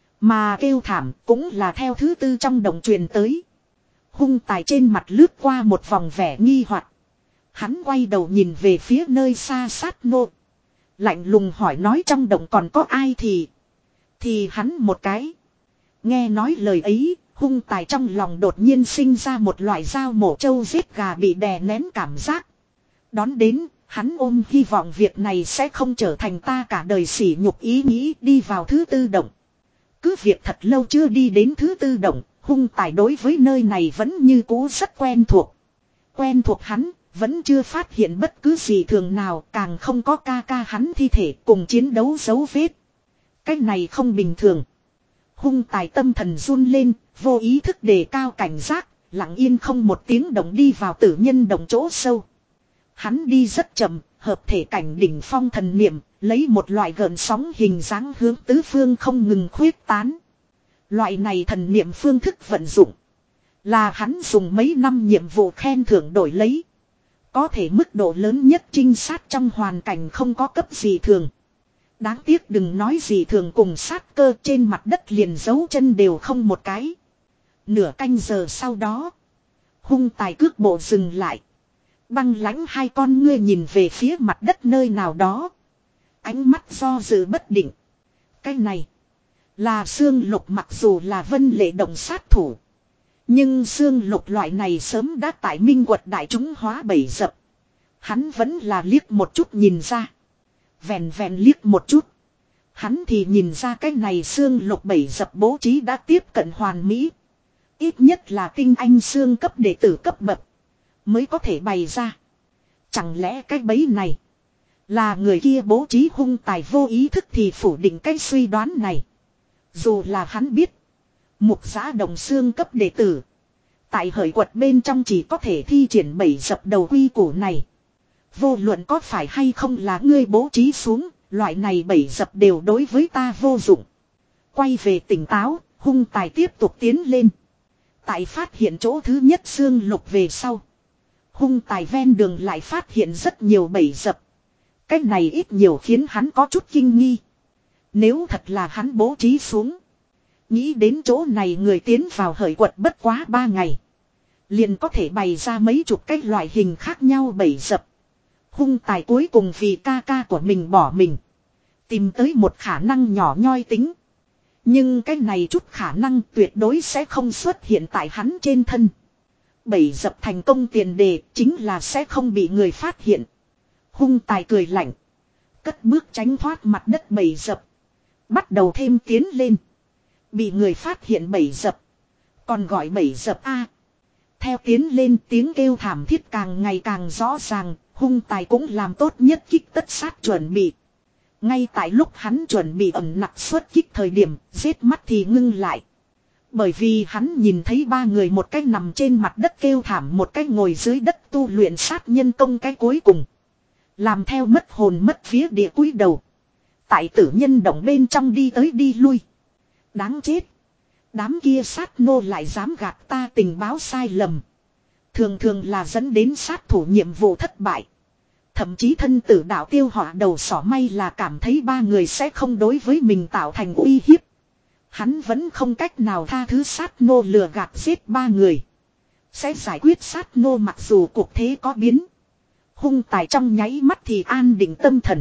Speaker 1: Mà kêu thảm cũng là theo thứ tư trong đồng truyền tới. Hung tài trên mặt lướt qua một vòng vẻ nghi hoặc. Hắn quay đầu nhìn về phía nơi xa sát nô. Lạnh lùng hỏi nói trong đồng còn có ai thì. Thì hắn một cái. Nghe nói lời ấy, hung tài trong lòng đột nhiên sinh ra một loại dao mổ trâu giết gà bị đè nén cảm giác. Đón đến, hắn ôm hy vọng việc này sẽ không trở thành ta cả đời sỉ nhục ý nghĩ đi vào thứ tư động. Cứ việc thật lâu chưa đi đến thứ tư động, hung tài đối với nơi này vẫn như cũ rất quen thuộc. Quen thuộc hắn, vẫn chưa phát hiện bất cứ gì thường nào, càng không có ca ca hắn thi thể cùng chiến đấu dấu vết. Cái này không bình thường. Hung tài tâm thần run lên, vô ý thức đề cao cảnh giác, lặng yên không một tiếng động đi vào tử nhân động chỗ sâu. Hắn đi rất chậm, hợp thể cảnh đỉnh phong thần niệm, lấy một loại gợn sóng hình dáng hướng tứ phương không ngừng khuyết tán. Loại này thần niệm phương thức vận dụng, là hắn dùng mấy năm nhiệm vụ khen thưởng đổi lấy. Có thể mức độ lớn nhất trinh sát trong hoàn cảnh không có cấp gì thường. Đáng tiếc đừng nói gì thường cùng sát cơ trên mặt đất liền dấu chân đều không một cái. Nửa canh giờ sau đó, hung tài cước bộ dừng lại. Băng lãnh hai con ngươi nhìn về phía mặt đất nơi nào đó. Ánh mắt do dự bất định. Cái này là xương lục, mặc dù là vân lệ động sát thủ. Nhưng xương lục loại này sớm đã tại minh quật đại chúng hóa bầy dập. Hắn vẫn là liếc một chút nhìn ra. Vẹn vẹn liếc một chút. Hắn thì nhìn ra cái này xương lục bầy dập bố trí đã tiếp cận hoàn mỹ. Ít nhất là tinh anh xương cấp đệ tử cấp bậc mới có thể bày ra. Chẳng lẽ cái bẫy này là người kia bố trí, hung tài vô ý thức thì phủ định cái suy đoán này. Dù là hắn biết mục giã đồng xương cấp đệ tử tại hởi quật bên trong chỉ có thể thi triển bẫy dập đầu quy củ này. Vô luận có phải hay không là ngươi bố trí xuống, loại này bẫy dập đều đối với ta vô dụng. Quay về tỉnh táo, hung tài tiếp tục tiến lên. Tại phát hiện chỗ thứ nhất xương lục về sau, hung tài ven đường lại phát hiện rất nhiều bẫy dập. Cách này ít nhiều khiến hắn có chút kinh nghi. Nếu thật là hắn bố trí xuống, nghĩ đến chỗ này người tiến vào hởi quật bất quá ba ngày, liền có thể bày ra mấy chục cái loại hình khác nhau bẫy dập. Hung tài cuối cùng vì ca ca của mình bỏ mình, tìm tới một khả năng nhỏ nhoi tính. Nhưng cái này chút khả năng tuyệt đối sẽ không xuất hiện tại hắn trên thân. Bẫy dập thành công tiền đề chính là sẽ không bị người phát hiện. Hung tài cười lạnh, cất bước tránh thoát mặt đất bẫy dập, bắt đầu thêm tiến lên. Bị người phát hiện bẫy dập, còn gọi bẫy dập A. Theo tiến lên tiếng kêu thảm thiết càng ngày càng rõ ràng, hung tài cũng làm tốt nhất kích tất sát chuẩn bị. Ngay tại lúc hắn chuẩn bị ẩm nặc xuất kích thời điểm, giết mắt thì ngưng lại. Bởi vì hắn nhìn thấy ba người, một cái nằm trên mặt đất kêu thảm, một cái ngồi dưới đất tu luyện sát nhân công, cái cuối cùng Làm theo mất hồn mất vía địa cúi đầu. Tại tử nhân động bên trong đi tới đi lui. Đáng chết. Đám kia sát nô lại dám gạt ta tình báo sai lầm. Thường thường là dẫn đến sát thủ nhiệm vụ thất bại. Thậm chí thân tử đạo tiêu họa đầu sỏ may là cảm thấy ba người sẽ không đối với mình tạo thành uy hiếp. Hắn vẫn không cách nào tha thứ sát nô lừa gạt giết ba người. Sẽ giải quyết sát nô mặc dù cuộc thế có biến. Hung tài trong nháy mắt thì an định tâm thần.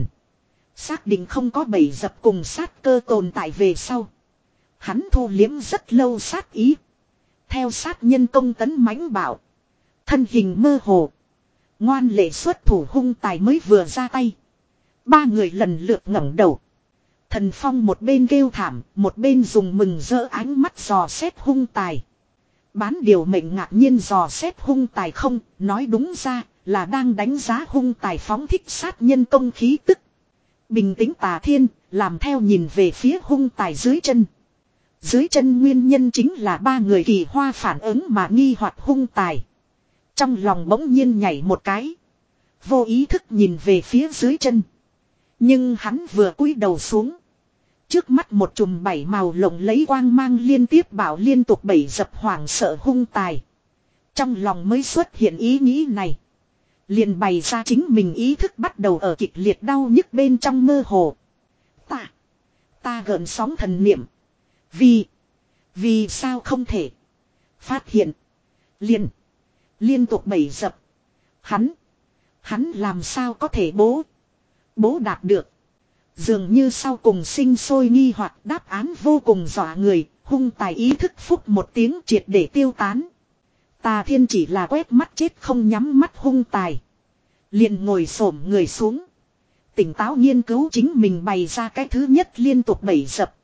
Speaker 1: Xác định không có bẫy dập cùng sát cơ tồn tại về sau. Hắn thu liếm rất lâu sát ý. Theo sát nhân công tấn mãnh bảo. Thân hình mơ hồ. Ngoan lệ xuất thủ hung tài mới vừa ra tay. Ba người lần lượt ngẩng đầu. Thần Phong một bên kêu thảm, một bên dùng mừng rỡ ánh mắt dò xét hung tài. Bán điều mệnh ngạc nhiên dò xét hung tài không, nói đúng ra là đang đánh giá hung tài phóng thích sát nhân công khí tức. Bình tĩnh Tà Thiên, làm theo nhìn về phía hung tài dưới chân. Dưới chân nguyên nhân chính là ba người kỳ hoa phản ứng mà nghi hoặc hung tài. Trong lòng bỗng nhiên nhảy một cái. Vô ý thức nhìn về phía dưới chân. Nhưng hắn vừa cúi đầu xuống. Trước mắt một chùm bảy màu lộng lấy quang mang liên tiếp bảo liên tục bẩy dập hoảng sợ hung tài. Trong lòng mới xuất hiện ý nghĩ này. Liền bày ra chính mình ý thức bắt đầu ở kịch liệt đau nhức bên trong mơ hồ. Ta. Ta gợn sóng thần niệm. Vì. Vì sao không thể. Phát hiện. Liền. Liên tục bẩy dập. Hắn. Hắn làm sao có thể bố. Bố đạt được. Dường như sau cùng sinh sôi nghi hoặc đáp án vô cùng dọa người. Hung tài ý thức phúc một tiếng triệt để tiêu tán. Tà Thiên chỉ là quét mắt chết không nhắm mắt hung tài. Liền ngồi xổm người xuống. Tỉnh táo nghiên cứu chính mình bày ra cái thứ nhất liên tục bẩy dập.